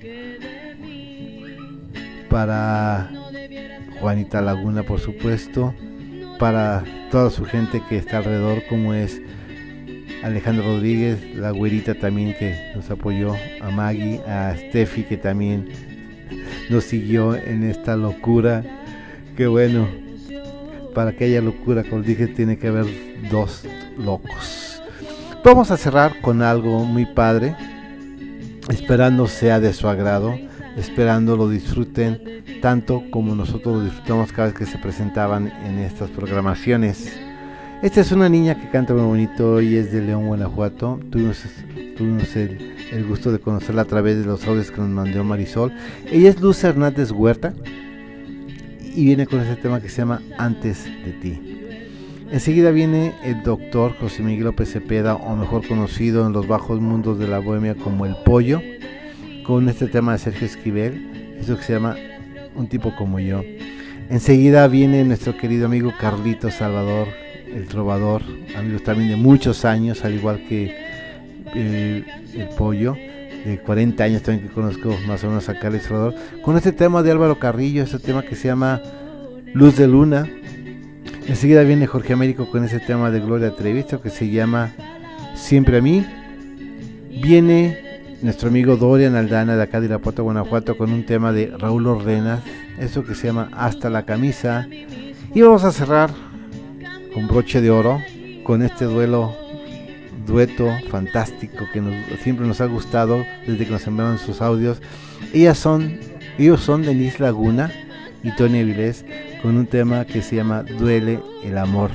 para Juanita Laguna, por supuesto, para toda su gente que está alrededor, como es Alejandro Rodríguez, la güerita también que nos apoyó, a Maggie, a Steffi que también nos siguió en esta locura. Que bueno, para que haya locura, como dije, tiene que haber dos locos. Vamos a cerrar con algo muy padre, esperando sea de su agrado, esperando lo disfruten tanto como nosotros lo disfrutamos cada vez que se presentaban en estas programaciones. Esta es una niña que canta muy bonito y es de León, Guanajuato. Tuvimos, tuvimos el, el gusto de conocerla a través de los audios que nos mandó Marisol. Ella es Luz Hernández Huerta y viene con ese tema que se llama Antes de ti. Enseguida viene el doctor José Miguel López Cepeda, o mejor conocido en los bajos mundos de la bohemia como El Pollo, con este tema de Sergio Esquivel, eso que se llama Un tipo como yo. Enseguida viene nuestro querido amigo Carlito Salvador, el trovador, amigos también de muchos años, al igual que eh, El Pollo, de cuarenta años también que conozco más o menos a Carlito Salvador, con este tema de Álvaro Carrillo, este tema que se llama Luz de Luna. Enseguida viene Jorge Américo con ese tema de Gloria Trevi, que se llama Siempre a mí. Viene nuestro amigo Dorian Aldana de acá de Irapuato, Guanajuato, con un tema de Raúl Ordenas, eso que se llama Hasta la camisa. Y vamos a cerrar con broche de oro con este duelo dueto fantástico que nos, siempre nos ha gustado desde que nos enviaron sus audios. Ellas son, ellos son Denise Laguna y Tony Avilés, con un tema que se llama Duele el amor.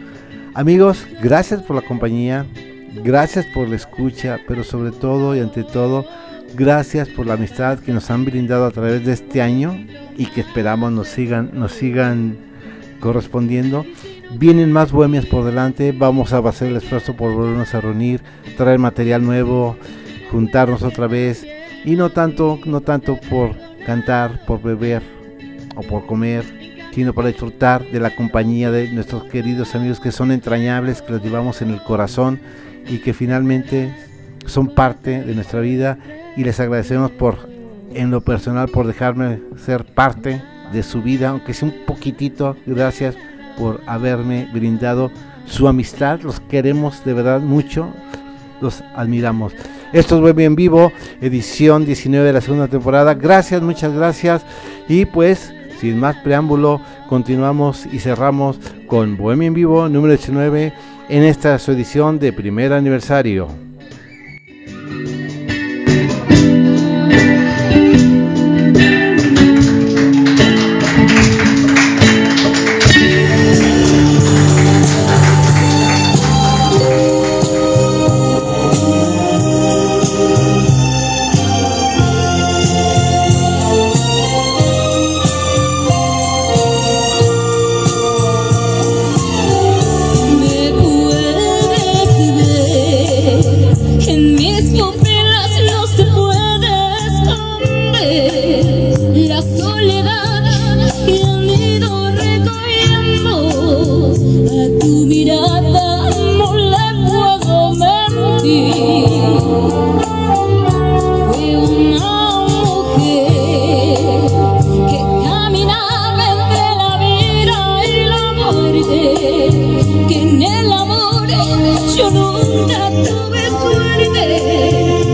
Amigos, gracias por la compañía, gracias por la escucha, pero sobre todo y ante todo, gracias por la amistad que nos han brindado a través de este año y que esperamos nos sigan, nos sigan correspondiendo. Vienen más bohemias por delante, vamos a hacer el esfuerzo por volvernos a reunir, traer material nuevo, juntarnos otra vez, y no tanto, no tanto por cantar, por beber o por comer, sino para disfrutar de la compañía de nuestros queridos amigos que son entrañables, que los llevamos en el corazón y que finalmente son parte de nuestra vida, y les agradecemos por, en lo personal, por dejarme ser parte de su vida, aunque sea un poquitito. Gracias por haberme brindado su amistad, los queremos de verdad mucho, los admiramos. Esto es Bohemia en Vivo, edición diecinueve de la segunda temporada. Gracias, muchas gracias, y pues sin más preámbulo, continuamos y cerramos con Bohemia en Vivo número diecinueve en esta su edición de primer aniversario. Que en el amor yo nunca tuve suerte.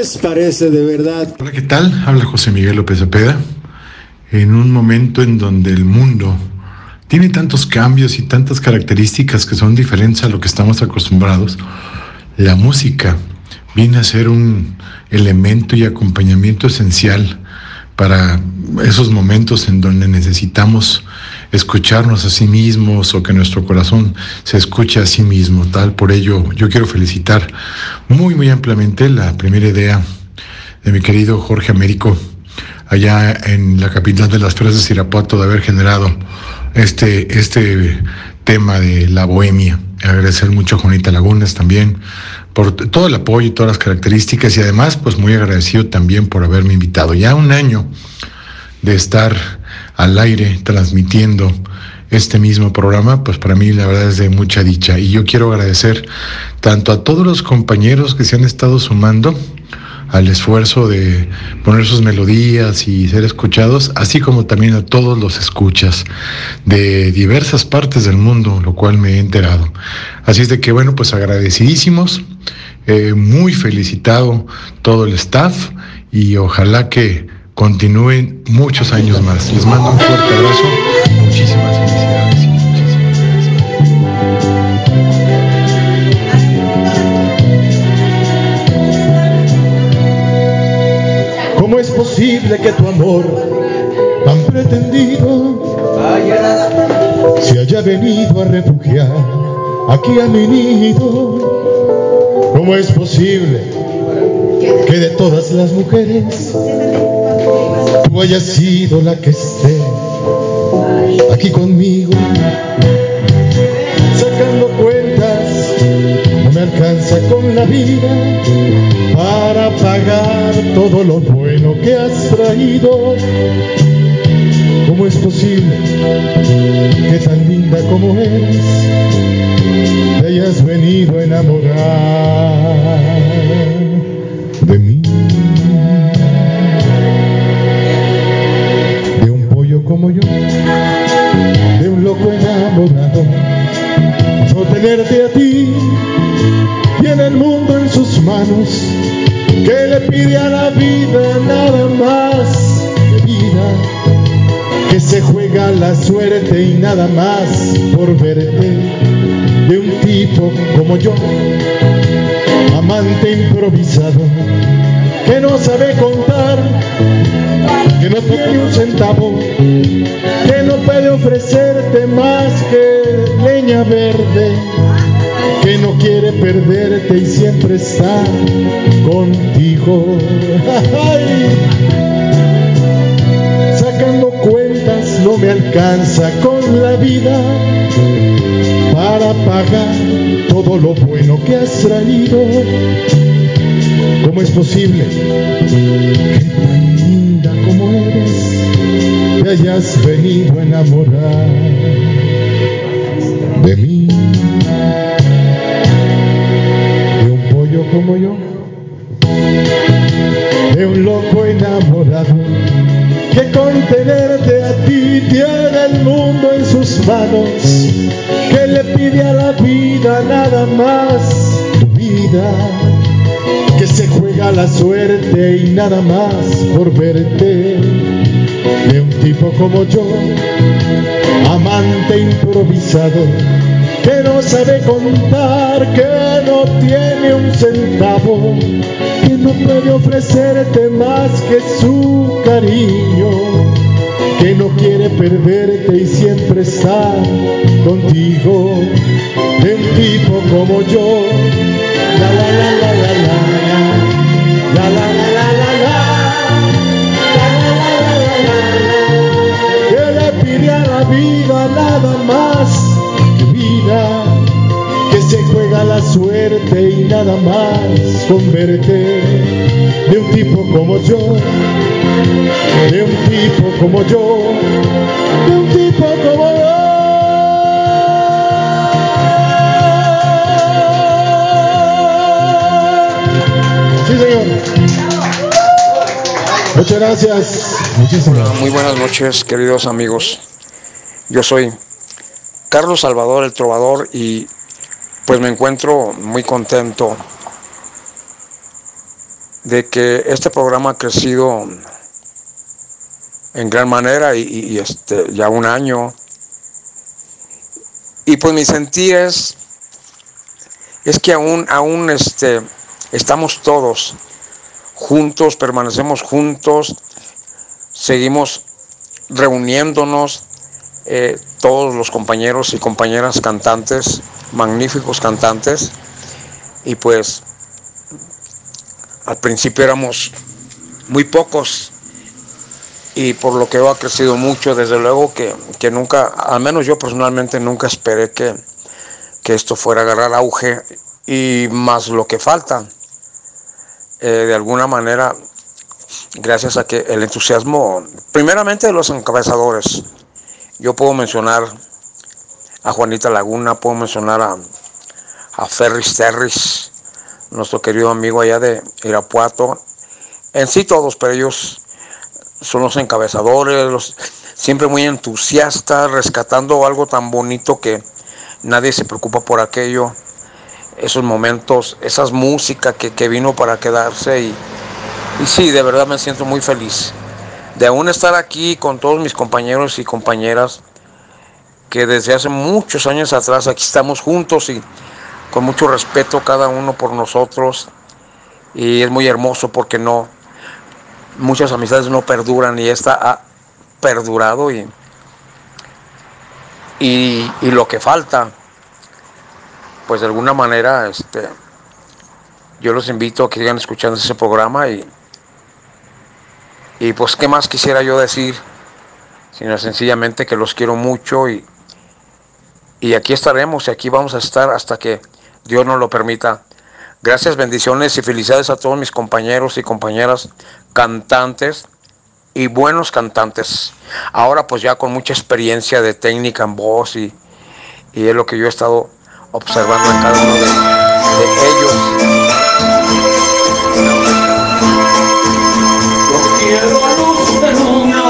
les parece de verdad? Hola, ¿qué tal? Habla José Miguel López Cepeda. En un momento en donde el mundo tiene tantos cambios y tantas características que son diferentes a lo que estamos acostumbrados, la música viene a ser un elemento y acompañamiento esencial para esos momentos en donde necesitamos escucharnos a sí mismos o que nuestro corazón se escuche a sí mismo. Tal por ello yo quiero felicitar muy muy ampliamente la primera idea de mi querido Jorge Américo allá en la capital de las fresas, Irapuato, de haber generado este, este tema de la bohemia. Agradecer mucho a Juanita Lagunas también por todo el apoyo y todas las características, y además pues muy agradecido también por haberme invitado. Ya un año de estar al aire transmitiendo este mismo programa, pues para mí la verdad es de mucha dicha, y yo quiero agradecer tanto a todos los compañeros que se han estado sumando al esfuerzo de poner sus melodías y ser escuchados, así como también a todos los escuchas de diversas partes del mundo, lo cual me he enterado. Así es de que bueno, pues agradecidísimos, eh, muy felicitado todo el staff, y ojalá que continúen muchos años más. Les mando un fuerte abrazo, muchísimas felicidades. ¿Cómo es posible que tu amor tan pretendido se haya venido a refugiar aquí a mi nido? ¿Cómo es posible que de todas las mujeres tú hayas sido la que esté aquí conmigo? Sacando cuentas, no me alcanza con la vida para pagar todo lo bueno que has traído. ¿Cómo es posible que tan linda como eres te hayas venido a enamorar de mí? De un pollo como yo, de un loco enamorado, no tenerte a ti y en el mundo en sus manos, que le pide a la vida nada más de vida, que se juega la suerte y nada más por verte, de un tipo como yo, amante improvisado, que no sabe contar, que no tiene un centavo, que no puede ofrecerte más que leña verde, que no quiere perderte y siempre está contigo. Sacando cuentas no me alcanza con la vida para pagar todo lo bueno que has traído. ¿Cómo es posible que tan linda como eres te hayas venido a enamorar de mí? Como yo, de un loco enamorado, que con tenerte a ti tiene el mundo en sus manos, que le pide a la vida nada más tu vida, que se juega la suerte y nada más por verte, de un tipo como yo, amante improvisado, que no sabe contar, que no tiene un centavo, que no puede ofrecerte más que su cariño, que no quiere perderte y siempre está contigo, de un tipo como yo, la la la la la la, la la la la la la, que le pide a la vida nada más vida, que se juega la suerte y nada más con verte, de un tipo como yo, de un tipo como yo, de un tipo como yo. Sí, señor. Muchas gracias. Muchísimas gracias. Muy buenas noches, queridos amigos. Yo soy Carlos Salvador, el trovador, y pues me encuentro muy contento de que este programa ha crecido en gran manera y, y este, ya un año. Y pues mi sentir es, es que aún, aún este, estamos todos juntos, permanecemos juntos, seguimos reuniéndonos, eh, todos los compañeros y compañeras cantantes, magníficos cantantes, y pues al principio éramos muy pocos y por lo que ha crecido mucho. Desde luego que, que nunca, al menos yo personalmente nunca esperé que, que esto fuera a agarrar auge, y más lo que falta. Eh, de alguna manera, gracias a que el entusiasmo, primeramente de los encabezadores, yo puedo mencionar a Juanita Laguna, puedo mencionar a, a Ferris Terris, nuestro querido amigo allá de Irapuato, en sí todos, pero ellos son los encabezadores, los, siempre muy entusiastas, rescatando algo tan bonito que nadie se preocupa por aquello, esos momentos, esas músicas que, que vino para quedarse, y, y sí, de verdad me siento muy feliz de aún estar aquí con todos mis compañeros y compañeras que desde hace muchos años atrás aquí estamos juntos y con mucho respeto cada uno por nosotros, y es muy hermoso porque no, muchas amistades no perduran y esta ha perdurado, y, y, y lo que falta, pues de alguna manera este, yo los invito a que sigan escuchando ese programa, y, y pues qué más quisiera yo decir, sino sencillamente que los quiero mucho, y, y aquí estaremos, y aquí vamos a estar hasta que Dios nos lo permita. Gracias, bendiciones y felicidades a todos mis compañeros y compañeras cantantes y buenos cantantes. Ahora pues ya con mucha experiencia de técnica en voz, y, y es lo que yo he estado observando en cada uno de, de ellos. Yo quiero luz de luna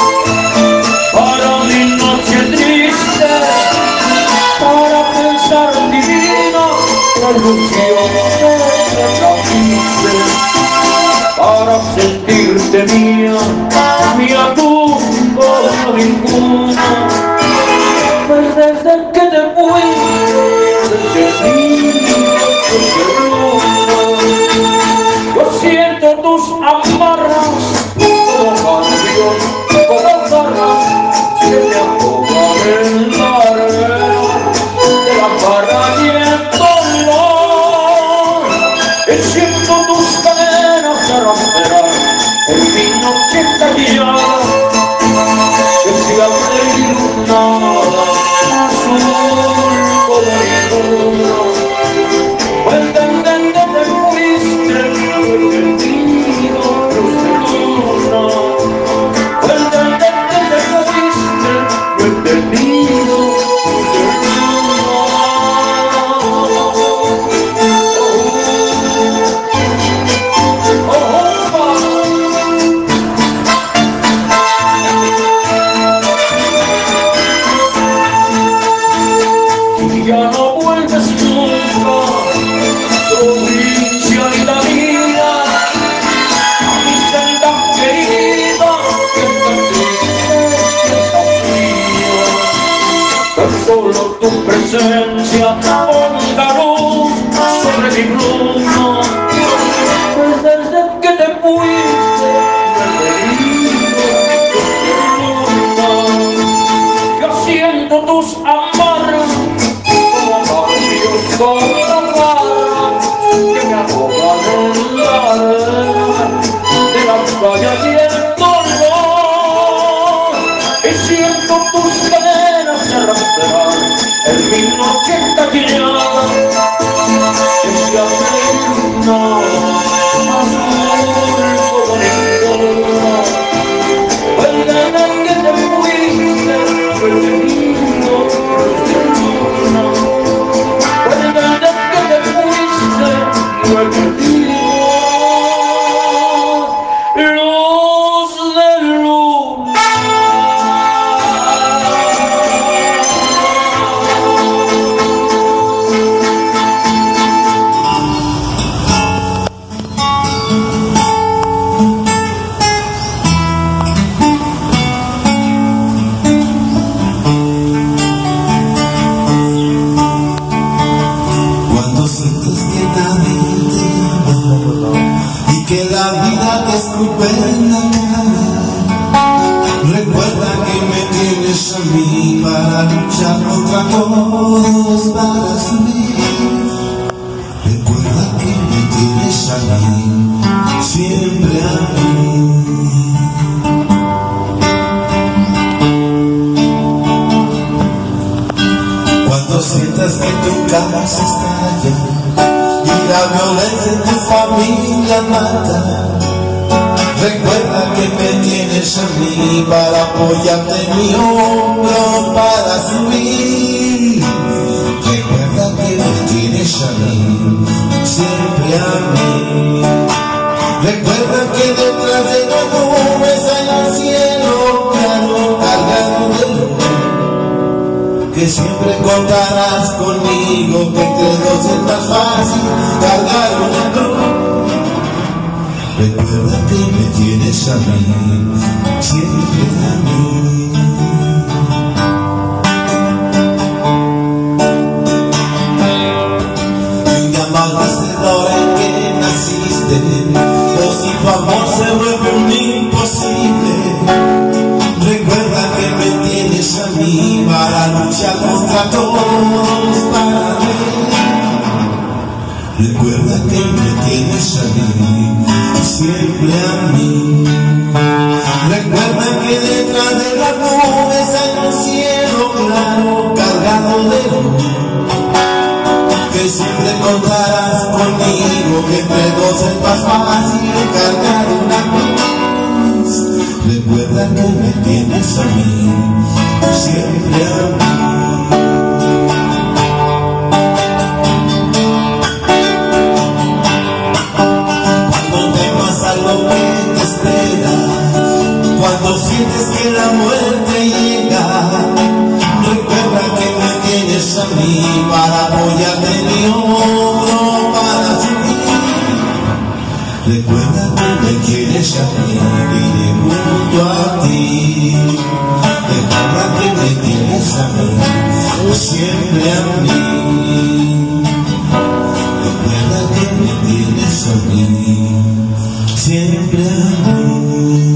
para mi noche triste, para pensar divina la ilusión de la vida, para sentirte mía, mía tú como ninguna. Pues desde que te fuiste, desde niño, desde luna, yo siento tus amarras como canción, como garras que me ahogan en la arena de la barra y el dolor. Y siento tus cadenas arrastrar en mi noche callada, que se abre iluminada, azul como ninguna. Pues desde que te fuiste, fue sentido luz de luna. Pues desde que te fuiste, fue entendido luz de luna. Oh, oh, oh. Y ya no vuelves nunca, provincialidad mía, a mi senda querida, que está triste, que está fría. Tan solo tu presencia ponga luz sobre mi pluma. Pues desde que te fuiste, me he querido tu luna. Yo siento tus amarras como barrios, como garras que me ahogan en la arena de las vallas y el dolor. Y siento tus cadenas arrastrar en mi noche callada, que se abre iluminada, azul como ninguna. Pues desde que te fuiste, fue tenido luz de luna. Pues desde que te fuiste, fue tenido luz de luna. y que la vida te escupe en la cara. Recuerda que me tienes a mí para luchar contra todos, para subir. Recuerda que me tienes a mí, siempre a mí. Cuando sientas que tu casa estalla y la violencia en tu familia mata, recuerda que me tienes a mí para apoyarte en mi hombro, para subir. Recuerda que me tienes a mí, siempre a mí. Recuerda que detrás de las nubes hay un cielo claro, cargado de luz, que siempre contarás conmigo, que entre dos es más fácil cargar una cruz. Recuerda que me tienes a mí, siempre a mí. Y llamas desde la hora en que naciste, o si tu amor se vuelve un imposible. Recuerda que me tienes a mí para luchar contra todos, para mí. Recuerda que me tienes a mí, siempre a mí. Recuerda que detrás de las nubes hay un cielo claro, cargado de luz, que siempre contarás conmigo, que entre dos es más fácil cargar una cruz. Recuerda que me tienes a mí, siempre a mí. Lo que te espera, cuando sientes que la muerte llega, recuerda que me tienes a mí para apoyarte en mi hombro, para subir. Recuerda que me tienes a mí, vine junto a ti. Recuerda que me tienes a mí, siempre a mí. Recuerda que me tienes a mí, siempre a mí.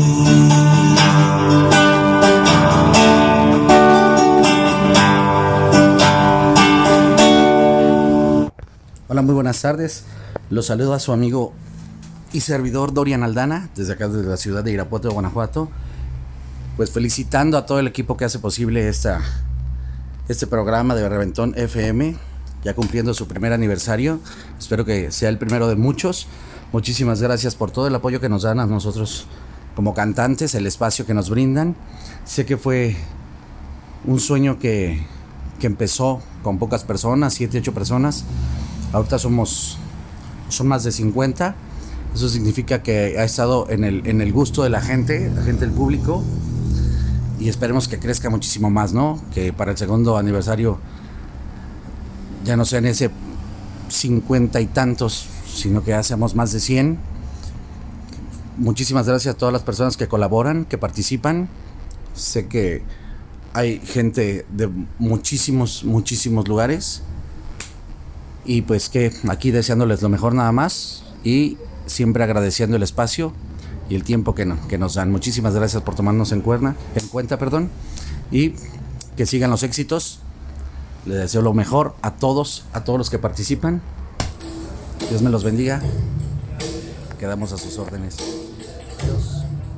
Hola, muy buenas tardes. Los saludo a su amigo y servidor Dorian Aldana, desde acá, desde la ciudad de Irapuato, Guanajuato. Pues felicitando a todo el equipo que hace posible esta, este programa de Reventón F M, ya cumpliendo su primer aniversario. Espero que sea el primero de muchos. Muchísimas gracias por todo el apoyo que nos dan a nosotros como cantantes, el espacio que nos brindan. Sé que fue un sueño que, que empezó con pocas personas, siete, ocho personas. Ahorita somos, son más de cincuenta. Eso significa que ha estado en el, en el gusto de la gente, la gente del público. Y esperemos que crezca muchísimo más, ¿no? Que para el segundo aniversario ya no sean ese cincuenta y tantos, sino que hacemos más de cien. Muchísimas gracias a todas las personas que colaboran, que participan. Sé que hay gente de muchísimos, muchísimos lugares. Y pues que aquí deseándoles lo mejor nada más. Y siempre agradeciendo el espacio y el tiempo que, no, que nos dan. Muchísimas gracias por tomarnos en, cuerna, en cuenta. Perdón, y que sigan los éxitos. Les deseo lo mejor a todos, a todos los que participan. Dios me los bendiga. Quedamos a sus órdenes. Adiós.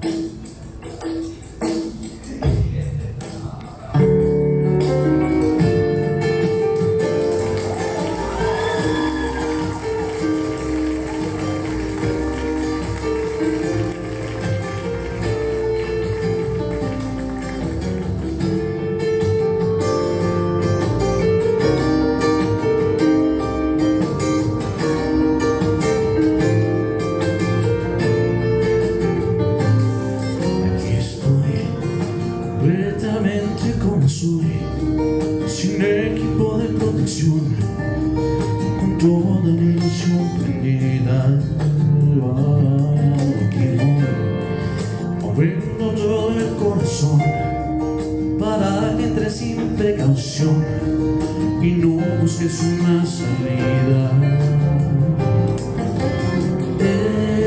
Y no busques una salida.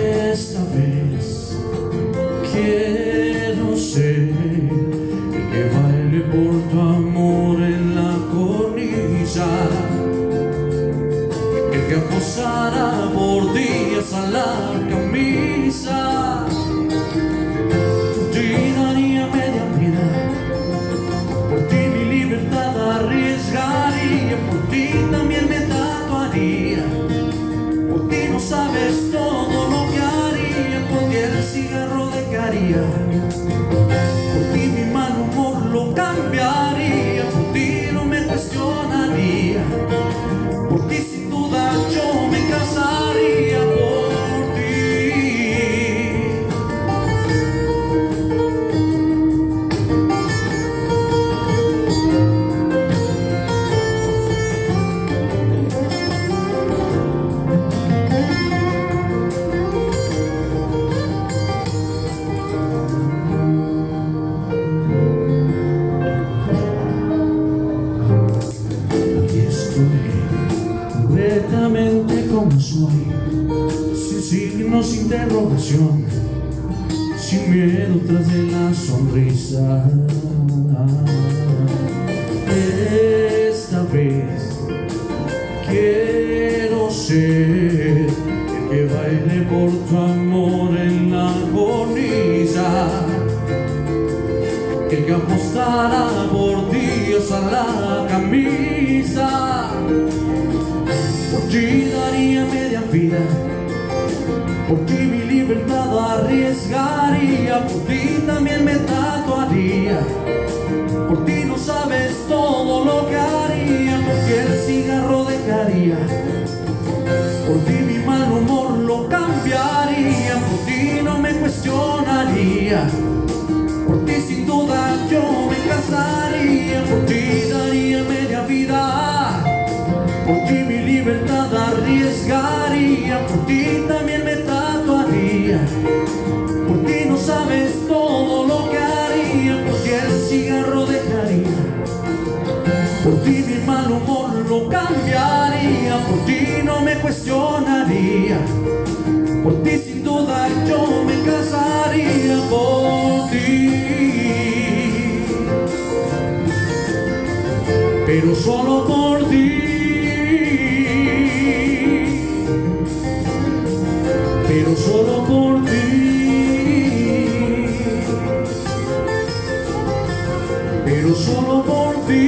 daría, por ti mi mal humor lo cambiaría, por ti no me cuestionaría, por ti sin duda yo me casaría por ti. Como soy, sin signos, sin interrogación, sin miedo tras de la sonrisa. Esta vez quiero ser el que baile por tu amor en la cornisa, el que apostará por Dios a la camisa. Por ti daría media vida, por ti mi libertad arriesgaría, por ti también me tatuaría, por ti no sabes todo lo que haría, porque el cigarro dejaría, por ti mi mal humor lo cambiaría, por ti no me cuestionaría, por ti sin duda yo me casaría, por ti daría media vida, por ti mi libertad arriesgaría, por ti también me tatuaría, por ti no sabes todo lo que haría, porque el cigarro dejaría, por ti mi mal humor lo cambiaría, por ti no me cuestionaría, por ti sin duda yo me casaría por ti, pero solo por ti. Pero solo por ti, pero solo por ti.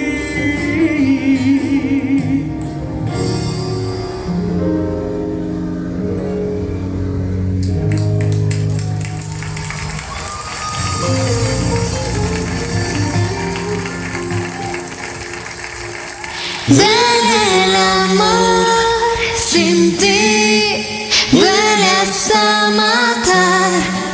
Del amor sin ti duele hasta matar.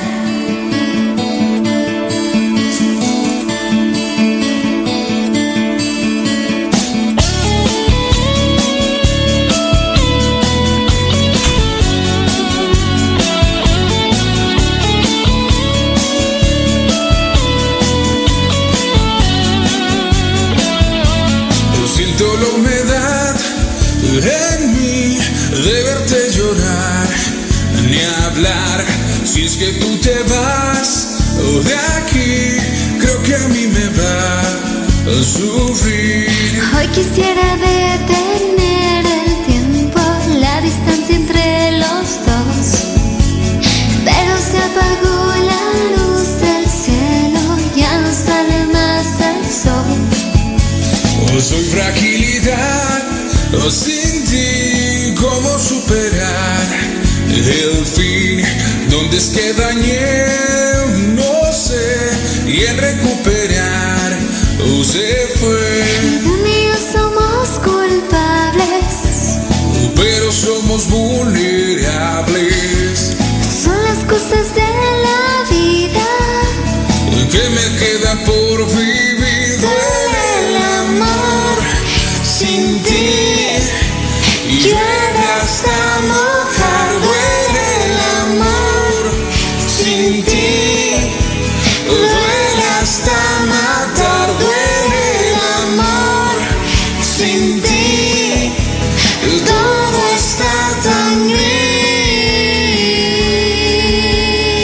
Siento la humedad en mí de verte llorar, ni hablar. Si es que tú te vas de aquí, creo que a mí me va a sufrir. Hoy quisiera detener el tiempo, la distancia entre los dos, pero se apagó la luz del cielo, ya no sale más el sol. Oh, soy fragilidad, oh, sin ti, ¿cómo superar el fin? ¿Dónde es que dañé? No sé, y en recuperar, oh, se fue. Tú y yo somos culpables, oh, pero somos vulnerables. son las cosas de la vida que me queda por vivir. Duele el amor sin ti, llega hasta mojar. Duele el amor sin ti, duele hasta matar. Duele el amor sin ti, todo está tan gris.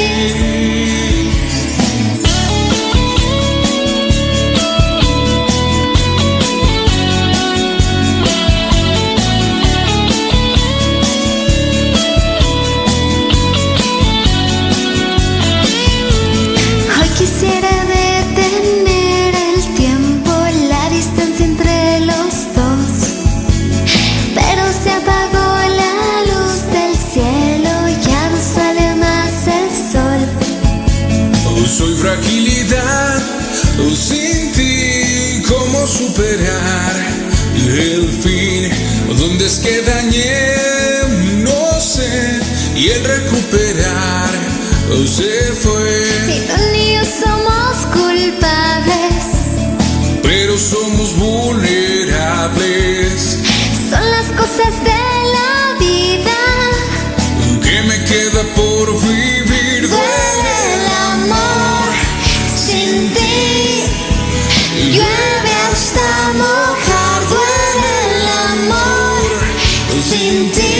superar el fin. ¿Dónde es que dañé? No sé. Y el recuperar se fue. Y tú ni yo somos culpables, pero somos vulnerables. son las cosas de la vida. ¿Qué me queda por vivir? Duele el amor sin ti, llueve hasta mojar. Duele el amor sin ti,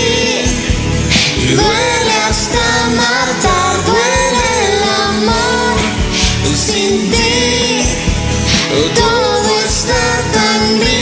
duele hasta matar. Duele el amor sin ti, todo está tan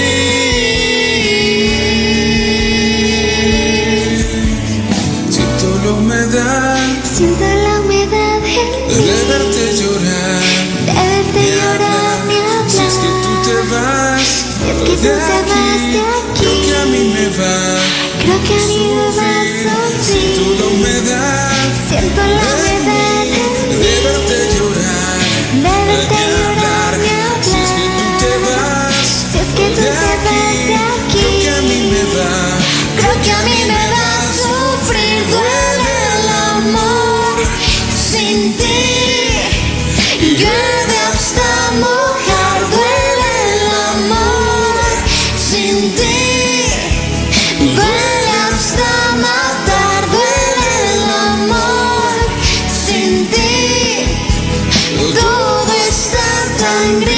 gris. Siento la humedad, Siento la humedad en de mí, verte llorar, de verte llorar, ni hablar. Si es que tú te vas, Si es que tú te de vas aquí, de aquí, creo que a mí me va creo que a mí me va a Siento la sufrir. humedad, Siento la humedad en de mí, verte llorar, de verte ni llorar, ni Si es que tú te hablar. vas, Si es que tú de te vas de aquí, creo que a mí me va creo que a mí me va a sufrir. Duele el amor sin ti, llueve hasta mojar. Duele el amor sin ti, duele hasta matar. Duele el amor sin ti, todo está tan gris.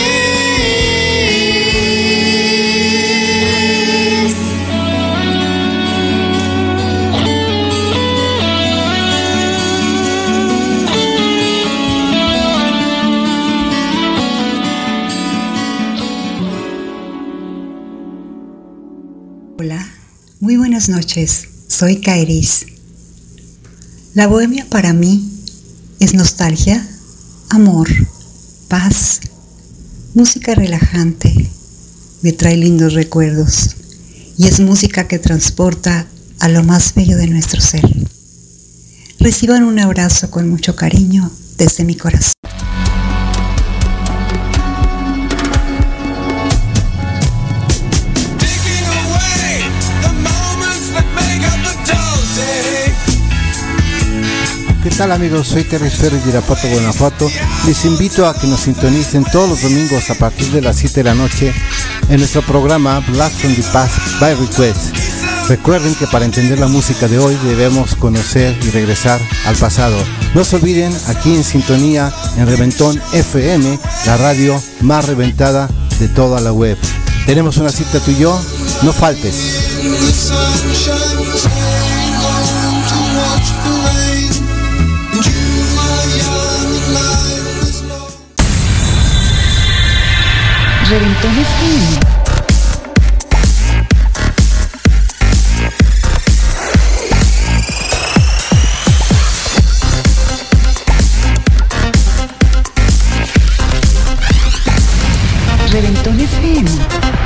Hola, muy buenas noches, soy Kairis. La bohemia para mí es nostalgia, amor, paz, música relajante, me trae lindos recuerdos y es música que transporta a lo más bello de nuestro ser. Reciban un abrazo con mucho cariño desde mi corazón. ¿Qué tal amigos? Soy Terry Ferris de Irapuato, Guanajuato. Les invito a que nos sintonicen todos los domingos a partir de las siete de la noche en nuestro programa Blast from the Past by Request. Recuerden que para entender la música de hoy debemos conocer y regresar al pasado. No se olviden, aquí en sintonía en Reventón F M, la radio más reventada de toda la web. Tenemos una cita tú y yo, no faltes. Reventón F M. Reventón F M.